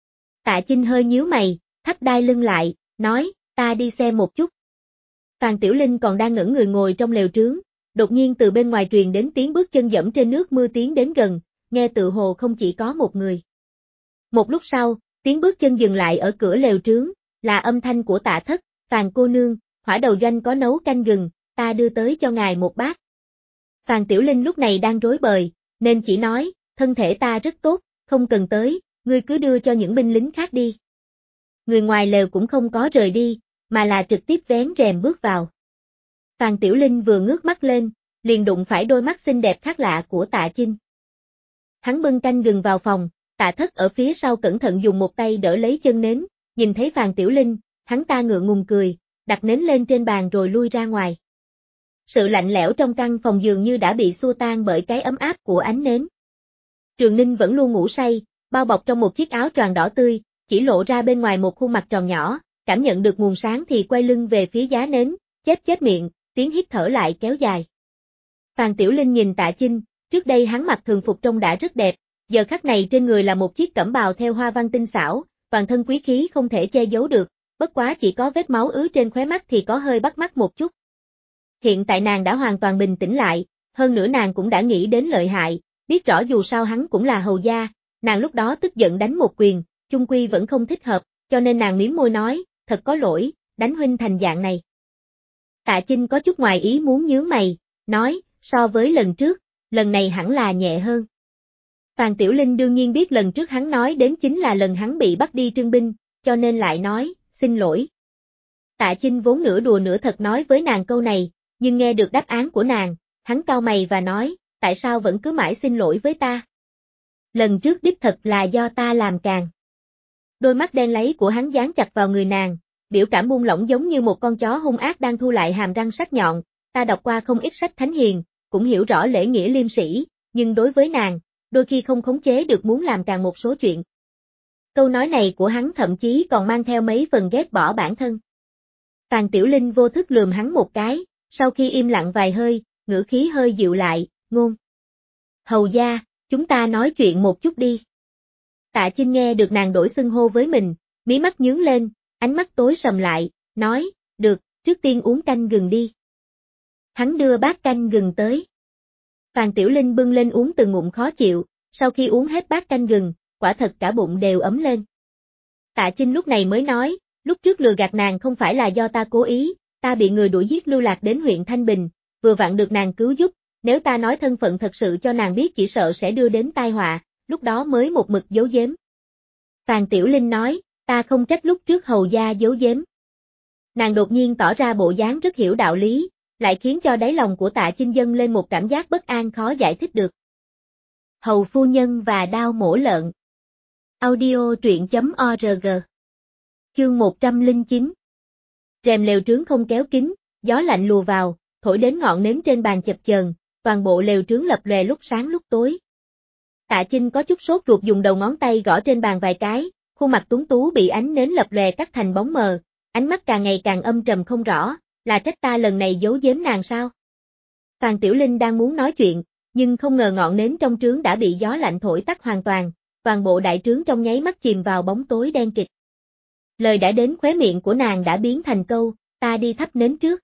Tạ Chinh hơi nhíu mày, thắt đai lưng lại, nói, ta đi xem một chút. Phàn Tiểu Linh còn đang ngẩn người ngồi trong lều trướng, đột nhiên từ bên ngoài truyền đến tiếng bước chân dẫm trên nước mưa tiến đến gần, nghe tự hồ không chỉ có một người. Một lúc sau, tiếng bước chân dừng lại ở cửa lều trướng, là âm thanh của Tạ Thất, Phàn cô nương, Hỏa Đầu doanh có nấu canh gừng, ta đưa tới cho ngài một bát. Phàn Tiểu Linh lúc này đang rối bời, nên chỉ nói, thân thể ta rất tốt, không cần tới, ngươi cứ đưa cho những binh lính khác đi. Người ngoài lều cũng không có rời đi, mà là trực tiếp vén rèm bước vào. Phàn Tiểu Linh vừa ngước mắt lên, liền đụng phải đôi mắt xinh đẹp khác lạ của Tạ Chinh. Hắn bưng canh gừng vào phòng, Tạ Thất ở phía sau cẩn thận dùng một tay đỡ lấy chân nến, nhìn thấy Phàn Tiểu Linh, hắn ta ngượng ngùng cười, đặt nến lên trên bàn rồi lui ra ngoài. Sự lạnh lẽo trong căn phòng dường như đã bị xua tan bởi cái ấm áp của ánh nến. Trường Ninh vẫn luôn ngủ say, bao bọc trong một chiếc áo choàng đỏ tươi, chỉ lộ ra bên ngoài một khuôn mặt tròn nhỏ, cảm nhận được nguồn sáng thì quay lưng về phía giá nến, chép miệng, tiếng hít thở lại kéo dài. Phàn Tiểu Linh nhìn Tạ Chinh, trước đây hắn mặc thường phục trông đã rất đẹp, giờ khắc này trên người là một chiếc cẩm bào theo hoa văn tinh xảo, toàn thân quý khí không thể che giấu được, bất quá chỉ có vết máu ứ trên khóe mắt thì có hơi bắt mắt một chút. Hiện tại nàng đã hoàn toàn bình tĩnh lại, hơn nữa nàng cũng đã nghĩ đến lợi hại, biết rõ dù sao hắn cũng là hầu gia, nàng lúc đó tức giận đánh một quyền, chung quy vẫn không thích hợp, cho nên nàng mím môi nói, thật có lỗi, đánh huynh thành dạng này. Tạ Chinh có chút ngoài ý muốn nhướng mày, nói, so với lần trước, lần này hẳn là nhẹ hơn. Phàn Tiểu Linh đương nhiên biết lần trước hắn nói đến chính là lần hắn bị bắt đi trưng binh, cho nên lại nói, xin lỗi. Tạ Chinh vốn nửa đùa nửa thật nói với nàng câu này, nhưng nghe được đáp án của nàng, hắn cau mày và nói, tại sao vẫn cứ mãi xin lỗi với ta? Lần trước đích thật là do ta làm càng. Đôi mắt đen láy của hắn dán chặt vào người nàng, biểu cảm buông lỏng giống như một con chó hung ác đang thu lại hàm răng sắc nhọn, ta đọc qua không ít sách thánh hiền, cũng hiểu rõ lễ nghĩa liêm sĩ, nhưng đối với nàng, đôi khi không khống chế được muốn làm càng một số chuyện. Câu nói này của hắn thậm chí còn mang theo mấy phần ghét bỏ bản thân. Phàn Tiểu Linh vô thức lườm hắn một cái, sau khi im lặng vài hơi, ngữ khí hơi dịu lại, Ngôn. Hầu gia, chúng ta nói chuyện một chút đi. Tạ Chinh nghe được nàng đổi xưng hô với mình, mí mắt nhướng lên, ánh mắt tối sầm lại, nói, được, trước tiên uống canh gừng đi. Hắn đưa bát canh gừng tới. Phàn Tiểu Linh bưng lên uống từng ngụm khó chịu, sau khi uống hết bát canh gừng, quả thật cả bụng đều ấm lên. Tạ Chinh lúc này mới nói, lúc trước lừa gạt nàng không phải là do ta cố ý, ta bị người đuổi giết lưu lạc đến huyện Thanh Bình, vừa vặn được nàng cứu giúp, nếu ta nói thân phận thật sự cho nàng biết chỉ sợ sẽ đưa đến tai họa, lúc đó mới một mực giấu giếm. Phàn Tiểu Linh nói, ta không trách lúc trước hầu gia giấu giếm. Nàng đột nhiên tỏ ra bộ dáng rất hiểu đạo lý, lại khiến cho đáy lòng của Tạ Chinh dâng lên một cảm giác bất an khó giải thích được. Hầu phu nhân và đao mổ lợn. Audio truyện.org. Chương 109. Rèm lều trướng không kéo kín, gió lạnh lùa vào, thổi đến ngọn nến trên bàn chập chờn, toàn bộ lều trướng lập lòe lúc sáng lúc tối. Tạ Chinh có chút sốt ruột dùng đầu ngón tay gõ trên bàn vài cái, khuôn mặt tuấn tú bị ánh nến lập lòe cắt thành bóng mờ, ánh mắt càng ngày càng âm trầm không rõ, là trách ta lần này giấu giếm nàng sao? Phàn Tiểu Linh đang muốn nói chuyện, nhưng không ngờ ngọn nến trong trướng đã bị gió lạnh thổi tắt hoàn toàn bộ đại trướng trong nháy mắt chìm vào bóng tối đen kịt. Lời đã đến khóe miệng của nàng đã biến thành câu, ta đi thắp nến trước.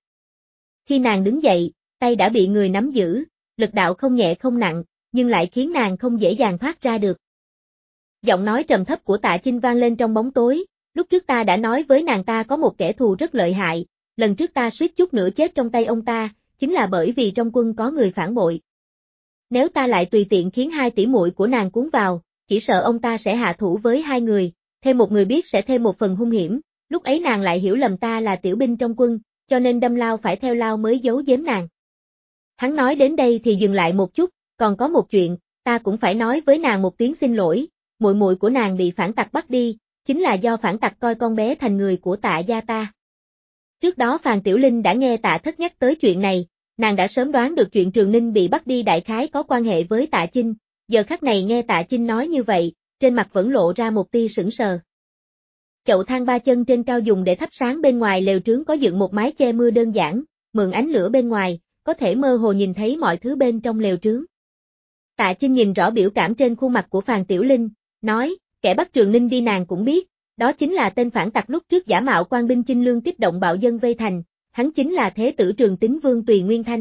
Khi nàng đứng dậy, tay đã bị người nắm giữ, lực đạo không nhẹ không nặng, nhưng lại khiến nàng không dễ dàng thoát ra được. Giọng nói trầm thấp của Tạ Chinh vang lên trong bóng tối, lúc trước ta đã nói với nàng ta có một kẻ thù rất lợi hại, lần trước ta suýt chút nữa chết trong tay ông ta, chính là bởi vì trong quân có người phản bội. Nếu ta lại tùy tiện khiến hai tỷ muội của nàng cuốn vào, chỉ sợ ông ta sẽ hạ thủ với hai người, thêm một người biết sẽ thêm một phần hung hiểm, lúc ấy nàng lại hiểu lầm ta là tiểu binh trong quân, cho nên đâm lao phải theo lao mới giấu giếm nàng. Hắn nói đến đây thì dừng lại một chút, còn có một chuyện, ta cũng phải nói với nàng một tiếng xin lỗi, muội muội của nàng bị phản tặc bắt đi, chính là do phản tặc coi con bé thành người của Tạ gia ta. Trước đó Phàn Tiểu Linh đã nghe Tạ Thất nhắc tới chuyện này, nàng đã sớm đoán được chuyện Trường Ninh bị bắt đi đại khái có quan hệ với Tạ Chinh, giờ khắc này nghe Tạ Chinh nói như vậy, trên mặt vẫn lộ ra một tia sững sờ. Chậu than ba chân trên cao dùng để thắp sáng bên ngoài lều trướng có dựng một mái che mưa đơn giản, mượn ánh lửa bên ngoài, có thể mơ hồ nhìn thấy mọi thứ bên trong lều trướng. Tạ Chinh nhìn rõ biểu cảm trên khuôn mặt của Phàn Tiểu Linh, nói, kẻ bắt Trường Ninh đi nàng cũng biết, đó chính là tên phản tặc lúc trước giả mạo quan binh chinh lương kích động bạo dân vây thành, hắn chính là thế tử Trường Tín Vương Tùy Nguyên Thanh.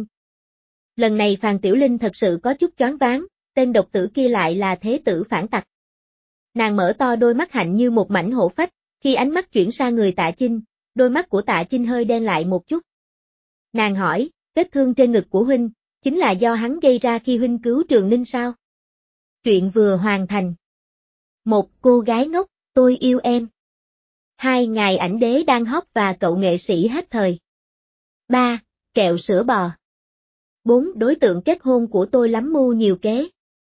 Lần này Phàn Tiểu Linh thật sự có chút choáng váng, tên độc tử kia lại là thế tử phản tặc. Nàng mở to đôi mắt hạnh như một mảnh hổ phách, khi ánh mắt chuyển sang người Tạ Chinh, đôi mắt của Tạ Chinh hơi đen lại một chút. Nàng hỏi, vết thương trên ngực của huynh, chính là do hắn gây ra khi huynh cứu Trường Ninh sao? Chuyện vừa hoàn thành. 1. Cô gái ngốc, tôi yêu em. 2. Ngài ảnh đế đang hot và cậu nghệ sĩ hết thời. 3. Kẹo sữa bò. 4. Đối tượng kết hôn của tôi lắm mưu nhiều kế.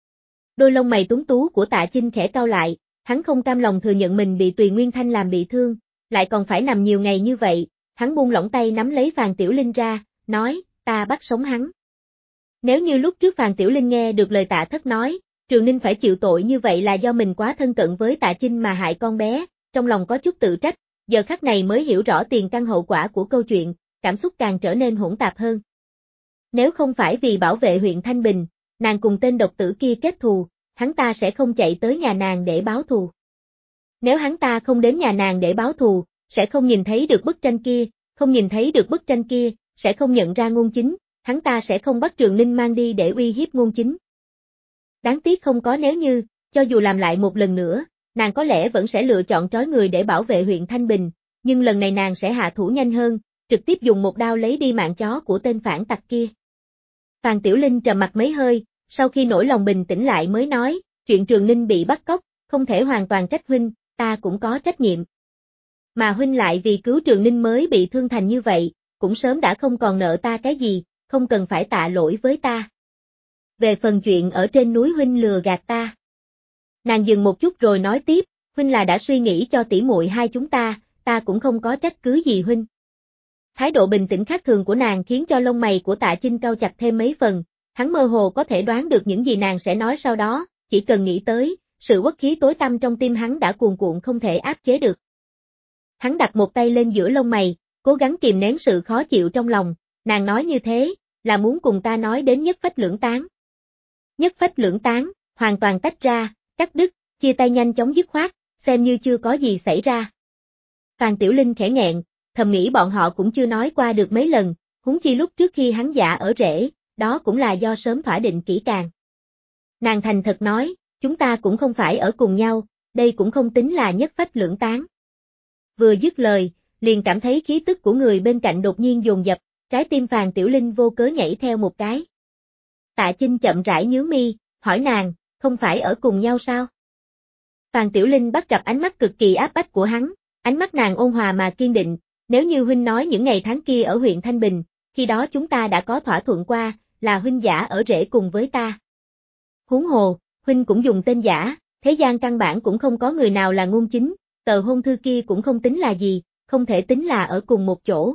Đôi lông mày tuấn tú của Tạ Chinh khẽ cau lại, hắn không cam lòng thừa nhận mình bị Tùy Nguyên Thanh làm bị thương, lại còn phải nằm nhiều ngày như vậy, hắn buông lỏng tay nắm lấy Phàn Tiểu Linh ra, nói, ta bắt sống hắn. Nếu như lúc trước Phàn Tiểu Linh nghe được lời Tạ Thất nói, Trường Ninh phải chịu tội như vậy là do mình quá thân cận với Tạ Chinh mà hại con bé, trong lòng có chút tự trách, giờ khắc này mới hiểu rõ tiền căn hậu quả của câu chuyện, cảm xúc càng trở nên hỗn tạp hơn. Nếu không phải vì bảo vệ huyện Thanh Bình, nàng cùng tên độc tử kia kết thù, hắn ta sẽ không chạy tới nhà nàng để báo thù. Nếu hắn ta không đến nhà nàng để báo thù, sẽ không nhìn thấy được bức tranh kia, không nhìn thấy được bức tranh kia, sẽ không nhận ra Ngôn Chính, hắn ta sẽ không bắt Trường Ninh mang đi để uy hiếp Ngôn Chính. Đáng tiếc không có nếu như, cho dù làm lại một lần nữa, nàng có lẽ vẫn sẽ lựa chọn trói người để bảo vệ huyện Thanh Bình, nhưng lần này nàng sẽ hạ thủ nhanh hơn, trực tiếp dùng một đao lấy đi mạng chó của tên phản tặc kia. Phàn Tiểu Linh trầm mặt mấy hơi, sau khi nỗi lòng bình tĩnh lại mới nói, chuyện Trường Ninh bị bắt cóc, không thể hoàn toàn trách huynh, ta cũng có trách nhiệm. Mà huynh lại vì cứu Trường Ninh mới bị thương thành như vậy, cũng sớm đã không còn nợ ta cái gì, không cần phải tạ lỗi với ta. Về phần chuyện ở trên núi huynh lừa gạt ta. Nàng dừng một chút rồi nói tiếp, huynh là đã suy nghĩ cho tỷ muội hai chúng ta cũng không có trách cứ gì huynh. Thái độ bình tĩnh khác thường của nàng khiến cho lông mày của Tạ Chinh cau chặt thêm mấy phần, hắn mơ hồ có thể đoán được những gì nàng sẽ nói sau đó, chỉ cần nghĩ tới, sự uất khí tối tăm trong tim hắn đã cuồn cuộn không thể áp chế được. Hắn đặt một tay lên giữa lông mày, cố gắng kìm nén sự khó chịu trong lòng, nàng nói như thế, là muốn cùng ta nói đến nhất phách lưỡng tán. Nhất phách lưỡng tán, hoàn toàn tách ra, cắt đứt, chia tay nhanh chóng dứt khoát, xem như chưa có gì xảy ra. Phàn Tiểu Linh khẽ nghẹn, thầm nghĩ bọn họ cũng chưa nói qua được mấy lần, huống chi lúc trước khi hắn dạ ở rễ, đó cũng là do sớm thỏa định kỹ càng. Nàng thành thật nói, chúng ta cũng không phải ở cùng nhau, đây cũng không tính là nhất phách lưỡng tán. Vừa dứt lời, liền cảm thấy khí tức của người bên cạnh đột nhiên dồn dập, trái tim Phàn Tiểu Linh vô cớ nhảy theo một cái. Tạ Chinh chậm rãi nhướng mi, hỏi nàng, không phải ở cùng nhau sao? Phàn Tiểu Linh bắt gặp ánh mắt cực kỳ áp bách của hắn, ánh mắt nàng ôn hòa mà kiên định, nếu như huynh nói những ngày tháng kia ở huyện Thanh Bình, khi đó chúng ta đã có thỏa thuận qua, là huynh giả ở rễ cùng với ta. Huống hồ, huynh cũng dùng tên giả, thế gian căn bản cũng không có người nào là Ngôn Chính, tờ hôn thư kia cũng không tính là gì, không thể tính là ở cùng một chỗ.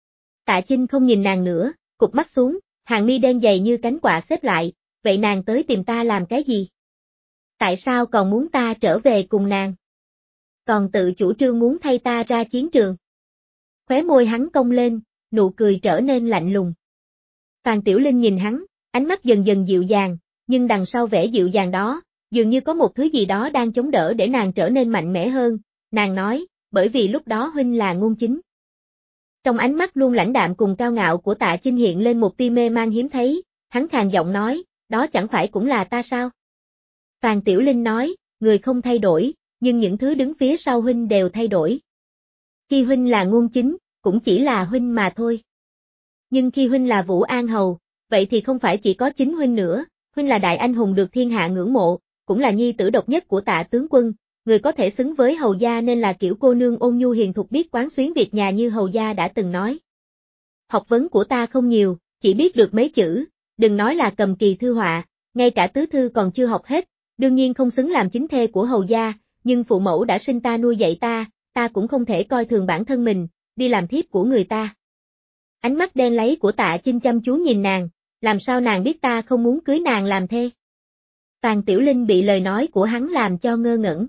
Tạ Chinh không nhìn nàng nữa, cụp mắt xuống, hàng mi đen dày như cánh quạ xếp lại, vậy nàng tới tìm ta làm cái gì? Tại sao còn muốn ta trở về cùng nàng? Còn tự chủ trương muốn thay ta ra chiến trường. Khóe môi hắn cong lên, nụ cười trở nên lạnh lùng. Phan Tiểu Linh nhìn hắn, ánh mắt dần dần dịu dàng, nhưng đằng sau vẻ dịu dàng đó, dường như có một thứ gì đó đang chống đỡ để nàng trở nên mạnh mẽ hơn. Nàng nói, bởi vì lúc đó huynh là ngôn chính. Trong ánh mắt luôn lãnh đạm cùng cao ngạo của Tạ Chinh hiện lên một tia mê man hiếm thấy, hắn khàn giọng nói, đó chẳng phải cũng là ta sao? Phan Tiểu Linh nói, người không thay đổi, nhưng những thứ đứng phía sau huynh đều thay đổi. Khi huynh là ngôn chính, cũng chỉ là huynh mà thôi. Nhưng khi huynh là Vũ An Hầu, vậy thì không phải chỉ có chính huynh nữa, huynh là đại anh hùng được thiên hạ ngưỡng mộ, cũng là nhi tử độc nhất của Tạ tướng quân, người có thể xứng với hầu gia nên là kiểu cô nương ôn nhu hiền thục biết quán xuyến việc nhà như hầu gia đã từng nói. Học vấn của ta không nhiều, chỉ biết được mấy chữ, đừng nói là cầm kỳ thư họa, ngay cả tứ thư còn chưa học hết, đương nhiên không xứng làm chính thê của hầu gia, nhưng phụ mẫu đã sinh ta nuôi dạy ta cũng không thể coi thường bản thân mình, đi làm thiếp của người ta. Ánh mắt đen láy của Tạ Chinh chăm chú nhìn nàng, làm sao nàng biết ta không muốn cưới nàng làm thê? Phan Tiểu Linh bị lời nói của hắn làm cho ngơ ngẩn.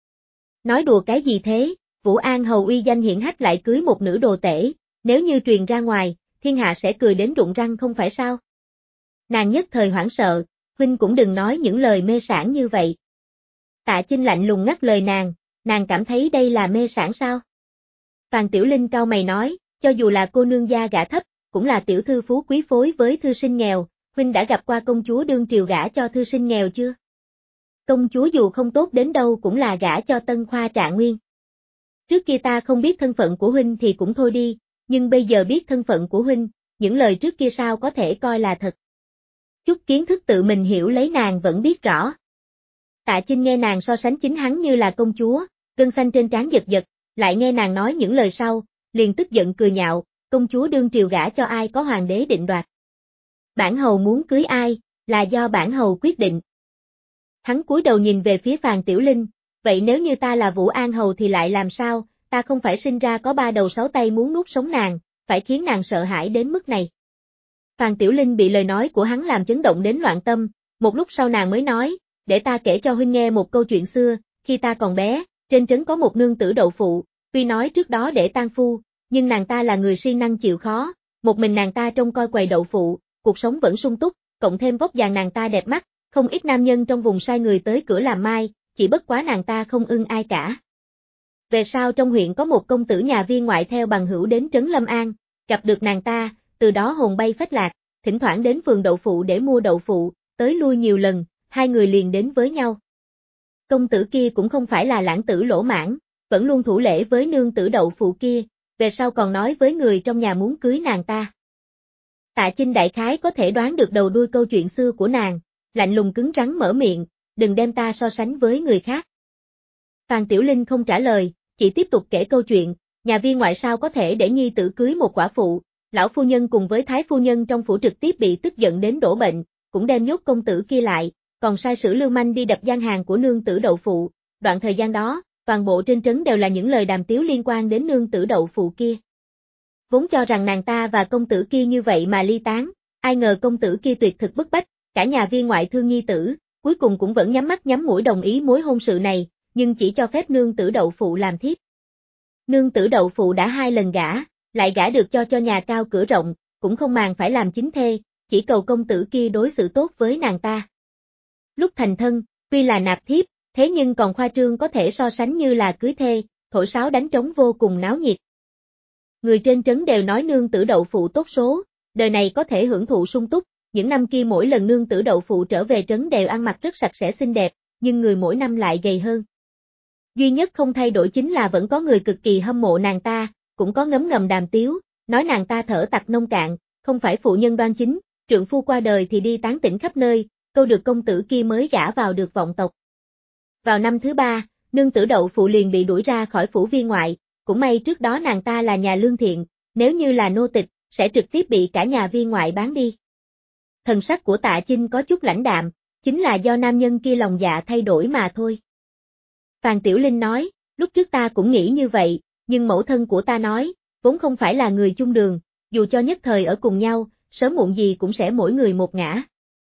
Nói đùa cái gì thế, Vũ An Hầu uy danh hiển hách lại cưới một nữ đồ tể, nếu như truyền ra ngoài, thiên hạ sẽ cười đến rụng răng không phải sao? Nàng nhất thời hoảng sợ, huynh cũng đừng nói những lời mê sảng như vậy. Tạ Chinh lạnh lùng ngắt lời nàng cảm thấy đây là mê sảng sao? Phan Tiểu Linh cau mày nói, cho dù là cô nương gia gả thấp, cũng là tiểu thư phú quý phối với thư sinh nghèo, huynh đã gặp qua công chúa đương triều gả cho thư sinh nghèo chưa? Công chúa dù không tốt đến đâu cũng là gả cho Tân Khoa Trạng Nguyên. Trước kia ta không biết thân phận của huynh thì cũng thôi đi, nhưng bây giờ biết thân phận của huynh, những lời trước kia sao có thể coi là thật. Chút kiến thức tự mình hiểu lấy nàng vẫn biết rõ. Tạ Chinh nghe nàng so sánh chính hắn như là công chúa, gân xanh trên trán giật giật, lại nghe nàng nói những lời sau, liền tức giận cười nhạo, công chúa đương triều gả cho ai có hoàng đế định đoạt. Bản hầu muốn cưới ai, là do bản hầu quyết định. Hắn cúi đầu nhìn về phía Phan Tiểu Linh, vậy nếu như ta là Vũ An Hầu thì lại làm sao, ta không phải sinh ra có 3 đầu 6 tay muốn nuốt sống nàng, phải khiến nàng sợ hãi đến mức này. Phan Tiểu Linh bị lời nói của hắn làm chấn động đến loạn tâm, một lúc sau nàng mới nói, để ta kể cho huynh nghe một câu chuyện xưa, khi ta còn bé, trên trấn có một nương tử đậu phụ, tuy nói trước đó để tang phu, nhưng nàng ta là người siêng năng chịu khó, một mình nàng ta trông coi quầy đậu phụ, cuộc sống vẫn sung túc, cộng thêm vóc dáng nàng ta đẹp mắt, không ít nam nhân trong vùng sai người tới cửa làm mai, chỉ bất quá nàng ta không ưng ai cả. Về sau trong huyện có một công tử nhà viên ngoại theo bằng hữu đến trấn Lâm An, gặp được nàng ta, từ đó hồn bay phách lạc, thỉnh thoảng đến vườn đậu phụ để mua đậu phụ, tới lui nhiều lần, hai người liền đến với nhau. Công tử kia cũng không phải là lãng tử lỗ mãng, vẫn luôn thủ lễ với nương tử đậu phụ kia, về sau còn nói với người trong nhà muốn cưới nàng ta. Tạ Chinh đại khái có thể đoán được đầu đuôi câu chuyện xưa của nàng, lạnh lùng cứng rắn mở miệng, đừng đem ta so sánh với người khác. Phan Tiểu Linh không trả lời, chỉ tiếp tục kể câu chuyện, nhà viên ngoại sao có thể để nhi tử cưới một quả phụ, lão phu nhân cùng với thái phu nhân trong phủ trực tiếp bị tức giận đến đổ bệnh, cũng đem nhốt công tử kia lại, còn sai sử lưu manh đi đập gian hàng của nương tử đậu phụ, đoạn thời gian đó, toàn bộ trên trấn đều là những lời đàm tiếu liên quan đến nương tử đậu phụ kia. Vốn cho rằng nàng ta và công tử kia như vậy mà ly tán, ai ngờ công tử kia tuyệt thực bức bách, cả nhà viên ngoại thương nhi tử, cuối cùng cũng vẫn nhắm mắt nhắm mũi đồng ý mối hôn sự này, nhưng chỉ cho phép nương tử đậu phụ làm thiếp. Nương tử đậu phụ đã 2 lần gả, lại gả được cho nhà cao cửa rộng, cũng không màng phải làm chính thê, chỉ cầu công tử kia đối xử tốt với nàng ta. Lúc thành thân, tuy là nạp thiếp, thế nhưng còn khoa trương có thể so sánh như là cưới thê, thổi sáo đánh trống vô cùng náo nhiệt. Người trên trấn đều nói nương tử đậu phụ tốt số, đời này có thể hưởng thụ sung túc, những năm kia mỗi lần nương tử đậu phụ trở về trấn đều ăn mặc rất sạch sẽ xinh đẹp, nhưng người mỗi năm lại gầy hơn. Duy nhất không thay đổi chính là vẫn có người cực kỳ hâm mộ nàng ta, cũng có ngấm ngầm đàm tiếu, nói nàng ta thở tặc nông cạn, không phải phụ nhân đoan chính, trượng phu qua đời thì đi tán tỉnh khắp nơi, câu được công tử kia mới gả vào được vọng tộc. Vào năm thứ 3, nương tử đậu phụ liền bị đuổi ra khỏi phủ viên ngoại, cũng may trước đó nàng ta là nhà lương thiện, nếu như là nô tịch, sẽ trực tiếp bị cả nhà viên ngoại bán đi. Thần sắc của Tạ Chinh có chút lãnh đạm, chính là do nam nhân kia lòng dạ thay đổi mà thôi. Phan Tiểu Linh nói, lúc trước ta cũng nghĩ như vậy, nhưng mẫu thân của ta nói, vốn không phải là người chung đường, dù cho nhất thời ở cùng nhau, sớm muộn gì cũng sẽ mỗi người một ngã.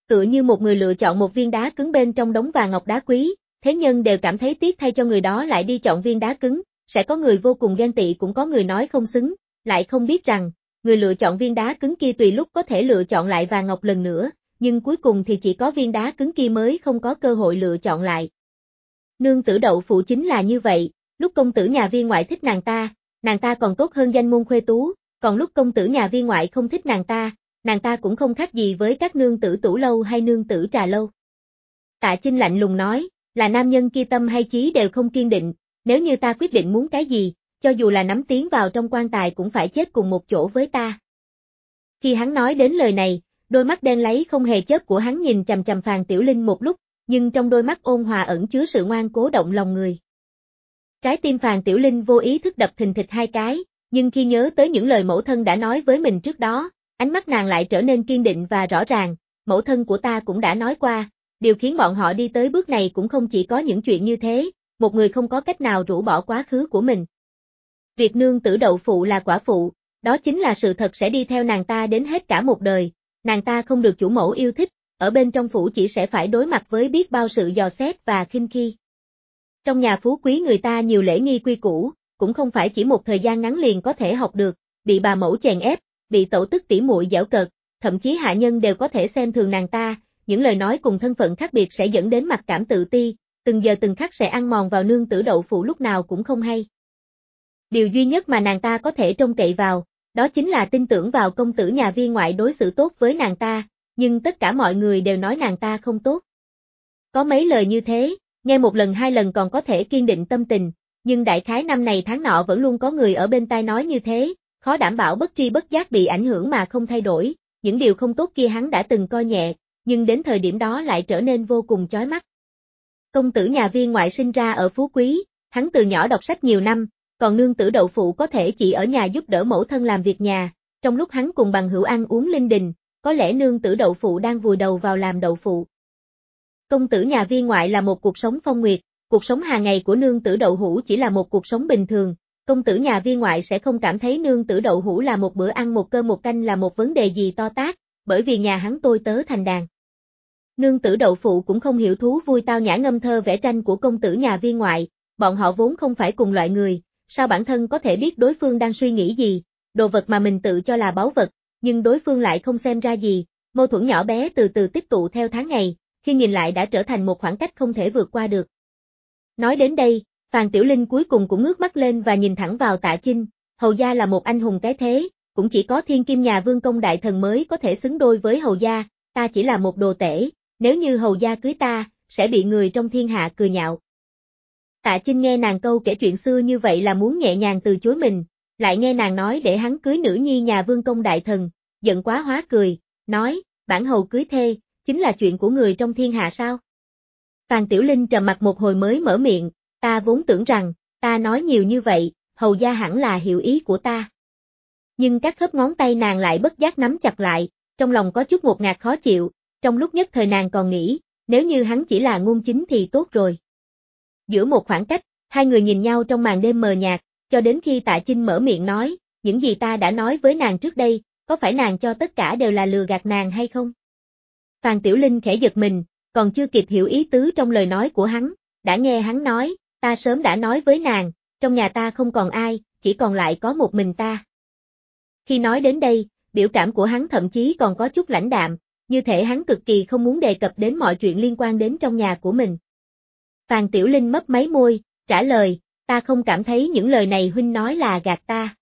Tựa như một người lựa chọn một viên đá cứng bên trong đống vàng ngọc đá quý, thế nhân đều cảm thấy tiếc thay cho người đó lại đi chọn viên đá cứng, sẽ có người vô cùng ghen tị cũng có người nói không xứng, lại không biết rằng, người lựa chọn viên đá cứng kia tùy lúc có thể lựa chọn lại vàng ngọc lần nữa, nhưng cuối cùng thì chỉ có viên đá cứng kia mới không có cơ hội lựa chọn lại. Nương tử đậu phụ chính là như vậy, lúc công tử nhà viên ngoại thích nàng ta còn tốt hơn danh môn khuê tú, còn lúc công tử nhà viên ngoại không thích nàng ta cũng không khác gì với các nương tử tủ lâu hay nương tử trà lâu. Tạ Chinh lạnh lùng nói, là nam nhân kia tâm hay chí đều không kiên định, nếu như ta quyết định muốn cái gì, cho dù là nắm tiến vào trong quan tài cũng phải chết cùng một chỗ với ta. Khi hắn nói đến lời này, đôi mắt đen láy không hề chớp của hắn nhìn chằm chằm Phàn Tiểu Linh một lúc, nhưng trong đôi mắt ôn hòa ẩn chứa sự ngoan cố động lòng người. Trái tim Phàn Tiểu Linh vô ý thức đập thình thịch hai cái, nhưng khi nhớ tới những lời mẫu thân đã nói với mình trước đó, ánh mắt nàng lại trở nên kiên định và rõ ràng, mẫu thân của ta cũng đã nói qua, điều khiến bọn họ đi tới bước này cũng không chỉ có những chuyện như thế, một người không có cách nào rũ bỏ quá khứ của mình. Việc nương tử đậu phụ là quả phụ, đó chính là sự thật sẽ đi theo nàng ta đến hết cả một đời, nàng ta không được chủ mẫu yêu thích, ở bên trong phủ chỉ sẽ phải đối mặt với biết bao sự dò xét và khinh khi. Trong nhà phú quý người ta nhiều lễ nghi quy củ, cũng không phải chỉ một thời gian ngắn liền có thể học được, bị bà mẫu chèn ép, bị tẩu tức tỉ muội giễu cợt, thậm chí hạ nhân đều có thể xem thường nàng ta, những lời nói cùng thân phận khác biệt sẽ dẫn đến mặc cảm tự ti, từng giờ từng khắc sẽ ăn mòn vào nương tử đậu phụ lúc nào cũng không hay. Điều duy nhất mà nàng ta có thể trông cậy vào, đó chính là tin tưởng vào công tử nhà viên ngoại đối xử tốt với nàng ta, nhưng tất cả mọi người đều nói nàng ta không tốt. Có mấy lời như thế, nghe một lần hai lần còn có thể kiên định tâm tình, nhưng đại khái năm này tháng nọ vẫn luôn có người ở bên tai nói như thế, khó đảm bảo bất tri bất giác bị ảnh hưởng mà không thay đổi, những điều không tốt kia hắn đã từng coi nhẹ, nhưng đến thời điểm đó lại trở nên vô cùng chói mắt. Công tử nhà viên ngoại sinh ra ở phú quý, hắn từ nhỏ đọc sách nhiều năm, còn nương tử đậu phụ có thể chỉ ở nhà giúp đỡ mẫu thân làm việc nhà, trong lúc hắn cùng bằng hữu ăn uống linh đình, có lẽ nương tử đậu phụ đang vùi đầu vào làm đậu phụ. Công tử nhà viên ngoại là một cuộc sống phong nguyệt, cuộc sống hàng ngày của nương tử đậu hũ chỉ là một cuộc sống bình thường, công tử nhà viên ngoại sẽ không cảm thấy nương tử đậu hũ là một bữa ăn một cơm một canh là một vấn đề gì to tát, bởi vì nhà hắn tôi tớ thành đàn. Nương tử đậu phụ cũng không hiểu thú vui tao nhã ngâm thơ vẽ tranh của công tử nhà viên ngoại, bọn họ vốn không phải cùng loại người, sao bản thân có thể biết đối phương đang suy nghĩ gì, đồ vật mà mình tự cho là báu vật, nhưng đối phương lại không xem ra gì, mâu thuẫn nhỏ bé từ từ tích tụ theo tháng ngày, khi nhìn lại đã trở thành một khoảng cách không thể vượt qua được. Nói đến đây, Phàn Tiểu Linh cuối cùng cũng ngước mắt lên và nhìn thẳng vào Tạ Chinh, hầu gia là một anh hùng cái thế, cũng chỉ có thiên kim nhà vương công đại thần mới có thể xứng đôi với hầu gia, ta chỉ là một đồ tể, nếu như hầu gia cưới ta, sẽ bị người trong thiên hạ cười nhạo. Tạ Chinh nghe nàng câu kể chuyện xưa như vậy là muốn nhẹ nhàng từ chối mình, lại nghe nàng nói để hắn cưới nữ nhi nhà vương công đại thần, giận quá hóa cười, nói, bản hầu cưới thê, chính là chuyện của người trong thiên hạ sao? Phàn Tiểu Linh trầm mặt một hồi mới mở miệng, ta vốn tưởng rằng, ta nói nhiều như vậy, hầu gia hẳn là hiểu ý của ta. Nhưng các khớp ngón tay nàng lại bất giác nắm chặt lại, trong lòng có chút ngột ngạt khó chịu, trong lúc nhất thời nàng còn nghĩ, nếu như hắn chỉ là ngôn chính thì tốt rồi. Giữa một khoảng cách, hai người nhìn nhau trong màn đêm mờ nhạt, cho đến khi Tạ Chinh mở miệng nói, những gì ta đã nói với nàng trước đây, có phải nàng cho tất cả đều là lừa gạt nàng hay không? Phàn Tiểu Linh khẽ giật mình, còn chưa kịp hiểu ý tứ trong lời nói của hắn, đã nghe hắn nói, ta sớm đã nói với nàng, trong nhà ta không còn ai, chỉ còn lại có một mình ta. Khi nói đến đây, biểu cảm của hắn thậm chí còn có chút lãnh đạm, như thể hắn cực kỳ không muốn đề cập đến mọi chuyện liên quan đến trong nhà của mình. Phàn Tiểu Linh mấp máy môi, trả lời, ta không cảm thấy những lời này huynh nói là gạt ta.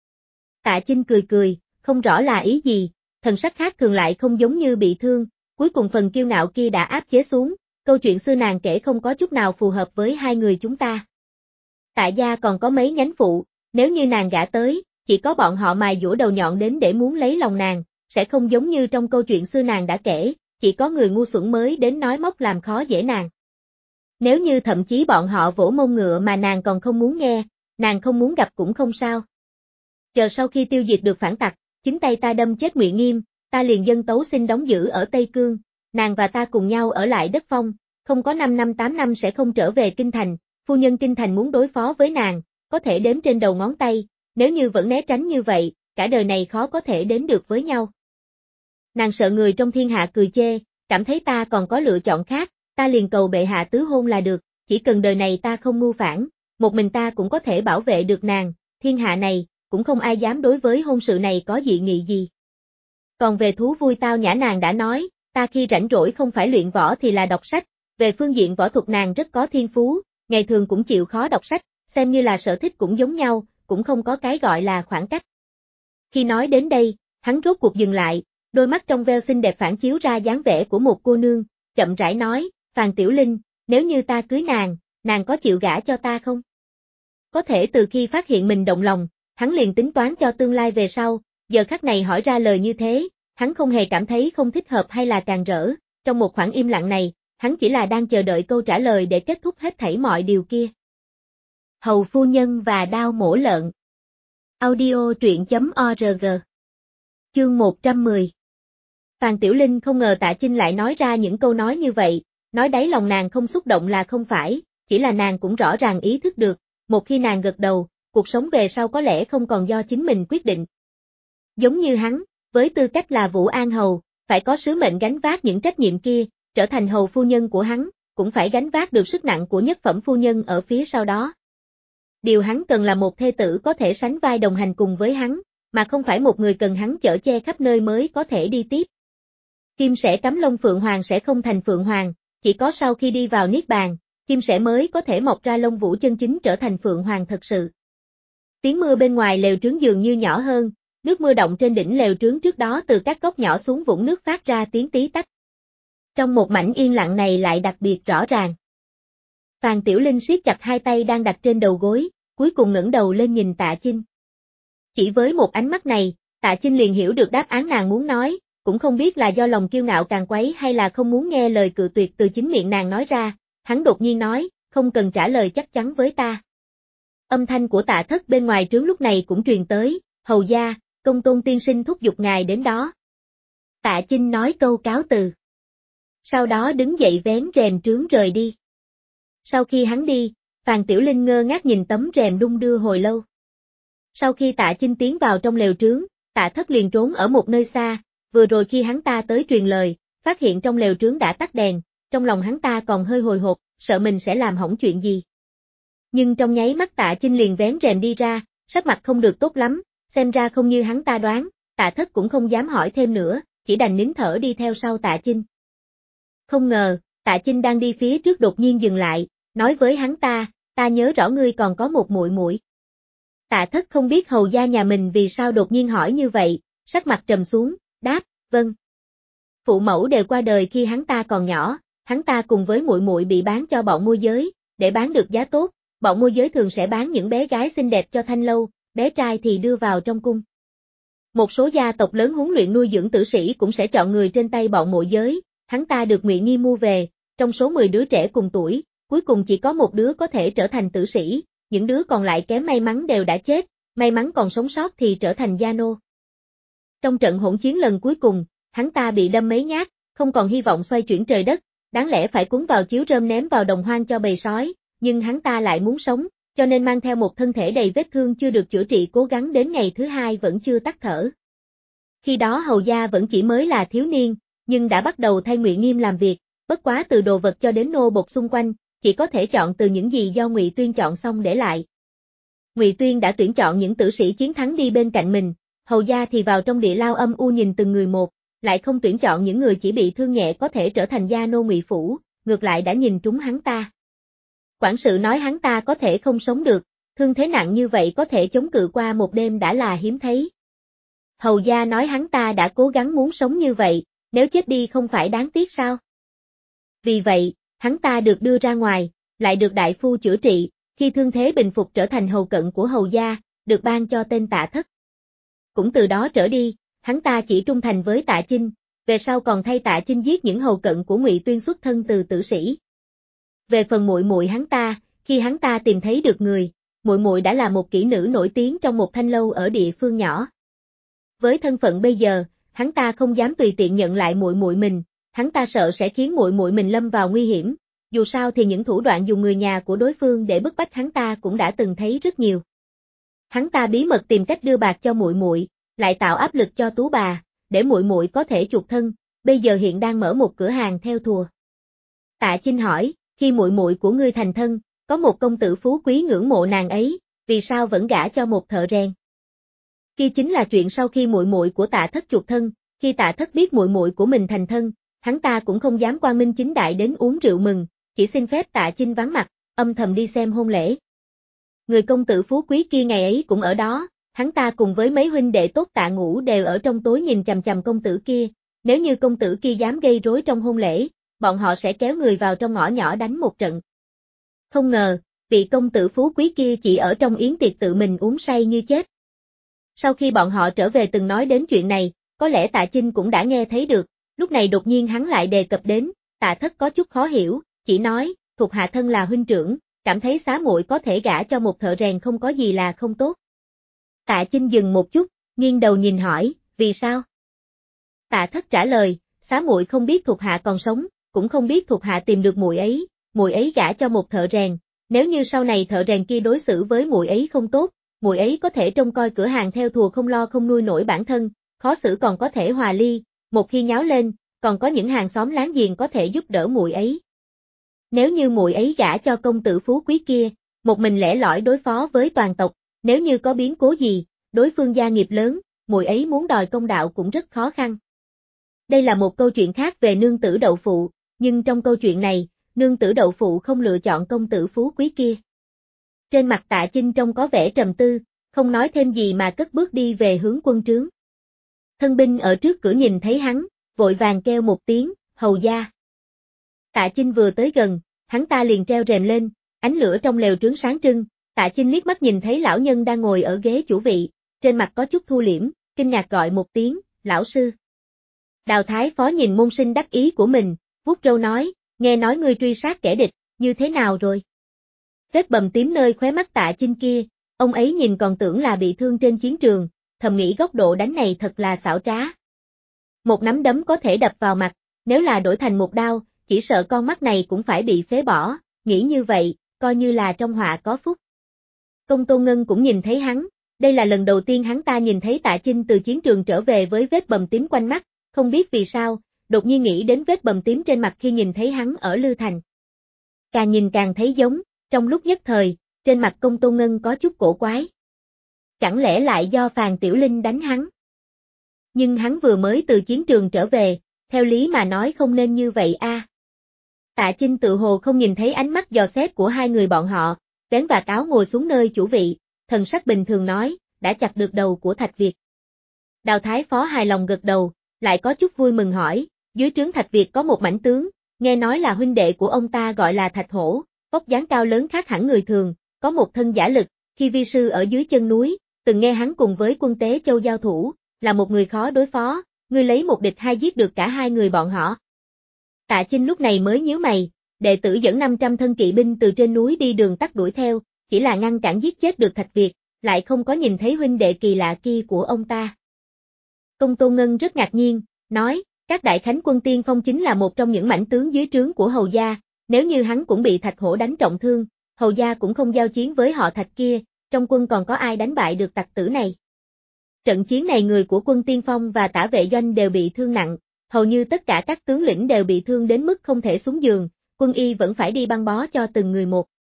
Tạ Chinh cười cười, không rõ là ý gì, thần sắc khác thường lại không giống như bị thương, cuối cùng phần kiêu ngạo kia đã áp chế xuống, câu chuyện xưa nàng kể không có chút nào phù hợp với hai người chúng ta. Tạ gia còn có mấy nhánh phụ, nếu như nàng gả tới, chỉ có bọn họ mài dũa đầu nhọn đến để muốn lấy lòng nàng, sẽ không giống như trong câu chuyện xưa nàng đã kể, chỉ có người ngu xuẩn mới đến nói móc làm khó dễ nàng. Nếu như thậm chí bọn họ vỗ mông ngựa mà nàng còn không muốn nghe, nàng không muốn gặp cũng không sao. Chờ sau khi tiêu diệt được phản tặc, chính tay ta đâm chết Ngụy Nghiêm, ta liền dân tấu xin đóng giữ ở Tây Cương, nàng và ta cùng nhau ở lại đất Phong, không có 5 năm 8 năm sẽ không trở về Kinh Thành, phu nhân Kinh Thành muốn đối phó với nàng, có thể đếm trên đầu ngón tay, nếu như vẫn né tránh như vậy, cả đời này khó có thể đến được với nhau. Nàng sợ người trong thiên hạ cười chê, cảm thấy ta còn có lựa chọn khác, ta liền cầu bệ hạ tứ hôn là được, chỉ cần đời này ta không mưu phản, một mình ta cũng có thể bảo vệ được nàng, thiên hạ này, cũng không ai dám đối với hôn sự này có dị nghị gì. Còn về thú vui tao nhã nàng đã nói, ta khi rảnh rỗi không phải luyện võ thì là đọc sách, về phương diện võ thuật nàng rất có thiên phú, ngày thường cũng chịu khó đọc sách, xem như là sở thích cũng giống nhau, cũng không có cái gọi là khoảng cách. Khi nói đến đây, hắn rốt cuộc dừng lại, đôi mắt trong veo xinh đẹp phản chiếu ra dáng vẻ của một cô nương, chậm rãi nói, Phàn Tiểu Linh, nếu như ta cưới nàng có chịu gả cho ta không? Có thể từ khi phát hiện mình động lòng, hắn liền tính toán cho tương lai về sau, giờ khắc này hỏi ra lời như thế, hắn không hề cảm thấy không thích hợp hay là càng rỡ, trong một khoảng im lặng này, hắn chỉ là đang chờ đợi câu trả lời để kết thúc hết thảy mọi điều kia. Hầu phu nhân và đao mổ lợn. Audio truyện.org. Chương 110. Phàn Tiểu Linh không ngờ Tạ Chinh lại nói ra những câu nói như vậy, nói đáy lòng nàng không xúc động là không phải, chỉ là nàng cũng rõ ràng ý thức được, một khi nàng gật đầu, cuộc sống về sau có lẽ không còn do chính mình quyết định. Giống như hắn, với tư cách là Vũ An Hầu, phải có sứ mệnh gánh vác những trách nhiệm kia, trở thành hầu phu nhân của hắn, cũng phải gánh vác được sức nặng của nhất phẩm phu nhân ở phía sau đó. Điều hắn cần là một thê tử có thể sánh vai đồng hành cùng với hắn, mà không phải một người cần hắn chở che khắp nơi mới có thể đi tiếp. Chim sẻ cắm lông phượng hoàng sẽ không thành phượng hoàng, chỉ có sau khi đi vào niết bàn, chim sẻ mới có thể mọc ra lông vũ chân chính trở thành phượng hoàng thật sự. Tiếng mưa bên ngoài lều trướng dường như nhỏ hơn, nước mưa đọng trên đỉnh lều trướng trước đó từ các góc nhỏ xuống vũng nước phát ra tiếng tí tách. Trong một mảnh yên lặng này lại đặc biệt rõ ràng. Phàn Tiểu Linh siết chặt hai tay đang đặt trên đầu gối, cuối cùng ngẩng đầu lên nhìn Tạ Chinh. Chỉ với một ánh mắt này, Tạ Chinh liền hiểu được đáp án nàng muốn nói, cũng không biết là do lòng kiêu ngạo càng quấy hay là không muốn nghe lời cự tuyệt từ chính miệng nàng nói ra, hắn đột nhiên nói, không cần trả lời chắc chắn với ta. Âm thanh của Tạ Thất bên ngoài trướng lúc này cũng truyền tới, hầu gia, Công Tôn tiên sinh thúc giục ngài đến đó. Tạ Chinh nói câu cáo từ. Sau đó đứng dậy vén rèm trướng rời đi. Sau khi hắn đi, Phàn Tiểu Linh ngơ ngác nhìn tấm rèm đung đưa hồi lâu. Sau khi Tạ Chinh tiến vào trong lều trướng, Tạ Thất liền trốn ở một nơi xa, vừa rồi khi hắn ta tới truyền lời, phát hiện trong lều trướng đã tắt đèn, trong lòng hắn ta còn hơi hồi hộp, sợ mình sẽ làm hỏng chuyện gì. Nhưng trong nháy mắt Tạ Chinh liền vén rèm đi ra, sắc mặt không được tốt lắm, xem ra không như hắn ta đoán, Tạ Thất cũng không dám hỏi thêm nữa, chỉ đành nín thở đi theo sau Tạ Chinh. Không ngờ, Tạ Chinh đang đi phía trước đột nhiên dừng lại, nói với hắn ta nhớ rõ ngươi còn có một muội muội. Tạ Thất không biết hầu gia nhà mình vì sao đột nhiên hỏi như vậy, sắc mặt trầm xuống, đáp, vâng. Phụ mẫu đều qua đời khi hắn ta còn nhỏ, hắn ta cùng với muội muội bị bán cho bọn môi giới, để bán được giá tốt, bọn môi giới thường sẽ bán những bé gái xinh đẹp cho thanh lâu, bé trai thì đưa vào trong cung. Một số gia tộc lớn huấn luyện nuôi dưỡng tử sĩ cũng sẽ chọn người trên tay bọn môi giới, hắn ta được Ngụy Nghi mua về, trong số 10 đứa trẻ cùng tuổi, cuối cùng chỉ có một đứa có thể trở thành tử sĩ, những đứa còn lại kém may mắn đều đã chết, may mắn còn sống sót thì trở thành gia nô. Trong trận hỗn chiến lần cuối cùng, hắn ta bị đâm mấy nhát, không còn hy vọng xoay chuyển trời đất, đáng lẽ phải cuốn vào chiếu rơm ném vào đồng hoang cho bầy sói, nhưng hắn ta lại muốn sống, cho nên mang theo một thân thể đầy vết thương chưa được chữa trị cố gắng đến ngày thứ hai vẫn chưa tắt thở. Khi đó hầu gia vẫn chỉ mới là thiếu niên, nhưng đã bắt đầu thay Ngụy Nghiêm làm việc, bất quá từ đồ vật cho đến nô bộc xung quanh, chỉ có thể chọn từ những gì do Ngụy Tuyên chọn xong để lại. Ngụy Tuyên đã tuyển chọn những tử sĩ chiến thắng đi bên cạnh mình, hầu gia thì vào trong địa lao âm u nhìn từng người một, lại không tuyển chọn những người chỉ bị thương nhẹ có thể trở thành gia nô Ngụy phủ, ngược lại đã nhìn trúng hắn ta. Quản sự nói hắn ta có thể không sống được, thương thế nặng như vậy có thể chống cự qua một đêm đã là hiếm thấy. Hầu gia nói hắn ta đã cố gắng muốn sống như vậy, nếu chết đi không phải đáng tiếc sao? Vì vậy, hắn ta được đưa ra ngoài, lại được đại phu chữa trị, khi thương thế bình phục trở thành hầu cận của hầu gia, được ban cho tên Tạ Thất. Cũng từ đó trở đi, hắn ta chỉ trung thành với Tạ Chinh, về sau còn thay Tạ Chinh giết những hầu cận của Ngụy Tuyên xuất thân từ tử sĩ. Về phần muội muội hắn ta, khi hắn ta tìm thấy được người, muội muội đã là một kỹ nữ nổi tiếng trong một thanh lâu ở địa phương nhỏ. Với thân phận bây giờ, hắn ta không dám tùy tiện nhận lại muội muội mình, hắn ta sợ sẽ khiến muội muội mình lâm vào nguy hiểm, dù sao thì những thủ đoạn dùng người nhà của đối phương để bức bách hắn ta cũng đã từng thấy rất nhiều. Hắn ta bí mật tìm cách đưa bạc cho muội muội, lại tạo áp lực cho Tú bà, để muội muội có thể chuộc thân, bây giờ hiện đang mở một cửa hàng theo thùa. Tạ Chinh hỏi, khi muội muội của ngươi thành thân, có một công tử phú quý ngưỡng mộ nàng ấy, vì sao vẫn gả cho một thợ rèn? Kia chính là chuyện sau khi muội muội của Tạ Thất chuộc thân, khi Tạ Thất biết muội muội của mình thành thân, hắn ta cũng không dám quang minh chính đại đến uống rượu mừng, chỉ xin phép Tạ Chinh vắng mặt, âm thầm đi xem hôn lễ. Người công tử phú quý kia ngày ấy cũng ở đó, hắn ta cùng với mấy huynh đệ tốt Tạ Ngũ đều ở trong tối nhìn chằm chằm công tử kia, nếu như công tử kia dám gây rối trong hôn lễ, bọn họ sẽ kéo người vào trong ngõ nhỏ đánh một trận. Không ngờ, vị công tử phú quý kia chỉ ở trong yến tiệc tự mình uống say như chết. Sau khi bọn họ trở về từng nói đến chuyện này, có lẽ Tạ Chinh cũng đã nghe thấy được, lúc này đột nhiên hắn lại đề cập đến, Tạ Thất có chút khó hiểu, chỉ nói, thuộc hạ thân là huynh trưởng, cảm thấy xá muội có thể gả cho một thợ rèn không có gì là không tốt. Tạ Chinh dừng một chút, nghiêng đầu nhìn hỏi, vì sao? Tạ Thất trả lời, xá muội không biết thuộc hạ còn sống, cũng không biết thuộc hạ tìm được muội ấy gả cho một thợ rèn, nếu như sau này thợ rèn kia đối xử với muội ấy không tốt, muội ấy có thể trông coi cửa hàng theo thùa không lo không nuôi nổi bản thân, khó xử còn có thể hòa ly, một khi nháo lên, còn có những hàng xóm láng giềng có thể giúp đỡ muội ấy. Nếu như muội ấy gả cho công tử phú quý kia, một mình lẻ lỏi đối phó với toàn tộc, nếu như có biến cố gì, đối phương gia nghiệp lớn, muội ấy muốn đòi công đạo cũng rất khó khăn. Đây là một câu chuyện khác về nương tử đậu phụ, nhưng trong câu chuyện này, nương tử đậu phụ không lựa chọn công tử phú quý kia. Trên mặt Tạ Chinh trông có vẻ trầm tư, không nói thêm gì mà cất bước đi về hướng quân trướng. Thân binh ở trước cửa nhìn thấy hắn, vội vàng kêu một tiếng, hầu gia. Tạ Chinh vừa tới gần, hắn ta liền treo rèm lên, ánh lửa trong lều trướng sáng trưng, Tạ Chinh liếc mắt nhìn thấy lão nhân đang ngồi ở ghế chủ vị, trên mặt có chút thu liễm, kinh ngạc gọi một tiếng, lão sư. Đào Thái Phó nhìn môn sinh đắc ý của mình, vuốt râu nói, nghe nói ngươi truy sát kẻ địch, như thế nào rồi? Vết bầm tím nơi khóe mắt Tạ Chinh kia, ông ấy nhìn còn tưởng là bị thương trên chiến trường, thầm nghĩ góc độ đánh này thật là xảo trá. Một nắm đấm có thể đập vào mặt, nếu là đổi thành một đao, chỉ sợ con mắt này cũng phải bị phế bỏ, nghĩ như vậy, coi như là trong họa có phúc. Công Tôn Ngân cũng nhìn thấy hắn, đây là lần đầu tiên hắn ta nhìn thấy Tạ Chinh từ chiến trường trở về với vết bầm tím quanh mắt, không biết vì sao, đột nhiên nghĩ đến vết bầm tím trên mặt khi nhìn thấy hắn ở Lư Thành. Càng nhìn càng thấy giống, trong lúc nhất thời, trên mặt Công Tôn Ngân có chút cổ quái. Chẳng lẽ lại do Phàn Tiểu Linh đánh hắn? Nhưng hắn vừa mới từ chiến trường trở về, theo lý mà nói không nên như vậy a. Tạ Chinh tự hồ không nhìn thấy ánh mắt dò xét của hai người bọn họ, vén vạt áo ngồi xuống nơi chủ vị, thần sắc bình thường nói, đã chặt được đầu của Thạch Việt. Đào Thái Phó hài lòng gật đầu, lại có chút vui mừng hỏi, dưới trướng Thạch Việt có một mãnh tướng, nghe nói là huynh đệ của ông ta gọi là Thạch Hổ, vóc dáng cao lớn khác hẳn người thường, có một thân giả lực, khi vi sư ở dưới chân núi, từng nghe hắn cùng với Quân Tế Châu giao thủ, là một người khó đối phó, ngươi lấy một địch hai giết được cả hai người bọn họ. Tạ Chinh lúc này mới nhíu mày, đệ tử dẫn 500 thân kỵ binh từ trên núi đi đường tắt đuổi theo, chỉ là ngăn cản giết chết được Thạch Việt, lại không có nhìn thấy huynh đệ kỳ lạ kia của ông ta. Công Tôn Ngân rất ngạc nhiên, nói, các đại khánh quân tiên phong chính là một trong những mãnh tướng dưới trướng của hầu gia, nếu như hắn cũng bị Thạch Hổ đánh trọng thương, hầu gia cũng không giao chiến với họ Thạch kia, trong quân còn có ai đánh bại được tặc tử này. Trận chiến này người của quân tiên phong và tả vệ doanh đều bị thương nặng, hầu như tất cả các tướng lĩnh đều bị thương đến mức không thể xuống giường, quân y vẫn phải đi băng bó cho từng người một.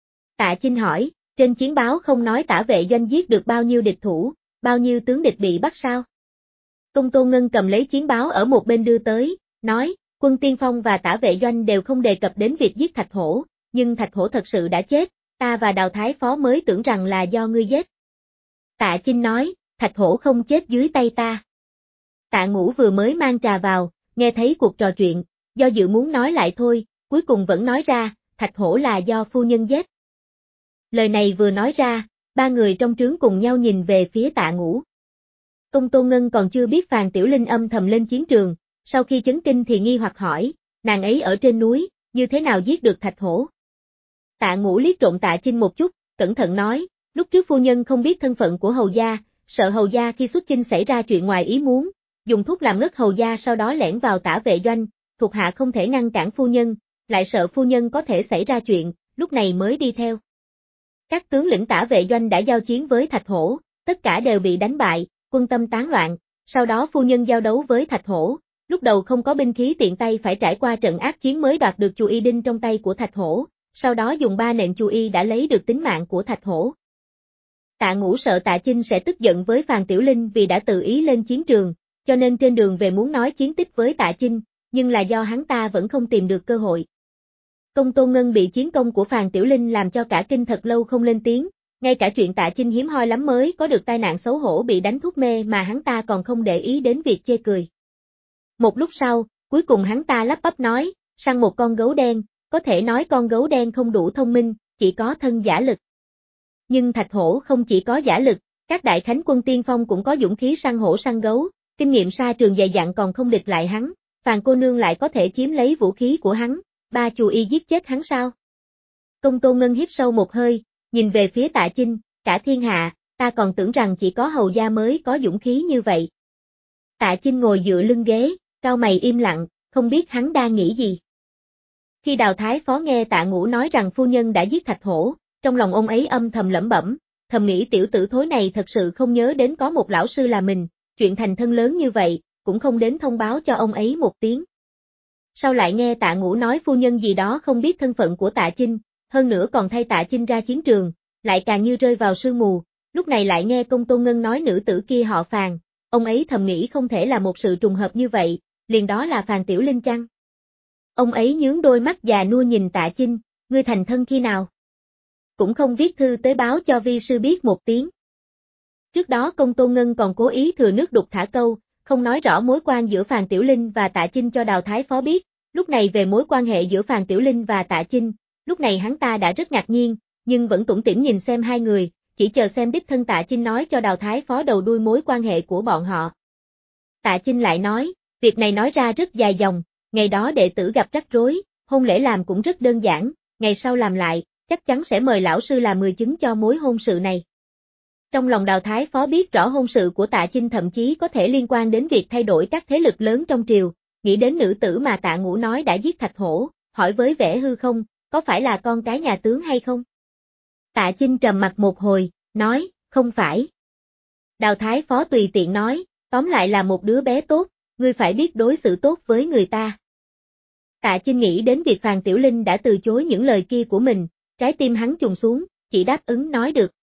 Tạ Chinh hỏi, trên chiến báo không nói tả vệ doanh giết được bao nhiêu địch thủ, bao nhiêu tướng địch bị bắt sao? Công Tôn Ngân cầm lấy chiến báo ở một bên đưa tới, nói, quân tiên phong và tả vệ doanh đều không đề cập đến việc giết Thạch Hổ, nhưng Thạch Hổ thật sự đã chết, ta và Đào Thái Phó mới tưởng rằng là do ngươi giết. Tạ Chinh nói, Thạch Hổ không chết dưới tay ta. Tạ Ngũ vừa mới mang trà vào, nghe thấy cuộc trò chuyện, do dự muốn nói lại thôi, cuối cùng vẫn nói ra, Thạch Hổ là do phu nhân giết. Lời này vừa nói ra, ba người trong trướng cùng nhau nhìn về phía Tạ Ngũ. Công Tôn Ngân còn chưa biết Phàn Tiểu Linh âm thầm lên chiến trường, sau khi chấn kinh thì nghi hoặc hỏi, nàng ấy ở trên núi, như thế nào giết được Thạch Hổ? Tạ Ngũ liếc trộm Tạ Chinh một chút, cẩn thận nói, lúc trước phu nhân không biết thân phận của hầu gia, sợ hầu gia khi xuất chinh xảy ra chuyện ngoài ý muốn, dùng thuốc làm ngất hầu gia sau đó lẻn vào tả vệ doanh, thuộc hạ không thể ngăn cản phu nhân, lại sợ phu nhân có thể xảy ra chuyện, lúc này mới đi theo. Các tướng lĩnh tả vệ doanh đã giao chiến với Thạch Hổ, tất cả đều bị đánh bại, quân tâm tán loạn, sau đó phu nhân giao đấu với Thạch Hổ, Lúc đầu không có binh khí tiện tay phải trải qua trận ác chiến mới đoạt được chù y đinh trong tay của Thạch Hổ, sau đó dùng 3 nện chù y đã lấy được tính mạng của Thạch Hổ. Tạ Ngũ sợ Tạ Chinh sẽ tức giận với Phàn Tiểu Linh vì đã tự ý lên chiến trường, cho nên trên đường về muốn nói chiến tích với Tạ Chinh, nhưng là do hắn ta vẫn không tìm được cơ hội. Công Tôn Ngân bị chiến công của Phàn Tiểu Linh làm cho cả kinh thật lâu không lên tiếng, ngay cả chuyện Tạ Chinh hiếm hoi lắm mới có được tai nạn xấu hổ bị đánh thuốc mê mà hắn ta còn không để ý đến việc chê cười. Một lúc sau, cuối cùng hắn ta lắp bắp nói, săn một con gấu đen, có thể nói con gấu đen không đủ thông minh, chỉ có thân giả lực. Nhưng Thạch Hổ không chỉ có giả lực, các đại khánh quân tiên phong cũng có dũng khí săn hổ săn gấu, kinh nghiệm sa trường dày dặn còn không địch lại hắn, Phàn cô nương lại có thể chiếm lấy vũ khí của hắn, 3 chù y giết chết hắn sao? Công Tôn Ngân hít sâu một hơi, nhìn về phía Tạ Chinh, cả thiên hạ, ta còn tưởng rằng chỉ có hầu gia mới có dũng khí như vậy. Tạ Chinh ngồi dựa lưng ghế, cau mày im lặng, không biết hắn đang nghĩ gì. Khi Đào Thái Phó nghe Tạ Ngũ nói rằng phu nhân đã giết Thạch Hổ, trong lòng ông ấy âm thầm lẩm bẩm, thầm nghĩ tiểu tử thối này thật sự không nhớ đến có một lão sư là mình, chuyện thành thân lớn như vậy, cũng không đến thông báo cho ông ấy một tiếng. Sau lại nghe Tạ Ngũ nói phu nhân gì đó không biết thân phận của Tạ Chinh, hơn nữa còn thay Tạ Chinh ra chiến trường, lại càng như rơi vào sương mù, lúc này lại nghe Công Tôn Ngân nói nữ tử kia họ Phàn, ông ấy thầm nghĩ không thể là một sự trùng hợp như vậy, liền đó là Phàn Tiểu Linh chăng? Ông ấy nhướng đôi mắt già nua nhìn Tạ Chinh, ngươi thành thân khi nào? Cũng không viết thư tới báo cho vi sư biết một tiếng. Trước đó Công Tôn Ngân còn cố ý thừa nước đục thả câu, không nói rõ mối quan giữa Phàn Tiểu Linh và Tạ Chinh cho Đào Thái Phó biết, lúc này về mối quan hệ giữa Phàn Tiểu Linh và Tạ Chinh, lúc này hắn ta đã rất ngạc nhiên, nhưng vẫn tủm tỉm nhìn xem hai người, chỉ chờ xem đích thân Tạ Chinh nói cho Đào Thái Phó đầu đuôi mối quan hệ của bọn họ. Tạ Chinh lại nói, việc này nói ra rất dài dòng, ngày đó đệ tử gặp rắc rối, hôn lễ làm cũng rất đơn giản, ngày sau làm lại, chắc chắn sẽ mời lão sư làm 10 chứng cho mối hôn sự này. Trong lòng Đào Thái Phó biết rõ hôn sự của Tạ Chinh thậm chí có thể liên quan đến việc thay đổi các thế lực lớn trong triều, nghĩ đến nữ tử mà Tạ Ngũ nói đã giết Thạch Hổ, hỏi với vẻ hư không, có phải là con cái nhà tướng hay không? Tạ Chinh trầm mặt một hồi, nói, không phải. Đào Thái Phó tùy tiện nói, tóm lại là một đứa bé tốt, ngươi phải biết đối xử tốt với người ta. Tạ Chinh nghĩ đến việc Phàn Tiểu Linh đã từ chối những lời kia của mình, trái tim hắn trùng xuống, chỉ đáp ứng nói được.